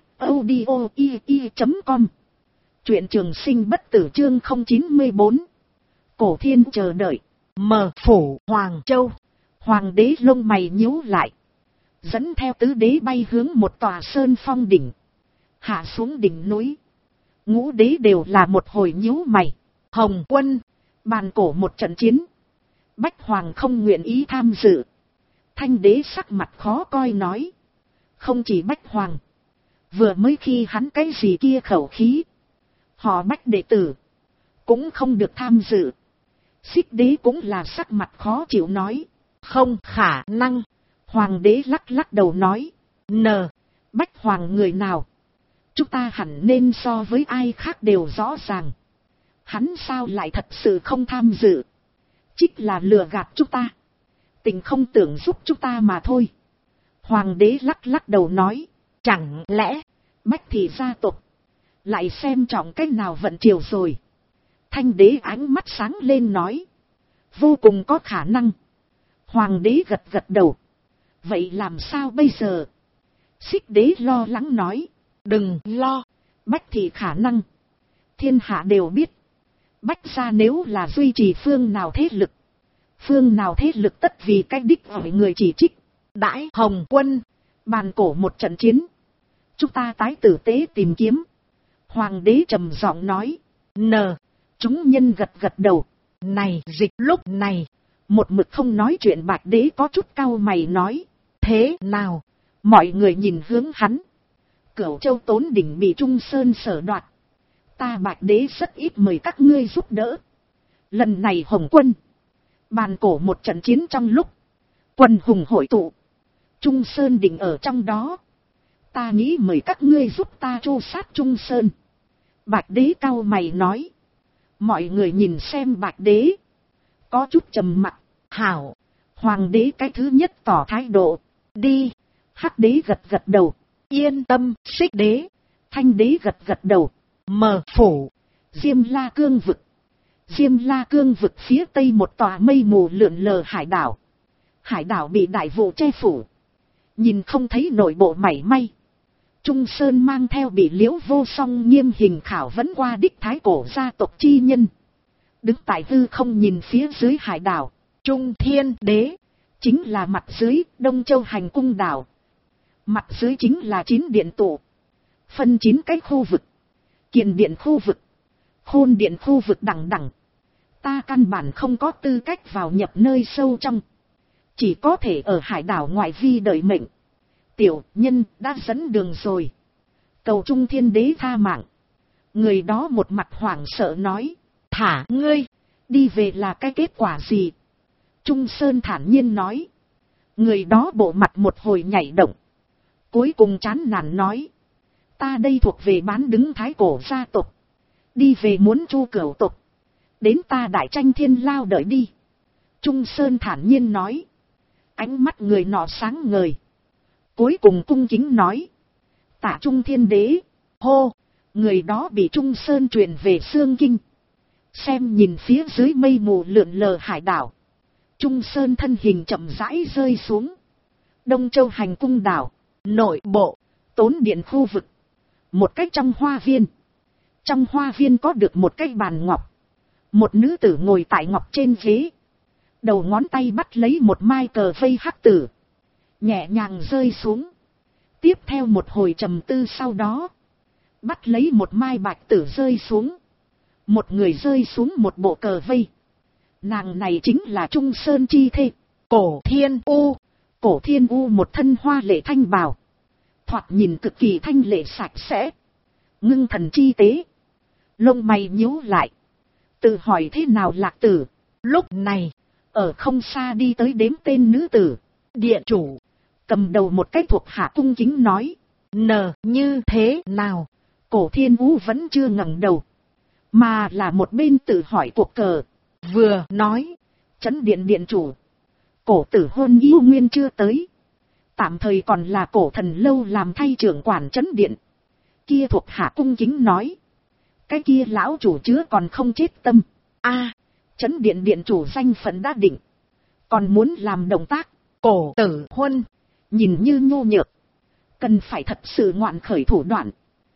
audio.com. Truyện trường sinh bất tử chương 094. Cổ thiên chờ đợi. Mở phủ Hoàng Châu. Hoàng đế lông mày nhíu lại. Dẫn theo tứ đế bay hướng một tòa sơn phong đỉnh. Hạ xuống đỉnh núi. Ngũ đế đều là một hồi nhíu mày. Hồng Quân. Bàn cổ một trận chiến. Bách Hoàng không nguyện ý tham dự. Thanh đế sắc mặt khó coi nói. Không chỉ Bách Hoàng. Vừa mới khi hắn cái gì kia khẩu khí. Họ Bách đệ tử. Cũng không được tham dự. Xích đế cũng là sắc mặt khó chịu nói. Không khả năng. Hoàng đế lắc lắc đầu nói. Bách Hoàng người nào? Chúng ta hẳn nên so với ai khác đều rõ ràng. Hắn sao lại thật sự không tham dự? Chính là lừa gạt chúng ta. Tình không tưởng giúp chúng ta mà thôi. Hoàng đế lắc lắc đầu nói. Chẳng lẽ Bách thị gia tộc lại xem trọng cách nào vận triều rồi. Thanh đế ánh mắt sáng lên nói. Vô cùng có khả năng. Hoàng đế gật gật đầu. Vậy làm sao bây giờ? Xích đế lo lắng nói. Đừng lo. Bách thị khả năng. Thiên hạ đều biết. Bách gia nếu là duy trì phương nào thế lực. Phương nào thế lực tất vì cái đích hỏi người chỉ trích. Đãi Hồng Quân. Bàn cổ một trận chiến. Chúng ta tái tử tế tìm kiếm. Hoàng đế trầm giọng nói. Chúng nhân gật gật đầu. Này dịch lúc này. Một mực không nói chuyện Bạch đế có chút cau mày nói. Thế nào? Mọi người nhìn hướng hắn. Cửu Châu Tốn đỉnh bị Trung Sơn sở đoạt. Ta Bạch đế rất ít mời các ngươi giúp đỡ. Lần này Hồng Quân. Bàn cổ một trận chiến trong lúc. Quần hùng hội tụ. Trung Sơn đỉnh ở trong đó. Ta nghĩ mời các ngươi giúp ta tru sát Trung Sơn. Bạch đế cau mày nói. Mọi người nhìn xem Bạch đế. Có chút trầm mặc. Hảo. Hoàng đế cái thứ nhất tỏ thái độ. Đi. Hắc đế gật gật đầu. Yên tâm. Xích đế. Thanh đế gật gật đầu. Mở phủ. Diêm La cương vực. Diêm La cương vực phía tây một tòa mây mù lượn lờ hải đảo. Hải đảo bị đại vụ che phủ. Nhìn không thấy nội bộ mảy may. Trung Sơn mang theo bị Liễu Vô Song nghiêm hình khảo vấn qua đích thái cổ gia tộc chi nhân. Đứng tại hư không nhìn phía dưới hải đảo. Trung Thiên Đế. Chính là mặt dưới Đông Châu hành cung đảo. Mặt dưới chính là 9 điện tụ. Phân 9 cái khu vực. Kiền điện khu vực. Khôn điện khu vực đẳng đẳng. Ta căn bản không có tư cách vào nhập nơi sâu trong. Chỉ có thể ở hải đảo ngoại vi đợi mệnh. Tiểu nhân đã dẫn đường rồi. Cầu Trung Thiên Đế tha mạng. Người đó một mặt hoảng sợ nói. Thả ngươi. Đi về là cái kết quả gì? Trung Sơn thản nhiên nói. Người đó bộ mặt một hồi nhảy động. Cuối cùng chán nản nói. Ta đây thuộc về bán đứng thái cổ gia tộc. Đi về muốn chu cửu tộc. Đến ta đại tranh thiên lao đợi đi. Trung Sơn thản nhiên nói. Ánh mắt người nọ sáng ngời. Cuối cùng cung kính nói. Tạ Trung Thiên Đế. Hô. Người đó bị Trung Sơn truyền về Xương Kinh. Xem nhìn phía dưới mây mù lượn lờ hải đảo. Trung Sơn thân hình chậm rãi rơi xuống. Đông Châu hành cung đảo. Nội bộ. Tốn điện khu vực. Một cách trong hoa viên. Trong hoa viên có được một cái bàn ngọc. Một nữ tử ngồi tại ngọc trên ghế. Đầu ngón tay bắt lấy một mai cờ vây hắc tử. Nhẹ nhàng rơi xuống. Tiếp theo một hồi trầm tư sau đó. Bắt lấy một mai bạch tử rơi xuống. Một người rơi xuống một bộ cờ vây. Nàng này chính là Trung Sơn chi thê. Cổ Thiên U. Cổ Thiên U một thân hoa lệ thanh bào. Thoạt nhìn cực kỳ thanh lệ sạch sẽ. Ngưng thần chi tế. Lông mày nhíu lại. Tự hỏi thế nào Lạc Tử. Lúc này. Ở không xa đi tới đếm tên nữ tử. Địa chủ. Cầm đầu một cái thuộc hạ cung kính nói. Như thế nào? Cổ Thiên U vẫn chưa ngẩng đầu. Mà là một bên tự hỏi cuộc cờ. Vừa nói. Trấn điện điện chủ. Cổ tử hôn yêu nguyên chưa tới. Tạm thời còn là cổ thần lâu làm thay trưởng quản trấn điện. Kia thuộc hạ cung kính nói. Cái kia lão chủ chứa còn không chết tâm. Trấn điện điện chủ danh phận đã định. Còn muốn làm động tác. Cổ tử huân. Nhìn như nhu nhược. Cần phải thật sự ngoạn khởi thủ đoạn.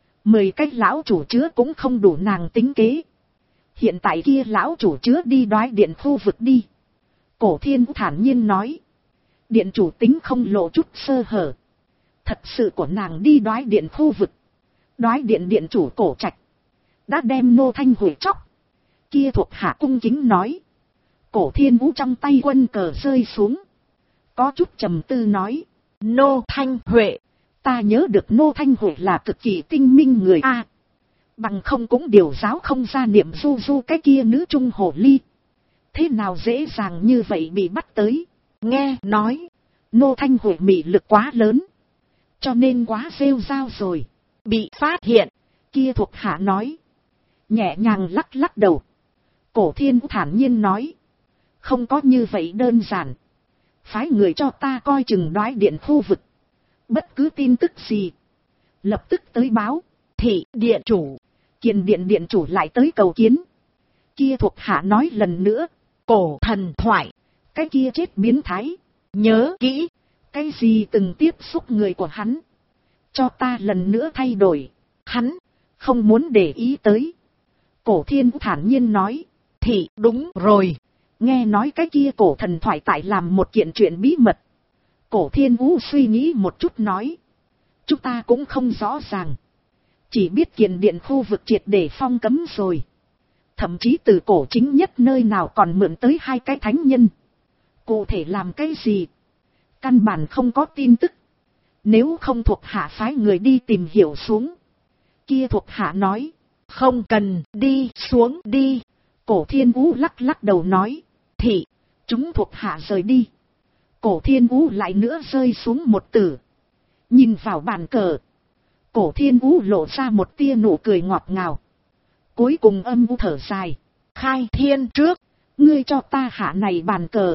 10 cái lão chủ chứa cũng không đủ nàng tính kế. Hiện tại kia lão chủ chứa đi đoái điện khu vực đi. Cổ Thiên thản nhiên nói. Điện chủ tính không lộ chút sơ hở. Thật sự của nàng đi đoái điện khu vực. Đoái điện điện chủ Cổ Trạch. Đã đem Nô Thanh hủy chóc. Kia thuộc hạ cung kính nói. Cổ Thiên Vũ trong tay quân cờ rơi xuống. Có chút trầm tư nói. Nô Thanh Huệ. Ta nhớ được Nô Thanh Huệ là cực kỳ tinh minh người A. Bằng không cũng điều giáo không ra niệm du du cái kia nữ trung hồ ly. Thế nào dễ dàng như vậy bị bắt tới. Nghe nói. Nô Thanh Huệ mị lực quá lớn. Cho nên quá rêu rao rồi. Bị phát hiện. Kia thuộc hạ nói. Nhẹ nhàng lắc lắc đầu. Cổ Thiên thản nhiên nói. Không có như vậy đơn giản. Phái người cho ta coi chừng đoái điện khu vực. Bất cứ tin tức gì. Lập tức tới báo. Thị điện chủ. Kiền điện điện chủ lại tới cầu kiến. Kia thuộc hạ nói lần nữa. Cổ thần thoại. Cái kia chết biến thái. Nhớ kỹ. Cái gì từng tiếp xúc người của hắn. Cho ta lần nữa thay đổi. Hắn. Không muốn để ý tới. Cổ Thiên thản nhiên nói. Thì đúng rồi. Nghe nói cái kia cổ thần thoại tại làm một kiện chuyện bí mật. Cổ Thiên Vũ suy nghĩ một chút nói. Chúng ta cũng không rõ ràng. Chỉ biết Kiền điện khu vực triệt để phong cấm rồi. Thậm chí từ cổ chính nhất nơi nào còn mượn tới 2 cái thánh nhân. Cụ thể làm cái gì? Căn bản không có tin tức. Nếu không thuộc hạ phái người đi tìm hiểu xuống. Kia thuộc hạ nói. Không cần đi xuống đi. Cổ Thiên Vũ lắc lắc đầu nói. Thì chúng thuộc hạ rời đi. Cổ Thiên Vũ lại nữa rơi xuống một tử. Nhìn vào bàn cờ. Cổ Thiên Vũ lộ ra một tia nụ cười ngọt ngào. Cuối cùng âm u thở dài. Khai thiên trước. Ngươi cho ta hạ này bàn cờ.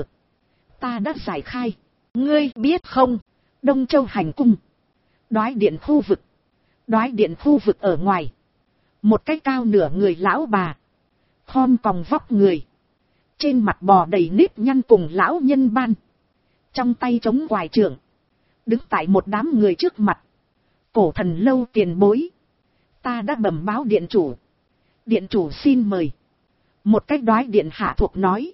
Ta đã giải khai. Ngươi biết không? Đông Châu hành cung. Đoái điện khu vực. Đoái điện khu vực ở ngoài. Một cái cao nửa người lão bà. Khom còng vóc người. Trên mặt bò đầy nếp nhăn cùng lão nhân ban. Trong tay chống quài trượng. Đứng tại một đám người trước mặt. Cổ thần lâu tiền bối. Ta đã bẩm báo điện chủ. Điện chủ xin mời. Một cách đoái điện hạ thuộc nói.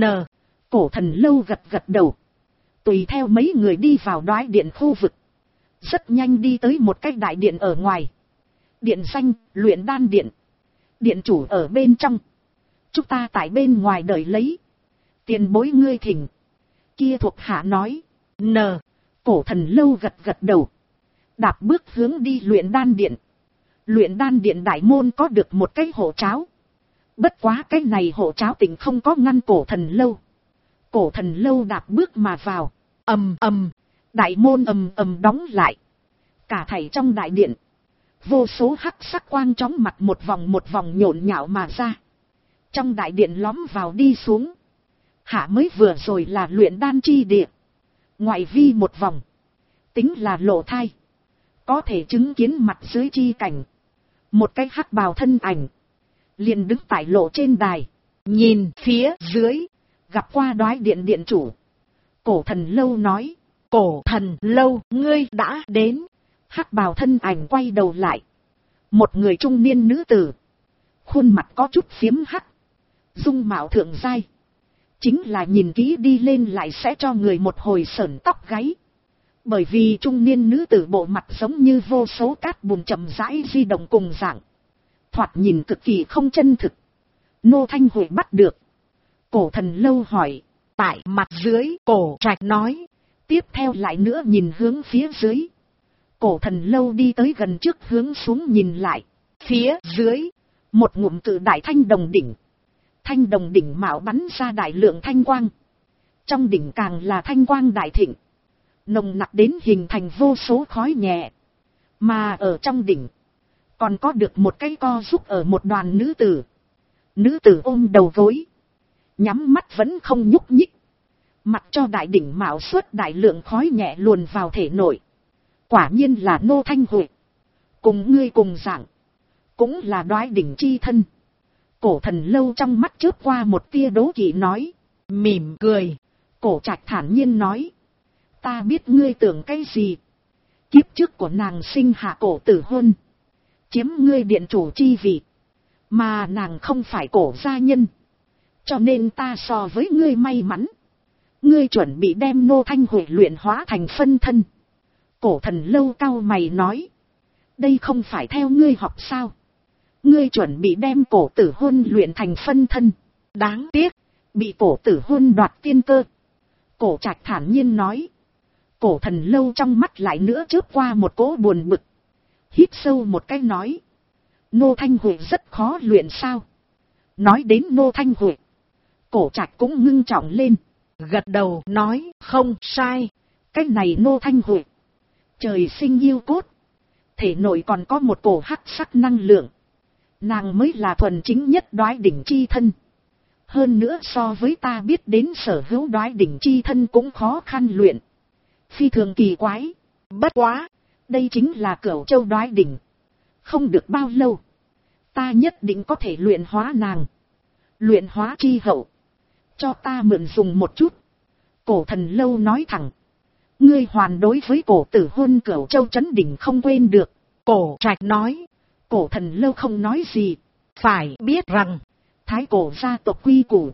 Cổ thần lâu gật gật đầu. Tùy theo mấy người đi vào đoái điện khu vực. rất nhanh đi tới một cái đại điện ở ngoài. Điện danh, luyện đan điện. Điện chủ ở bên trong. Chúng ta tại bên ngoài đợi lấy. Tiền bối ngươi thỉnh. Kia thuộc hạ nói. Cổ Thần Lâu gật gật đầu. Đạp bước hướng đi luyện đan điện. Luyện đan điện đại môn có được một cái hộ tráo. Bất quá cái này hộ tráo tỉnh không có ngăn Cổ Thần Lâu. Cổ Thần Lâu đạp bước mà vào. Ầm ầm. Đại môn ầm ầm đóng lại. Cả thảy trong đại điện. Vô số hắc sắc quang chóng mặt một vòng nhộn nhạo mà ra. Trong đại điện lõm vào đi xuống. Hạ mới vừa rồi là luyện đan chi địa. Ngoại vi một vòng. Tính là lộ thai. Có thể chứng kiến mặt dưới chi cảnh. Một cái hắc bào thân ảnh. Liền đứng tại lộ trên đài. Nhìn phía dưới. Gặp qua Đoái điện điện chủ. Cổ Thần Lâu nói. Cổ Thần Lâu, ngươi đã đến. Hắc bào thân ảnh quay đầu lại. Một người trung niên nữ tử. Khuôn mặt có chút phiếm hắc. Dung mạo thượng giai. Chính là nhìn kỹ đi lên lại sẽ cho người một hồi sởn tóc gáy. Bởi vì trung niên nữ tử bộ mặt giống như vô số cát bùn chậm rãi di động cùng dạng. Thoạt nhìn cực kỳ không chân thực. Nô Thanh Huệ bắt được. Cổ Thần Lâu hỏi. Tại mặt dưới, Cổ Trạch nói. Tiếp theo lại nữa nhìn hướng phía dưới. Cổ Thần Lâu đi tới gần trước hướng xuống nhìn lại. Phía dưới, một ngụm cự đại thanh đồng đỉnh. Thanh đồng đỉnh mạo bắn ra đại lượng thanh quang. Trong đỉnh càng là thanh quang đại thịnh. Nồng nặc đến hình thành vô số khói nhẹ. Mà ở trong đỉnh, còn có được một cái co giúp ở một đoàn nữ tử. Nữ tử ôm đầu gối. Nhắm mắt vẫn không nhúc nhích. Mặc cho đại đỉnh mạo xuất đại lượng khói nhẹ luồn vào thể nội. Quả nhiên là Nô Thanh Huệ. Cùng ngươi cùng dạng. Cũng là Đoái đỉnh chi thân. Cổ Thần Lâu trong mắt chớp qua một tia đố kỵ nói. Mỉm cười. Cổ Trạch thản nhiên nói. Ta biết ngươi tưởng cái gì. Kiếp trước của nàng sinh hạ Cổ Tử Hôn. Chiếm ngươi điện chủ chi vị. Mà nàng không phải Cổ gia nhân. Cho nên ta so với ngươi may mắn. Ngươi chuẩn bị đem Nô Thanh Huệ luyện hóa thành phân thân. Cổ Thần Lâu cau mày nói. Đây không phải theo ngươi học sao. Ngươi chuẩn bị đem Cổ Tử Hôn luyện thành phân thân. Đáng tiếc. Bị Cổ Tử Hôn đoạt tiên cơ. Cổ Trạch thản nhiên nói. Cổ Thần Lâu trong mắt lại nữa chớp qua một cỗ buồn bực. Hít sâu một cái nói. Nô Thanh Huệ rất khó luyện sao. Nói đến Nô Thanh Huệ. Cổ Trạch cũng ngưng trọng lên. Gật đầu nói không sai. Cái này Nô Thanh Huệ. Trời sinh yêu cốt. Thể nội còn có một cổ hắc sắc năng lượng. Nàng mới là thuần chính nhất Đoái đỉnh chi thân. Hơn nữa so với ta biết đến sở hữu Đoái đỉnh chi thân cũng khó khăn luyện. Phi thường kỳ quái. Bất quá. Đây chính là Cửu Châu Đoái đỉnh. Không được bao lâu. Ta nhất định có thể luyện hóa nàng. Luyện hóa chi hậu. Cho ta mượn dùng một chút. Cổ Thần Lâu nói thẳng. Ngươi hoàn đối với Cổ Tử Hôn Cửu Châu Trấn Đỉnh không quên được. Cổ Trạch nói. Cổ Thần Lâu không nói gì. Phải biết rằng. Thái cổ gia tộc quy củ.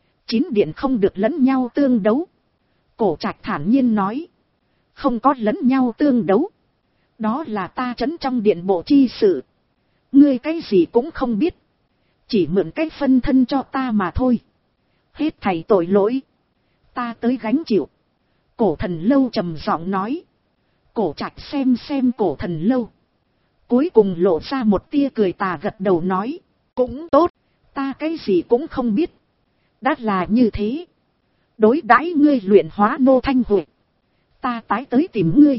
9 điện không được lẫn nhau tương đấu. Cổ Trạch thản nhiên nói. Không có lẫn nhau tương đấu. Đó là ta trấn trong điện bộ chi sự. Ngươi cái gì cũng không biết. Chỉ mượn cái phân thân cho ta mà thôi. Hết thảy tội lỗi. Ta tới gánh chịu. Cổ Thần Lâu trầm giọng nói. Cổ Trạch xem Cổ Thần Lâu. Cuối cùng lộ ra một tia cười tà gật đầu nói. Cũng tốt. Ta cái gì cũng không biết. Đã là như thế. Đối đãi ngươi luyện hóa Nô Thanh Huệ. Ta tái tới tìm ngươi.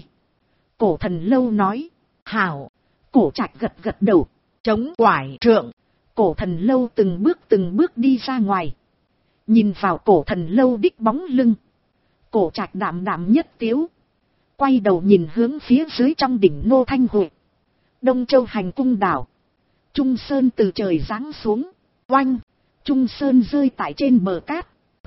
Cổ Thần Lâu nói. Hảo. Cổ Trạch gật gật đầu. Chống quải trượng. Cổ Thần Lâu từng bước đi ra ngoài. Nhìn vào Cổ Thần Lâu đích bóng lưng. Cổ Trạch đạm đạm nhất tiếu. Quay đầu nhìn hướng phía dưới trong đỉnh Nô Thanh Huệ. Đông Châu hành cung đảo. Trung Sơn từ trời giáng xuống. Oanh. Trung Sơn rơi tại trên bờ cát.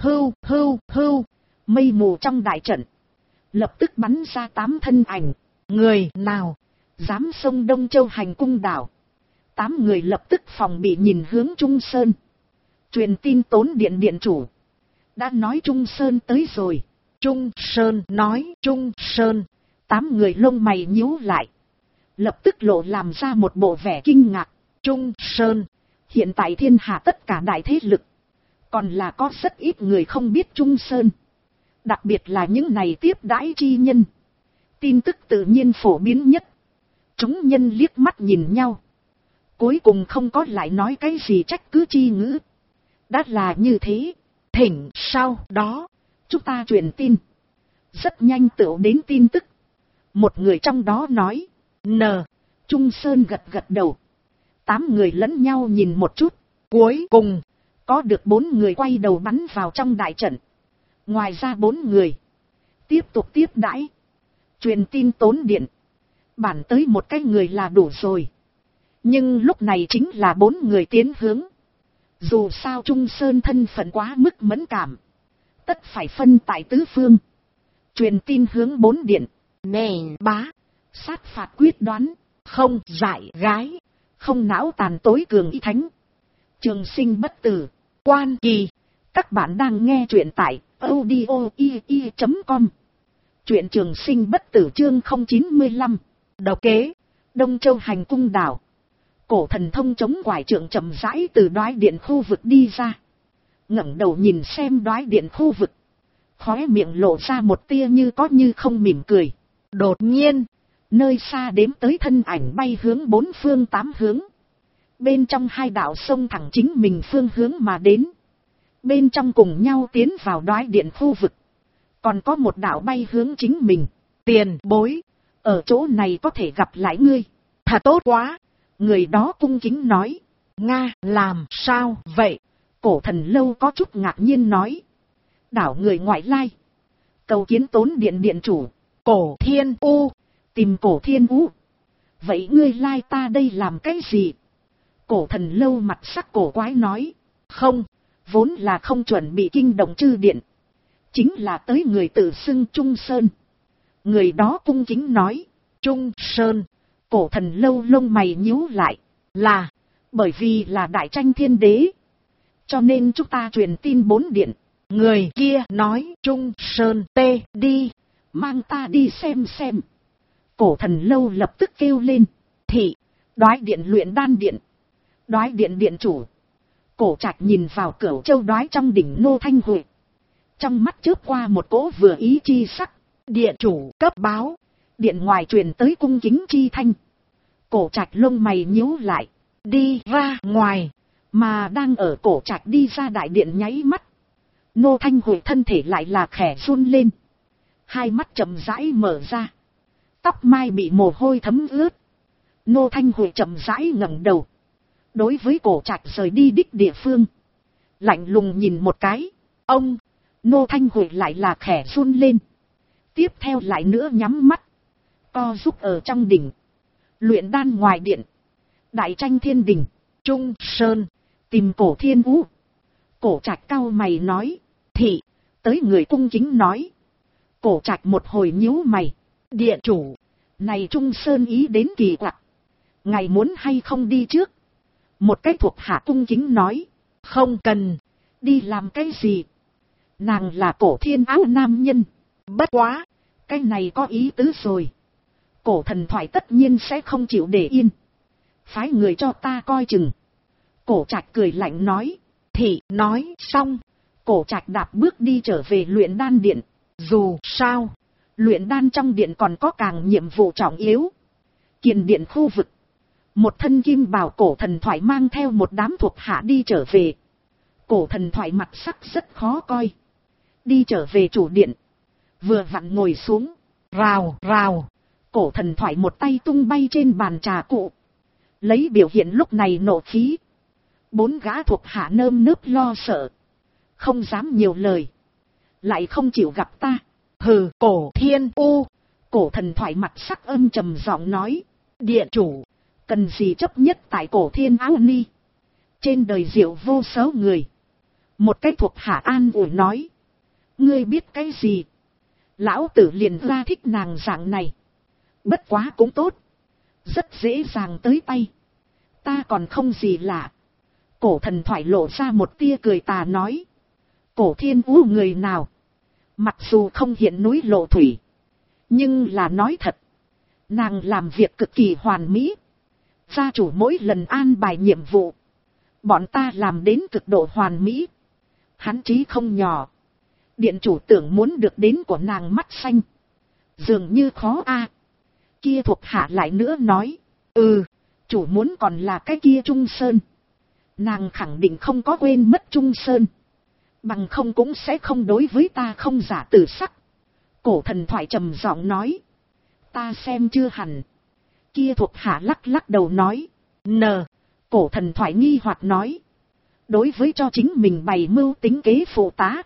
Hưu. Mây mù trong đại trận. Lập tức bắn ra 8 thân ảnh. Người nào dám xông Đông Châu hành cung đảo. 8 người lập tức phòng bị nhìn hướng Trung Sơn. Truyền tin Tốn điện điện chủ. Đã nói Trung Sơn tới rồi. Trung Sơn nói Trung Sơn. 8 người lông mày nhíu lại. Lập tức lộ làm ra một bộ vẻ kinh ngạc. Trung Sơn. Hiện tại thiên hạ tất cả đại thế lực. Còn là có rất ít người không biết Trung Sơn. Đặc biệt là những này tiếp đãi chi nhân. Tin tức tự nhiên phổ biến nhất. Chúng nhân liếc mắt nhìn nhau. Cuối cùng không có lại nói cái gì trách cứ chi ngữ. Đã là như thế. Thỉnh sau đó. Chúng ta truyền tin. Rất nhanh tựu đến tin tức. Một người trong đó nói. Trung Sơn gật gật đầu. 8 người lẫn nhau nhìn một chút. Cuối cùng. Có được 4 người quay đầu bắn vào trong đại trận. Ngoài ra 4 người. Tiếp tục tiếp đãi. Truyền tin tốn điện. Bản tới một cái người là đủ rồi. Nhưng lúc này chính là 4 người tiến hướng. Dù sao Trung Sơn thân phận quá mức mẫn cảm. Tất phải phân tại tứ phương. Truyền tin hướng 4 điện. Nè bá. Sát phạt quyết đoán. Không dại gái. Không não tàn tối cường y thánh. Trường sinh bất tử. Quan kỳ. Các bạn đang nghe truyện tại audio.com. Truyện trường sinh bất tử chương 095. Độc kế. Đông Châu hành cung đảo. Cổ thần thông chống quải trượng chậm rãi từ đoái điện khu vực đi ra. Ngẩng đầu nhìn xem đoái điện khu vực. Khóe miệng lộ ra một tia như có như không mỉm cười. Đột nhiên. Nơi xa đếm tới thân ảnh bay hướng 4 phương 8 hướng. Bên trong 2 đạo sông thẳng chính mình phương hướng mà đến. Bên trong cùng nhau tiến vào đoái điện khu vực. Còn có một đạo bay hướng chính mình. Tiền bối. Ở chỗ này có thể gặp lại ngươi. Thật tốt quá. Người đó cung kính nói. Nga làm sao vậy? Cổ thần lâu có chút ngạc nhiên nói. Đảo người ngoại lai. Cầu kiến tốn điện điện chủ. Cổ Thiên U. Tìm Cổ Thiên U. Vậy ngươi lai ta đây làm cái gì? Cổ thần lâu mặt sắc cổ quái nói. Không. Vốn là không chuẩn bị kinh động chư điện. Chính là tới người tự xưng Trung Sơn. Người đó cung kính nói. Trung Sơn. Cổ thần lâu lông mày nhíu lại. Là. Bởi vì là đại tranh thiên đế. Cho nên chúng ta truyền tin 4 điện. Người kia nói. Trung Sơn tê đi. Mang ta đi xem xem. Cổ thần lâu lập tức kêu lên. Thị. Đoái điện luyện đan điện. Đoái điện điện chủ. Cổ Trạch nhìn vào Cửu Châu đoái trong đỉnh Nô Thanh Huệ. Trong mắt chớp qua một cỗ vừa ý chi sắc. Điện chủ cấp báo. Điện ngoài truyền tới cung kính chi thanh. Cổ Trạch lông mày nhíu lại. Đi ra ngoài. Mà đang ở Cổ Trạch đi ra đại điện nháy mắt. Nô Thanh Huệ thân thể lại là khẽ run lên. Hai mắt chậm rãi mở ra. Tóc mai bị mồ hôi thấm ướt. Nô Thanh Huệ chậm rãi ngẩng đầu. Đối với Cổ Trạch rời đi đích địa phương. Lạnh lùng nhìn một cái. Ông. Nô Thanh Huệ lại là khẽ run lên. Tiếp theo lại nữa nhắm mắt. Co giúp ở trong đỉnh. Luyện đan ngoài điện. Đại tranh thiên đỉnh. Trung Sơn. Tìm Cổ Thiên U. Cổ Trạch cau mày nói. Thị. Tới người cung kính nói. Cổ Trạch một hồi nhíu mày. Địa chủ. Này Trung Sơn ý đến kỳ quặc. Ngài muốn hay không đi trước? Một cái thuộc hạ cung kính nói. Không cần. Đi làm cái gì? Nàng là Cổ Thiên Áo nam nhân. Bất quá. Cái này có ý tứ rồi. Cổ thần thoại tất nhiên sẽ không chịu để yên. Phái người cho ta coi chừng. Cổ Trạch cười lạnh nói. Thị nói xong. Cổ Trạch đạp bước đi trở về luyện đan điện. Dù sao. Luyện đan trong điện còn có càng nhiệm vụ trọng yếu. Kiền điện khu vực. Một thân kim bào cổ thần thoại mang theo một đám thuộc hạ đi trở về. Cổ thần thoại mặt sắc rất khó coi. Đi trở về chủ điện. Vừa vặn ngồi xuống. Rào rào. Cổ thần thoại một tay tung bay trên bàn trà cụ. Lấy biểu hiện lúc này nộ khí. 4 gã thuộc hạ nơm nớp lo sợ. Không dám nhiều lời. Lại không chịu gặp ta. Hừ. Cổ Thiên U. Cổ thần thoại mặt sắc âm trầm giọng nói. Địa chủ. Cần gì chấp nhất tại Cổ Thiên Áo Ni. Trên đời diệu vô số người. Một cái thuộc hạ an ủi nói. Ngươi biết cái gì? Lão tử liền ra thích nàng dạng này. Bất quá cũng tốt. Rất dễ dàng tới tay. Ta còn không gì lạ. Cổ thần thoại lộ ra một tia cười tà nói. Cổ Thiên U người nào? Mặc dù không hiện núi lộ thủy. Nhưng là nói thật, nàng làm việc cực kỳ hoàn mỹ. Gia chủ mỗi lần an bài nhiệm vụ, bọn ta làm đến cực độ hoàn mỹ. Hắn trí không nhỏ. Điện chủ tưởng muốn được đến của nàng mắt xanh, dường như khó a. Kia thuộc hạ lại nữa nói, chủ muốn còn là cái kia Trung Sơn. Nàng khẳng định không có quên mất Trung Sơn, bằng không cũng sẽ không đối với ta không giả tử sắc. Cổ thần thoại trầm giọng nói, ta xem chưa hẳn. Kia thuộc hạ lắc lắc đầu nói, cổ thần thoại nghi hoặc nói, đối với cho chính mình bày mưu tính kế phụ tá,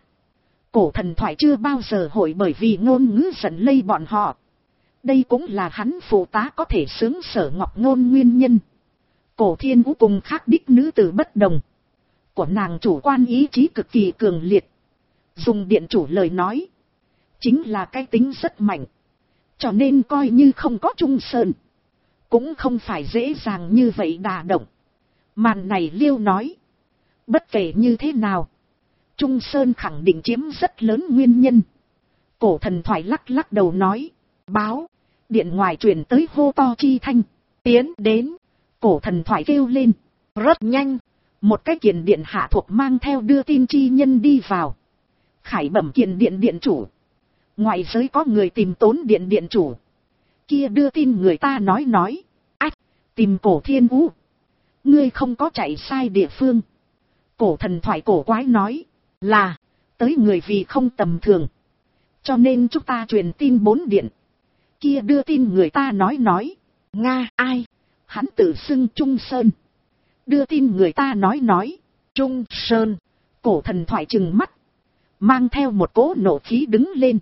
cổ thần thoại chưa bao giờ hội bởi vì ngôn ngữ giận lây bọn họ. Đây cũng là hắn phụ tá có thể sướng sở ngọc ngôn nguyên nhân. Cổ Thiên Vũ cùng khác đích nữ tử bất đồng. Của nàng chủ quan ý chí cực kỳ cường liệt. Dùng điện chủ lời nói, chính là cái tính rất mạnh. Cho nên coi như không có Trung Sơn, cũng không phải dễ dàng như vậy đả động. Màn này Liêu nói, bất kể như thế nào, Trung Sơn khẳng định chiếm rất lớn nguyên nhân. Cổ thần thoại lắc lắc đầu nói, báo, điện ngoài truyền tới hô to chi thanh, tiến đến. Cổ thần thoại kêu lên, rất nhanh, một cái kiền điện hạ thuộc mang theo đưa tin chi nhân đi vào. Khải bẩm kiền điện điện chủ, ngoại giới có người tìm Tốn điện điện chủ. Kia đưa tin người ta nói, ách, tìm Cổ Thiên Vũ, ngươi không có chạy sai địa phương. Cổ thần thoại cổ quái nói, là, tới người vì không tầm thường, cho nên chúng ta truyền tin 4 điện. Kia đưa tin người ta nói, Nga ai? Hắn tự xưng Trung Sơn. Đưa tin người ta nói, Trung Sơn. Cổ thần thoại trừng mắt, mang theo một cỗ nộ khí đứng lên.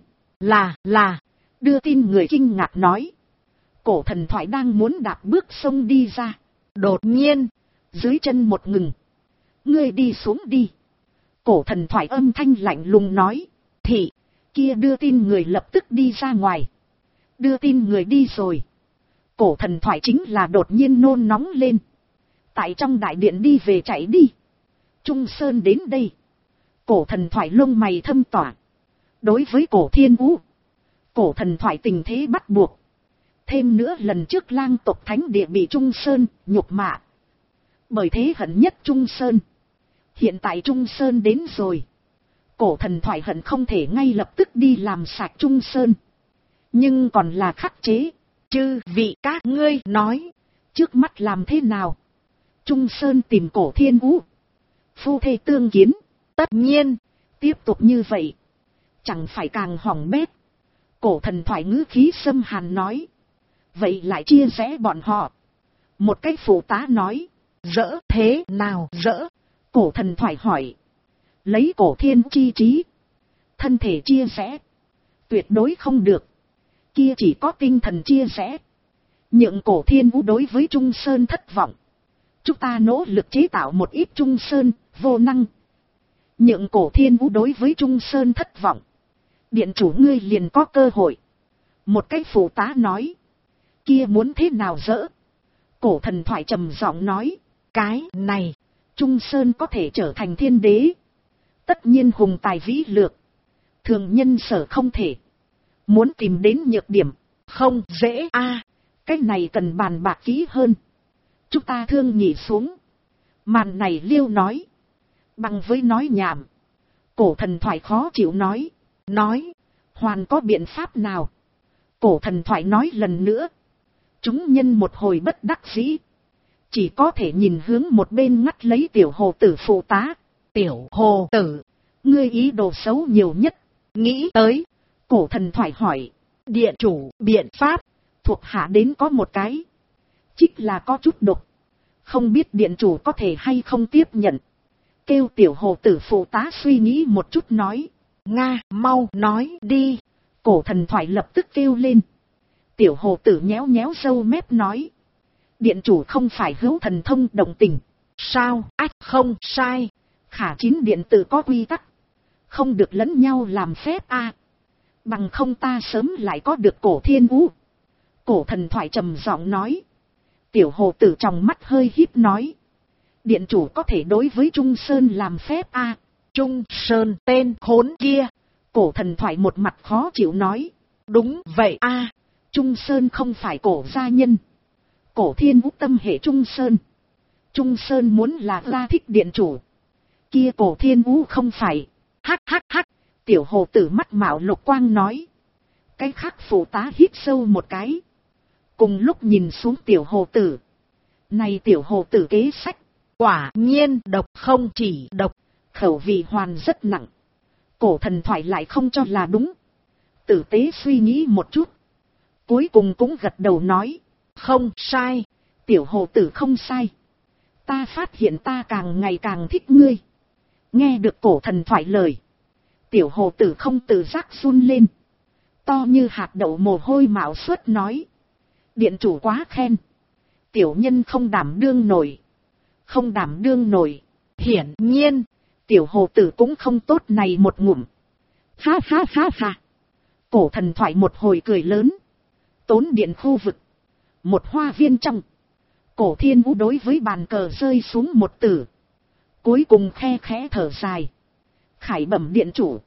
Là, đưa tin người kinh ngạc nói. Cổ thần thoại đang muốn đạp bước sông đi ra. Đột nhiên, dưới chân một ngừng. Ngươi đi xuống đi. Cổ thần thoại âm thanh lạnh lùng nói. Thì, kia đưa tin người lập tức đi ra ngoài. Đưa tin người đi rồi. Cổ thần thoại chính là đột nhiên nôn nóng lên. Tại trong đại điện đi về chạy đi. Trung Sơn đến đây. Cổ thần thoại lông mày thâm tỏa. Đối với Cổ Thiên Vũ, cổ thần thoại tình thế bắt buộc. Thêm nữa lần trước lang tộc thánh địa bị Trung Sơn nhục mạ. Bởi thế hận nhất Trung Sơn. Hiện tại Trung Sơn đến rồi. Cổ thần thoại hận không thể ngay lập tức đi làm sạch Trung Sơn. Nhưng còn là khắc chế. Chư vị các ngươi nói, trước mắt làm thế nào? Trung Sơn tìm Cổ Thiên Vũ, phu thê tương kiến. Tất nhiên, tiếp tục như vậy, chẳng phải càng hỏng bét. Cổ thần thoại ngữ khí xâm hàn nói. Vậy lại chia rẽ bọn họ. Một cái phụ tá nói. Dỡ thế nào dỡ? Cổ thần thoại hỏi. Lấy Cổ Thiên chi trí, thân thể chia rẽ tuyệt đối không được. Kia chỉ có tinh thần chia rẽ. Nhượng Cổ Thiên Vũ đối với Trung Sơn thất vọng. Chúng ta nỗ lực chế tạo một ít Trung Sơn vô năng. Nhượng Cổ Thiên Vũ đối với Trung Sơn thất vọng. Điện chủ ngươi liền có cơ hội. Một cái phụ tá nói. Kia muốn thế nào dỡ? Cổ thần thoại trầm giọng nói. Cái này, Trung Sơn có thể trở thành thiên đế. Tất nhiên hùng tài vĩ lược. Thường nhân sở không thể. Muốn tìm đến nhược điểm, không dễ a. Cái này cần bàn bạc kỹ hơn. Chúng ta thương nhị xuống. Màn này Liêu nói. Bằng với nói nhảm. Cổ thần thoại khó chịu nói. Hoàn có biện pháp nào? Cổ thần thoại nói lần nữa. Chúng nhân một hồi bất đắc dĩ. Chỉ có thể nhìn hướng một bên ngắt lấy tiểu hồ tử phụ tá. Tiểu hồ tử, ngươi ý đồ xấu nhiều nhất. Nghĩ tới. Cổ thần thoại hỏi. Điện chủ, biện pháp. Thuộc hạ đến có một cái. Chính là có chút độc. Không biết điện chủ có thể hay không tiếp nhận. Kêu tiểu hồ tử phụ tá suy nghĩ một chút nói. Nga, mau nói đi. Cổ thần thoại lập tức kêu lên. Tiểu hồ tử nhéo nhéo râu mép nói. Điện chủ không phải hữu thần thông đồng tình. Sao? Ách, không sai. Khả chín điện tử có quy tắc. Không được lẫn nhau làm phép a. Bằng không ta sớm lại có được Cổ Thiên Vũ. Cổ thần thoại trầm giọng nói. Tiểu hồ tử trong mắt hơi híp nói. Điện chủ có thể đối với Trung Sơn làm phép a. Trung Sơn tên khốn kia. Cổ thần thoại một mặt khó chịu nói. đúng vậy a. Trung Sơn không phải cổ gia nhân. Cổ Thiên Vũ tâm hệ Trung Sơn. Trung Sơn muốn là gia thích điện chủ. Kia cổ Thiên Vũ không phải. Hắc hắc hắc. Tiểu hồ tử mắt mạo lục quang nói. Cái khác phụ tá hít sâu một cái. Cùng lúc nhìn xuống tiểu hồ tử. Này tiểu hồ tử kế sách. Quả nhiên độc, không chỉ độc. Khẩu vị hoàn rất nặng. Cổ thần thoại lại không cho là đúng. Tử tế suy nghĩ một chút. Cuối cùng cũng gật đầu nói. Không sai. Tiểu hồ tử không sai. Ta phát hiện ta càng ngày càng thích ngươi. Nghe được cổ thần thoại lời. Tiểu hồ tử không tự giác run lên. To như hạt đậu mồ hôi mạo suốt nói. Điện chủ quá khen. Tiểu nhân không đảm đương nổi. Không đảm đương nổi. Hiển nhiên. Tiểu hồ tử cũng không tốt này một ngụm. Ha ha ha ha. Cổ thần thoại một hồi cười lớn. Tốn điện khu vực. Một hoa viên trong. Cổ Thiên Vũ đối với bàn cờ rơi xuống một tử. Cuối cùng khe khẽ thở dài. Khải bẩm điện chủ.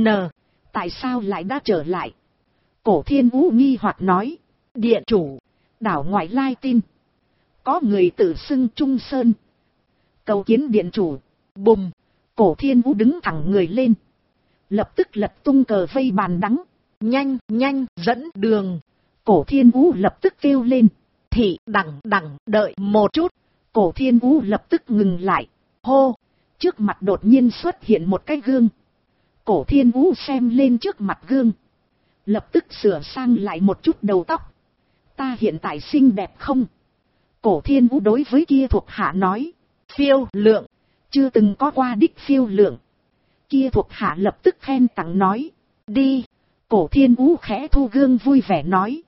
Tại sao lại đã trở lại? Cổ Thiên Vũ nghi hoặc nói. Điện chủ. Đảo ngoại lai tin. Có người tự xưng Trung Sơn. Cầu kiến điện chủ. Bùm. Cổ Thiên Vũ đứng thẳng người lên. Lập tức lật tung cờ vây bàn đắng. Nhanh, nhanh, dẫn đường. Cổ Thiên Vũ lập tức kêu lên. Thị đẳng, đợi một chút. Cổ Thiên Vũ lập tức ngừng lại. Hô. Trước mặt đột nhiên xuất hiện một cái gương. Cổ Thiên Vũ xem lên trước mặt gương. Lập tức sửa sang lại một chút đầu tóc. Ta hiện tại xinh đẹp không? Cổ Thiên Vũ đối với kia thuộc hạ nói. Phiêu lượng. Chưa từng có qua đích phiêu lượng. Kia thuộc hạ lập tức khen tặng nói. Đi. Cổ Thiên Vũ khẽ thu gương vui vẻ nói.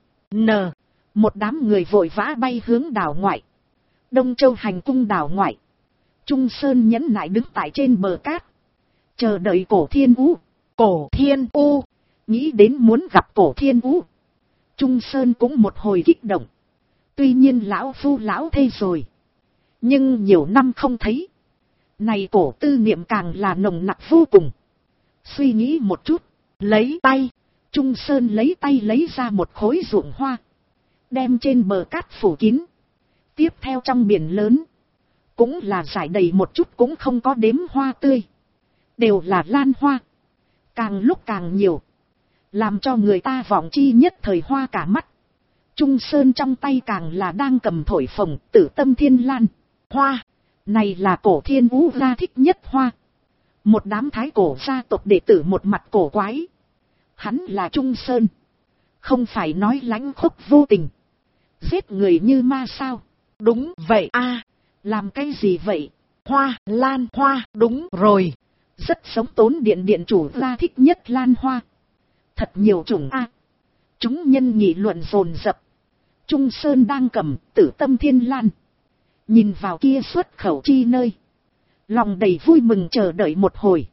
Một đám người vội vã bay hướng đảo ngoại. Đông Châu hành cung đảo ngoại. Trung Sơn nhẫn nại đứng tại trên bờ cát. Chờ đợi cổ Thiên Vũ. Cổ Thiên U. Nghĩ đến muốn gặp cổ Thiên Vũ. Trung Sơn cũng một hồi kích động. Tuy nhiên lão phu lão thê rồi. Nhưng nhiều năm không thấy. Này cổ tư niệm càng là nồng nặc vô cùng. Suy nghĩ một chút. Lấy tay. Trung Sơn lấy tay lấy ra một khối ruộng hoa. Đem trên bờ cát phủ kín. Tiếp theo trong biển lớn. Cũng là rải đầy một chút cũng không có đếm hoa tươi. Đều là lan hoa. Càng lúc càng nhiều. Làm cho người ta vọng chi nhất thời hoa cả mắt. Trung Sơn trong tay càng là đang cầm thổi phồng Tử Tâm Thiên Lan. Hoa. Này là cổ Thiên Vũ gia thích nhất hoa. Một đám thái cổ gia tộc đệ tử một mặt cổ quái. Hắn là Trung Sơn. Không phải nói lãnh khốc vô tình. Giết người như ma sao? Đúng vậy a. Làm cái gì vậy? Hoa, lan hoa, đúng rồi. Rất sống tốn điện chủ gia thích nhất lan hoa. Thật nhiều chủng a. Chúng nhân nghị luận dồn dập. Trung Sơn đang cầm Tử Tâm Thiên Lan. Nhìn vào kia xuất khẩu chi nơi. Lòng đầy vui mừng chờ đợi một hồi.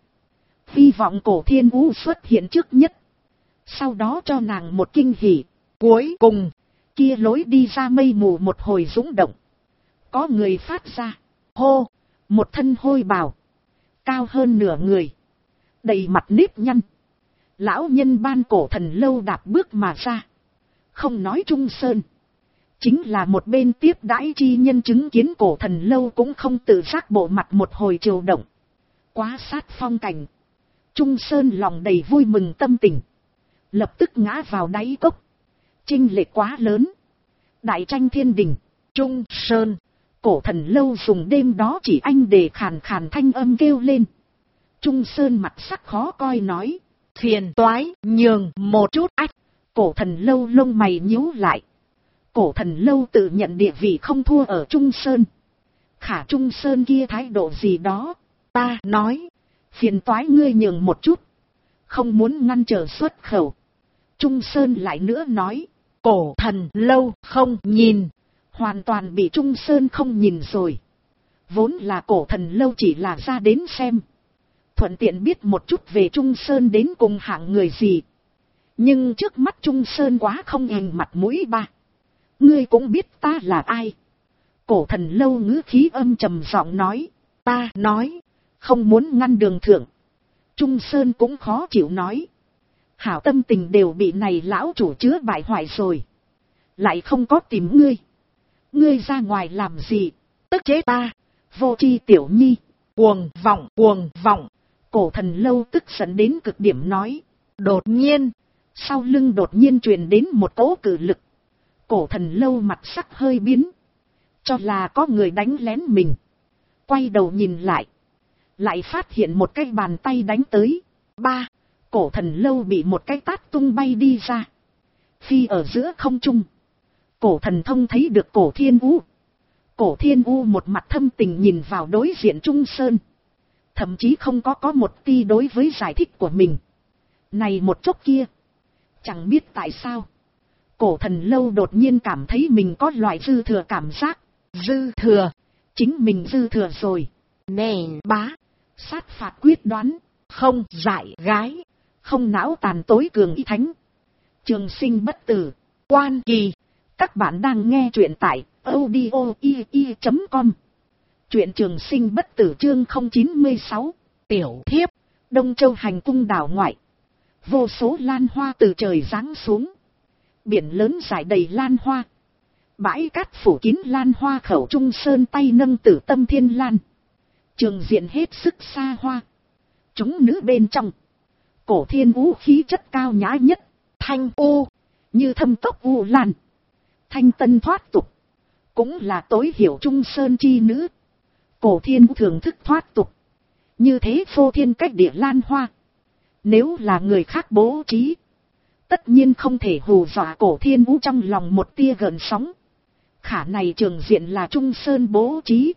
Hy vọng cổ Thiên Vũ xuất hiện trước nhất. Sau đó cho nàng một kinh hỉ. Cuối cùng, kia lối đi ra mây mù một hồi dũng động. Có người phát ra. Hô, một thân hôi bào. Cao hơn nửa người. Đầy mặt nếp nhăn. Lão nhân ban cổ thần lâu đạp bước mà ra. Không nói Trung Sơn. Chính là một bên tiếp đãi chi nhân chứng kiến cổ thần lâu cũng không tự giác bộ mặt một hồi triều động. Quá sát phong cảnh. Trung Sơn lòng đầy vui mừng tâm tình. Lập tức ngã vào đáy cốc. Chênh lệch quá lớn. Đại tranh thiên đình. Trung Sơn. Cổ thần lâu dùng đêm đó chỉ anh để khàn khàn thanh âm kêu lên. Trung Sơn mặt sắc khó coi nói. Phiền toái, nhường một chút ách. Cổ thần lâu lông mày nhíu lại. Cổ thần lâu tự nhận địa vị không thua ở Trung Sơn. Khả Trung Sơn kia thái độ gì đó. Ta nói. Phiền toái ngươi nhường một chút. Không muốn ngăn trở xuất khẩu. Trung Sơn lại nữa nói. Cổ thần lâu không nhìn. Hoàn toàn bị Trung Sơn không nhìn rồi. Vốn là cổ thần lâu chỉ là ra đến xem. Thuận tiện biết một chút về Trung Sơn đến cùng hạng người gì. Nhưng trước mắt Trung Sơn quá không hình mặt mũi ba. Ngươi cũng biết ta là ai. Cổ thần lâu ngữ khí âm trầm giọng nói. Ta nói. Không muốn ngăn đường thượng. Trung Sơn cũng khó chịu nói. Hảo tâm tình đều bị này lão chủ chứa bại hoại rồi. Lại không có tìm ngươi. Ngươi ra ngoài làm gì? Tức chế ta. Vô tri tiểu nhi. Cuồng vọng, cuồng vọng. Cổ thần lâu tức giận đến cực điểm nói. Đột nhiên. Sau lưng đột nhiên truyền đến một cỗ cự lực. Cổ thần lâu mặt sắc hơi biến. Cho là có người đánh lén mình. Quay đầu nhìn lại. Lại phát hiện một cái bàn tay đánh tới. Ba. Cổ thần lâu bị một cái tát tung bay đi ra. Phi ở giữa không trung. Cổ thần thông thấy được cổ thiên u. Cổ thiên u một mặt thâm tình nhìn vào đối diện Trung Sơn. Thậm chí không có một ti đối với giải thích của mình. Này một chốc kia. Chẳng biết tại sao. Cổ thần lâu đột nhiên cảm thấy mình có loại dư thừa cảm giác. Dư thừa. Chính mình dư thừa rồi. Nền bá. Sát phạt quyết đoán. Không dại gái. Không não tàn tối cường y thánh. Trường sinh bất tử. Quan kỳ. Các bạn đang nghe truyện tại audio.com. Truyện trường sinh bất tử chương 096. Tiểu thiếp. Đông Châu hành cung đảo ngoại. Vô số lan hoa từ trời giáng xuống. Biển lớn rải đầy lan hoa. Bãi cát phủ kín lan hoa khẩu Trung Sơn tay nâng Tử Tâm Thiên Lan. Trường diện hết sức xa hoa. Chúng nữ bên trong. Cổ thiên vũ khí chất cao nhã nhất. Thanh u. Như thâm tốc u lan. Thanh tân thoát tục. Cũng là tối hiểu Trung Sơn chi nữ. Cổ thiên vũ thưởng thức thoát tục. Như thế phô thiên cách địa lan hoa. Nếu là người khác bố trí. Tất nhiên không thể hù dọa cổ thiên vũ trong lòng một tia gợn sóng. Khả này trường diện là Trung Sơn bố trí.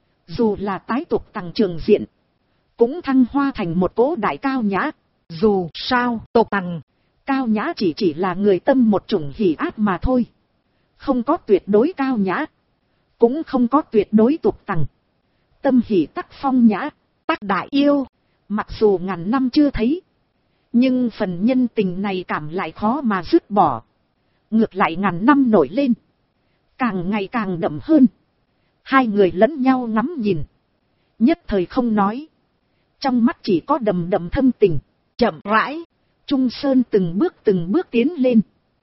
Dù là tái tục tầng trường diện. Cũng thăng hoa thành một cỗ đại cao nhã. Dù sao tục tầng. Cao nhã chỉ là người tâm một chủng hỉ ác mà thôi. Không có tuyệt đối cao nhã. Cũng không có tuyệt đối tục tầng. Tâm hỉ tắc phong nhã. Tắc đại yêu. Mặc dù ngàn năm chưa thấy. Nhưng phần nhân tình này cảm lại khó mà dứt bỏ. Ngược lại ngàn năm nổi lên. Càng ngày càng đậm hơn. Hai người lẫn nhau ngắm nhìn. Nhất thời không nói. Trong mắt chỉ có đầm đầm thâm tình. Chậm rãi. Trung Sơn từng bước tiến lên.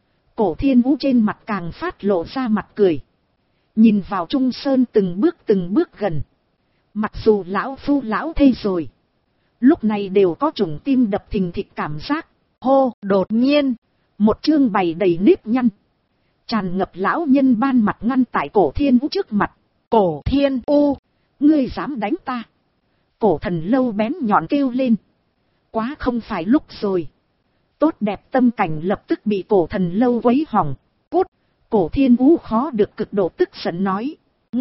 Cổ thiên vũ trên mặt càng phát lộ ra mặt cười. Nhìn vào Trung Sơn từng bước gần. Mặc dù lão phu lão thê rồi. Lúc này đều có chủng tim đập thình thịch cảm giác. Hô, đột nhiên. Một chương bày đầy nếp nhăn. Tràn ngập lão nhân ban mặt ngăn tại cổ thiên vũ trước mặt. Cổ thiên u. Ngươi dám đánh ta. Cổ thần lâu bén nhọn kêu lên. Quá không phải lúc rồi. Tốt đẹp tâm cảnh lập tức bị cổ thần lâu quấy hỏng. Cút. Cổ thiên vũ khó được cực độ tức giận nói.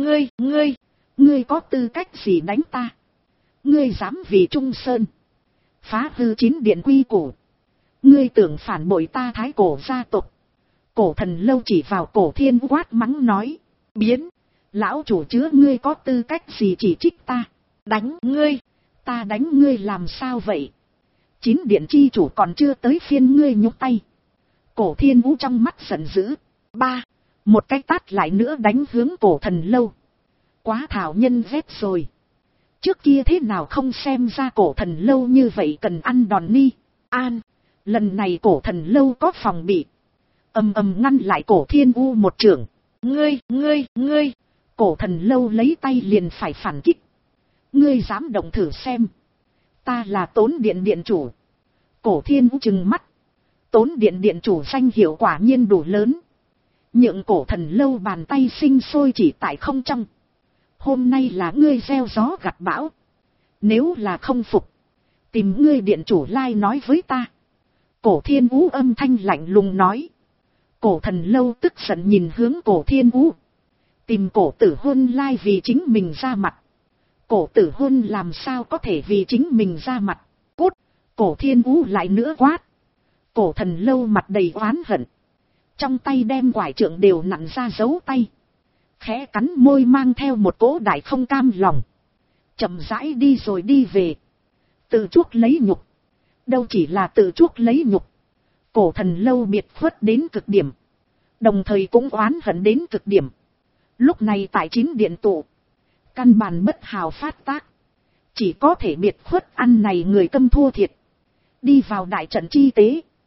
Ngươi có tư cách gì đánh ta? Ngươi dám vì Trung Sơn. Phá hư 9 điện quy củ. Ngươi tưởng phản bội ta Thái Cổ gia tộc. Cổ thần lâu chỉ vào cổ thiên vũ quát mắng nói. Biến. Lão chủ chứa ngươi có tư cách gì chỉ trích ta? Đánh ngươi. Ta đánh ngươi làm sao vậy? 9 điện chi chủ còn chưa tới phiên ngươi nhúc tay. Cổ thiên vũ trong mắt giận dữ. Ba. Một cái tát lại nữa đánh hướng cổ thần lâu. Quá thảo nhân ghét rồi. Trước kia thế nào không xem ra cổ thần lâu như vậy cần ăn đòn ni. An. Lần này cổ thần lâu có phòng bị. Ầm ngăn lại cổ thiên u một chưởng. Ngươi. Cổ thần lâu lấy tay liền phải phản kích. Ngươi dám động thử xem. Ta là Tốn Điện điện chủ. Cổ thiên u trừng mắt. Tốn Điện điện chủ danh hiệu quả nhiên đủ lớn. Nhượng cổ thần lâu bàn tay sinh sôi chỉ tại không trong. Hôm nay là ngươi gieo gió gặt bão. Nếu là không phục. Tìm ngươi điện chủ lai nói với ta. Cổ thiên vũ âm thanh lạnh lùng nói. Cổ thần lâu tức giận nhìn hướng cổ thiên vũ. Tìm cổ tử hôn lai vì chính mình ra mặt. Cổ tử hôn làm sao có thể vì chính mình ra mặt. Cút. Cổ thiên vũ lại nữa quát. Cổ thần lâu mặt đầy oán hận. Trong tay đem quải trượng đều nặn ra dấu tay. Khẽ cắn môi mang theo một cỗ đại không cam lòng. Chậm rãi đi rồi đi về. Tự chuốc lấy nhục. Đâu chỉ là tự chuốc lấy nhục. Cổ thần lâu biệt khuất đến cực điểm. Đồng thời cũng oán hận đến cực điểm. Lúc này tại 9 điện tụ. Căn bản bất hào phát tác. Chỉ có thể biệt khuất ăn này người câm thua thiệt. Đi vào đại trận chi tế.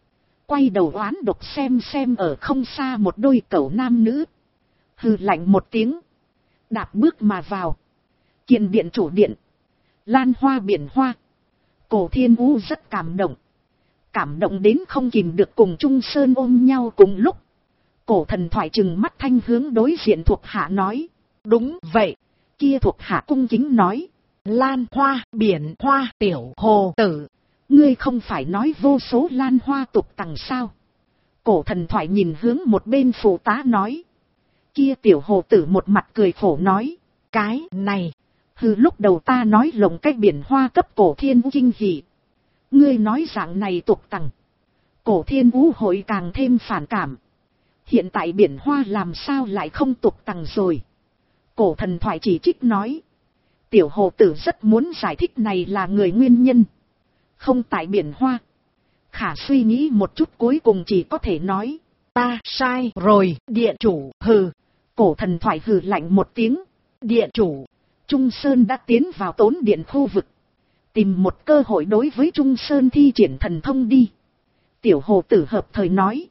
Quay đầu oán độc xem ở không xa một đôi cẩu nam nữ. Hừ lạnh một tiếng. Đạp bước mà vào. Kiện điện chủ điện. Lan hoa biển hoa. Cổ Thiên Vũ rất cảm động. Cảm động đến không kìm được, cùng Trung Sơn ôm nhau cùng lúc. Cổ Thần Thoại trừng mắt thanh hướng đối diện thuộc hạ nói. Đúng vậy. Kia thuộc hạ cung kính nói. Lan hoa, biển hoa, tiểu hồ tử. Ngươi không phải nói vô số lan hoa tục tằng sao? Cổ Thần Thoại nhìn hướng một bên phụ tá nói. Kia tiểu hồ tử một mặt cười khổ nói. Cái này. Hừ, lúc đầu ta nói lồng cái biển hoa cấp Cổ Thiên Vũ kinh hỉ. Ngươi nói dạng này tục tằng. Cổ Thiên Vũ hội càng thêm phản cảm. Hiện tại biển hoa làm sao lại không tục tằng rồi? Cổ Thần Thoại chỉ trích nói. Tiểu hồ tử rất muốn giải thích này là người nguyên nhân. Không tại biển hoa. Khả suy nghĩ một chút cuối cùng chỉ có thể nói. Ta sai rồi, điện chủ, hừ. Cổ Thần Thoại hừ lạnh một tiếng. Điện chủ. Trung Sơn đã tiến vào tốn điện khu vực. Tìm một cơ hội đối với Trung Sơn thi triển thần thông đi. Tiểu hồ tử hợp thời nói.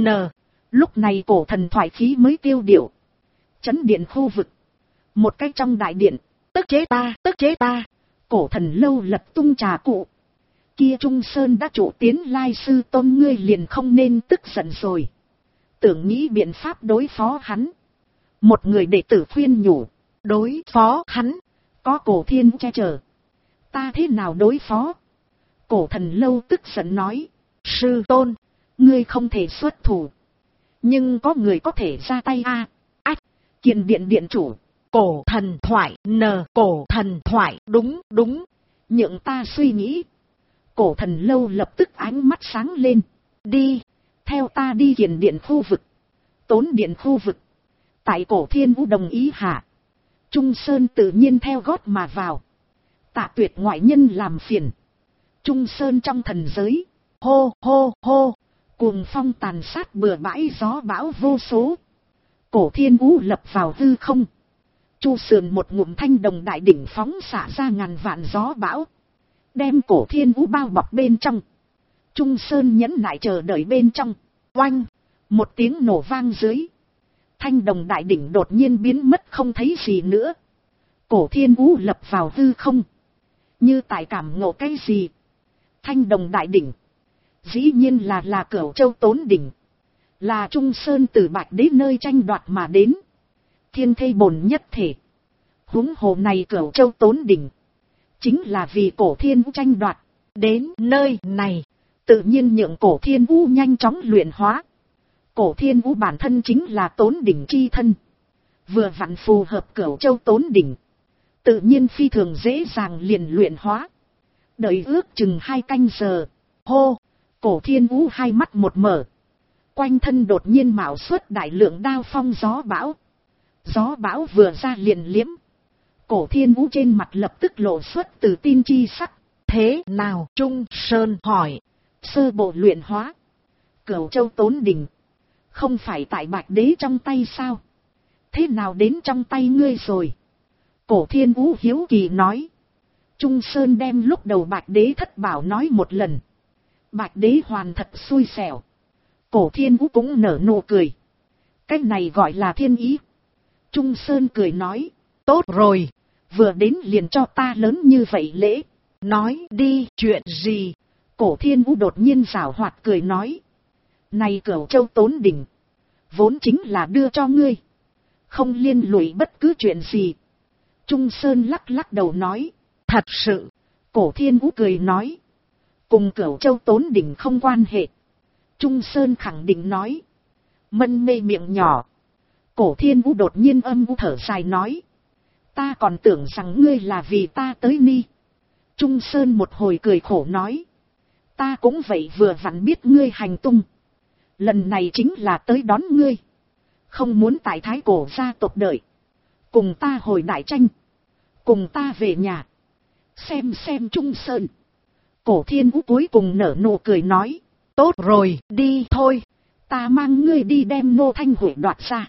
Lúc này Cổ Thần Thoại khí mới tiêu điệu. Chấn điện khu vực. Một cách trong đại điện. Tức chế ta. Cổ Thần lâu lật tung trà cụ. Kia Trung Sơn đã trụ tiến lai sư tôn, ngươi liền không nên tức giận rồi. Tưởng nghĩ biện pháp đối phó hắn. Một người đệ tử khuyên nhủ. Đối phó hắn. Có Cổ Thiên che chở. Ta thế nào đối phó? Cổ Thần lâu tức giận nói. Sư tôn. Ngươi không thể xuất thủ. Nhưng có người có thể ra tay a. Kiện điện điện chủ. Cổ Thần Thoại. Cổ Thần Thoại. Đúng. Nhượng ta suy nghĩ. Cổ Thần lâu lập tức ánh mắt sáng lên. Đi. Theo ta đi kiện điện khu vực. Tốn điện khu vực. Tại Cổ Thiên Vũ đồng ý hạ. Trung Sơn tự nhiên theo gót mà vào. Tạ Tuyệt ngoại nhân làm phiền. Trung Sơn trong thần giới. Hô. Cuồng phong tàn sát bừa bãi, gió bão vô số. Cổ Thiên Vũ lập vào hư không. Chu sườn một ngụm thanh đồng đại đỉnh phóng xả ra ngàn vạn gió bão. Đem Cổ Thiên Vũ bao bọc bên trong. Trung Sơn nhẫn nại chờ đợi bên trong. Oanh. Một tiếng nổ vang dưới. Thanh đồng đại đỉnh đột nhiên biến mất không thấy gì nữa. Cổ Thiên Vũ lập vào hư không. Như tại cảm ngộ cái gì. Thanh đồng đại đỉnh. Dĩ nhiên là Cửu Châu Tốn đỉnh. Là Trung Sơn từ Bạch Đế nơi tranh đoạt mà đến. Thiên thây bổn nhất thể. Huống hồ này Cửu Châu Tốn đỉnh. Chính là vì Cổ Thiên Vũ tranh đoạt. Đến nơi này. Tự nhiên nhượng Cổ Thiên Vũ nhanh chóng luyện hóa. Cổ Thiên Vũ bản thân chính là Tốn đỉnh chi thân. Vừa vặn phù hợp Cửu Châu Tốn đỉnh. Tự nhiên phi thường dễ dàng liền luyện hóa. Đợi ước chừng 2 canh giờ. Hô. Cổ Thiên Vũ hai mắt một mở. Quanh thân đột nhiên mạo xuất đại lượng đao phong gió bão. Gió bão vừa ra liền liếm. Cổ Thiên Vũ trên mặt lập tức lộ xuất tự tin chi sắc. Thế nào? Trung Sơn hỏi. Sơ bộ luyện hóa. Cửu Châu Tốn đỉnh. Không phải tại Bạch Đế trong tay sao? Thế nào đến trong tay ngươi rồi? Cổ Thiên Vũ hiếu kỳ nói. Trung Sơn đem lúc đầu Bạch Đế thất bảo nói một lần. Bạch Đế hoàn thật xui xẻo. Cổ Thiên Vũ cũng nở nụ cười. Cái này gọi là thiên ý. Trung Sơn cười nói. Tốt rồi. Vừa đến liền cho ta lớn như vậy lễ. Nói đi, chuyện gì? Cổ Thiên Vũ đột nhiên giảo hoạt cười nói. Này Cửu Châu Tốn đỉnh. Vốn chính là đưa cho ngươi. Không liên lụy bất cứ chuyện gì. Trung Sơn lắc đầu nói. Thật sự. Cổ Thiên Vũ cười nói. Cùng Cửu Châu Tốn đỉnh không quan hệ. Trung Sơn khẳng định nói. Mân mê miệng nhỏ. Cổ Thiên Vũ đột nhiên âm u thở dài nói. Ta còn tưởng rằng ngươi là vì ta tới ni. Trung Sơn một hồi cười khổ nói. Ta cũng vậy, vừa vặn biết ngươi hành tung. Lần này chính là tới đón ngươi. Không muốn tại Thái Cổ gia tộc đợi. Cùng ta hồi đại tranh. Cùng ta về nhà. Xem Trung Sơn. Cổ Thiên Vũ cuối cùng nở nụ cười nói. Tốt rồi, đi thôi. Ta mang ngươi đi đem Nô Thanh Huệ đoạt ra.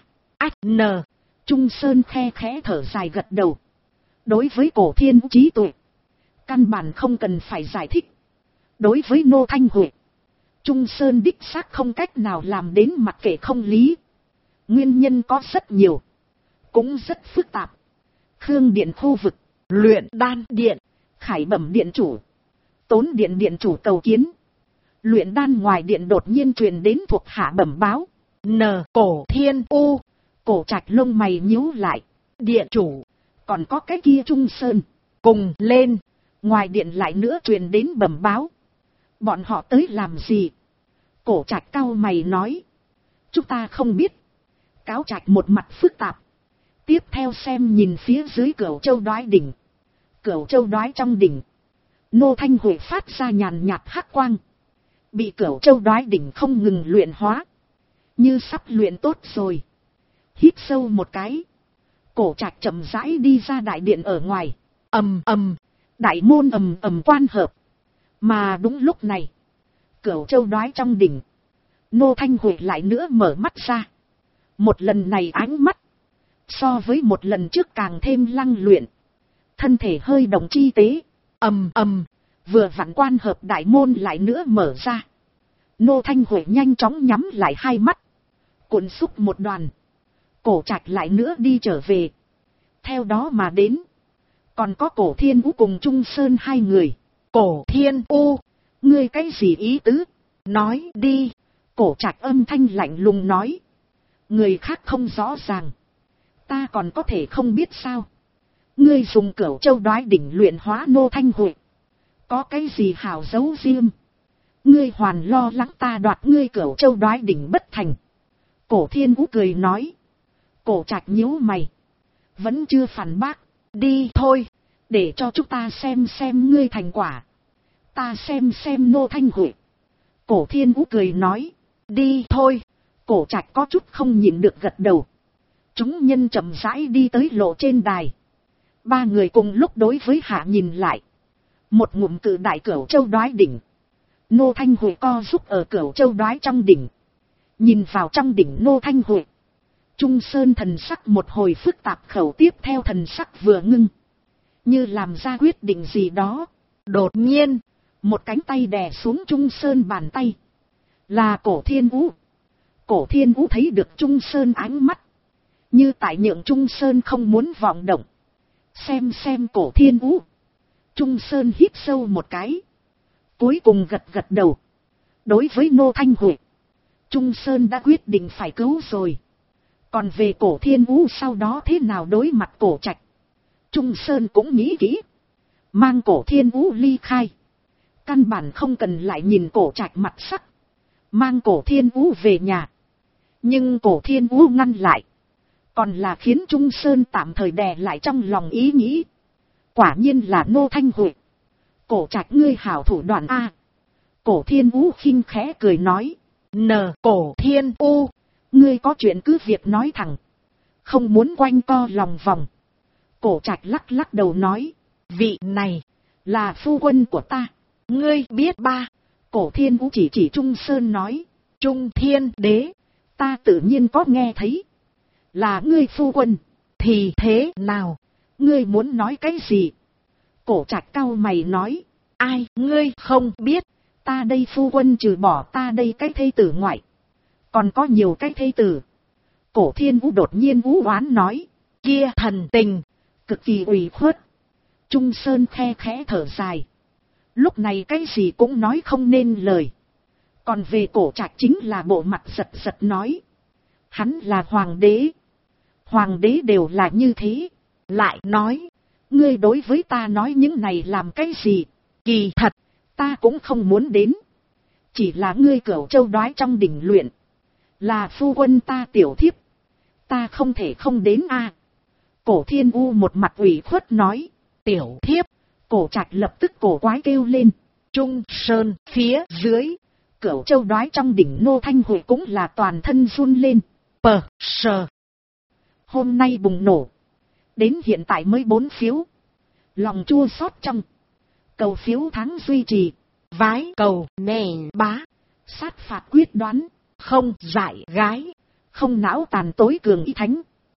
Trung Sơn khe khẽ thở dài gật đầu. Đối với Cổ Thiên Vũ trí tuệ. Căn bản không cần phải giải thích. Đối với Nô Thanh Huệ. Trung Sơn đích xác không cách nào làm đến mặc kệ không lý. Nguyên nhân có rất nhiều, cũng rất phức tạp. Khương Điện khu vực, Luyện Đan Điện, Khải Bẩm điện chủ, Tốn Điện điện chủ cầu kiến. Luyện đan ngoài điện đột nhiên truyền đến thuộc hạ bẩm báo. Cổ Thiên U. Cổ Trạch lông mày nhíu lại. Điện chủ, còn có cái kia Trung Sơn. cùng lên. Ngoài điện lại nữa truyền đến bẩm báo. Bọn họ tới làm gì? Cổ Trạch cau mày nói. Chúng ta không biết. Cáo Trạch một mặt phức tạp. Tiếp theo xem nhìn phía dưới Cửu Châu Đoái đỉnh. Cửu Châu Đoái trong đỉnh, Nô Thanh Huệ phát ra nhàn nhạt hắc quang. Bị Cửu Châu Đoái đỉnh không ngừng luyện hóa. Như sắp luyện tốt rồi. Hít sâu một cái. Cổ Trạch chậm rãi đi ra đại điện ở ngoài. Ầm ầm, đại môn ầm ầm quan hợp. Mà đúng lúc này, Cửu Châu Đoái trong đỉnh, Nô Thanh Huệ lại nữa mở mắt ra. Một lần này ánh mắt, so với một lần trước càng thêm lăng luyện. Thân thể hơi động chi tế. Ầm ầm, vừa vặn quan hợp đại môn lại nữa mở ra. Nô Thanh Huệ nhanh chóng nhắm lại hai mắt. Cuộn xúc một đoàn. Cổ Trạch lại nữa đi trở về. Theo đó mà đến, còn có Cổ Thiên U cùng Trung Sơn hai người. Cổ Thiên U, ngươi cái gì ý tứ? nói đi. Cổ Trạch âm thanh lạnh lùng nói. Người khác không rõ ràng, ta còn có thể không biết sao? Ngươi dùng Cửu Châu Đoái đỉnh luyện hóa Nô Thanh Huệ, có cái gì hảo giấu riêng? Ngươi hoàn lo lắng ta đoạt ngươi Cửu Châu Đoái đỉnh bất thành. Cổ Thiên Vũ cười nói. Cổ Trạch nhíu mày, vẫn chưa phản bác. Đi thôi, để cho chúng ta xem ngươi thành quả. Ta xem Nô Thanh Huệ. Cổ Thiên Vũ cười nói. đi thôi. Cổ Trạch có chút không nhịn được gật đầu. Chúng nhân chậm rãi đi tới lộ trên đài. Ba người cùng lúc đối với hạ nhìn lại. Một ngụm cự đại Cửu Châu Đoái đỉnh. Nô Thanh Huệ co giúp ở Cửu Châu Đoái trong đỉnh. Nhìn vào trong đỉnh Nô Thanh Huệ, Trung Sơn thần sắc một hồi phức tạp, khẩu tiếp theo thần sắc vừa ngưng, như làm ra quyết định gì đó. Đột nhiên, một cánh tay đè xuống Trung Sơn bàn tay. Là Cổ Thiên Vũ. Cổ Thiên Vũ thấy được Trung Sơn ánh mắt, như tại nhượng Trung Sơn không muốn vọng động. Xem Cổ Thiên Vũ. Trung Sơn hít sâu một cái, cuối cùng gật gật đầu. Đối với Nô Thanh Huệ, Trung Sơn đã quyết định phải cứu rồi. Còn về Cổ Thiên Vũ sau đó thế nào đối mặt Cổ Trạch, Trung Sơn cũng nghĩ kỹ. Mang Cổ Thiên Vũ ly khai, căn bản không cần lại nhìn Cổ Trạch mặt sắc. Mang Cổ Thiên Vũ về nhà. Nhưng Cổ Thiên Vũ ngăn lại, còn là khiến Trung Sơn tạm thời đè lại trong lòng ý nghĩ. Quả nhiên là Nô Thanh Huệ. Cổ Trạch ngươi hảo thủ đoạn a. Cổ Thiên Vũ khinh khẽ cười nói. Cổ Thiên U, ngươi có chuyện cứ việc nói thẳng, không muốn quanh co lòng vòng. Cổ Trạch lắc lắc đầu nói. vị này là phu quân của ta. Ngươi biết ba? Cổ Thiên Vũ chỉ Trung Sơn nói. Trung Thiên Đế. Ta tự nhiên có nghe thấy. Là ngươi phu quân. Thì thế nào? Ngươi muốn nói cái gì? Cổ Trạch cau mày nói. Ai, ngươi không biết? Ta đây phu quân trừ bỏ ta đây cái thê tử ngoại, còn có nhiều cái thê tử. Cổ Thiên Vũ đột nhiên vũ oán nói. Kia thần tình, cực kỳ ủy khuất. Trung Sơn khe khẽ thở dài. Lúc này cái gì cũng nói không nên lời. Còn về Cổ Trạch chính là bộ mặt giật giật nói. Hắn là hoàng đế. Hoàng đế đều là như thế. Lại nói, ngươi đối với ta nói những này làm cái gì? Kỳ thật, ta cũng không muốn đến. Chỉ là ngươi Cửu Châu Đoái trong đỉnh luyện, là phu quân ta tiểu thiếp, ta không thể không đến a. Cổ Thiên U một mặt ủy khuất nói. Tiểu thiếp. Cổ Trạch lập tức cổ quái kêu lên. Trung Sơn phía dưới, Cửu Châu Đoái trong đỉnh Nô Thanh Huệ cũng là toàn thân run lên. Sờ. Hôm nay bùng nổ, đến hiện tại mới 4 phiếu. Lòng chua xót trong. Cầu phiếu tháng duy trì. Vái cầu nền bá. Sát phạt quyết đoán. Không dại gái. Không não tàn tối cường y thánh.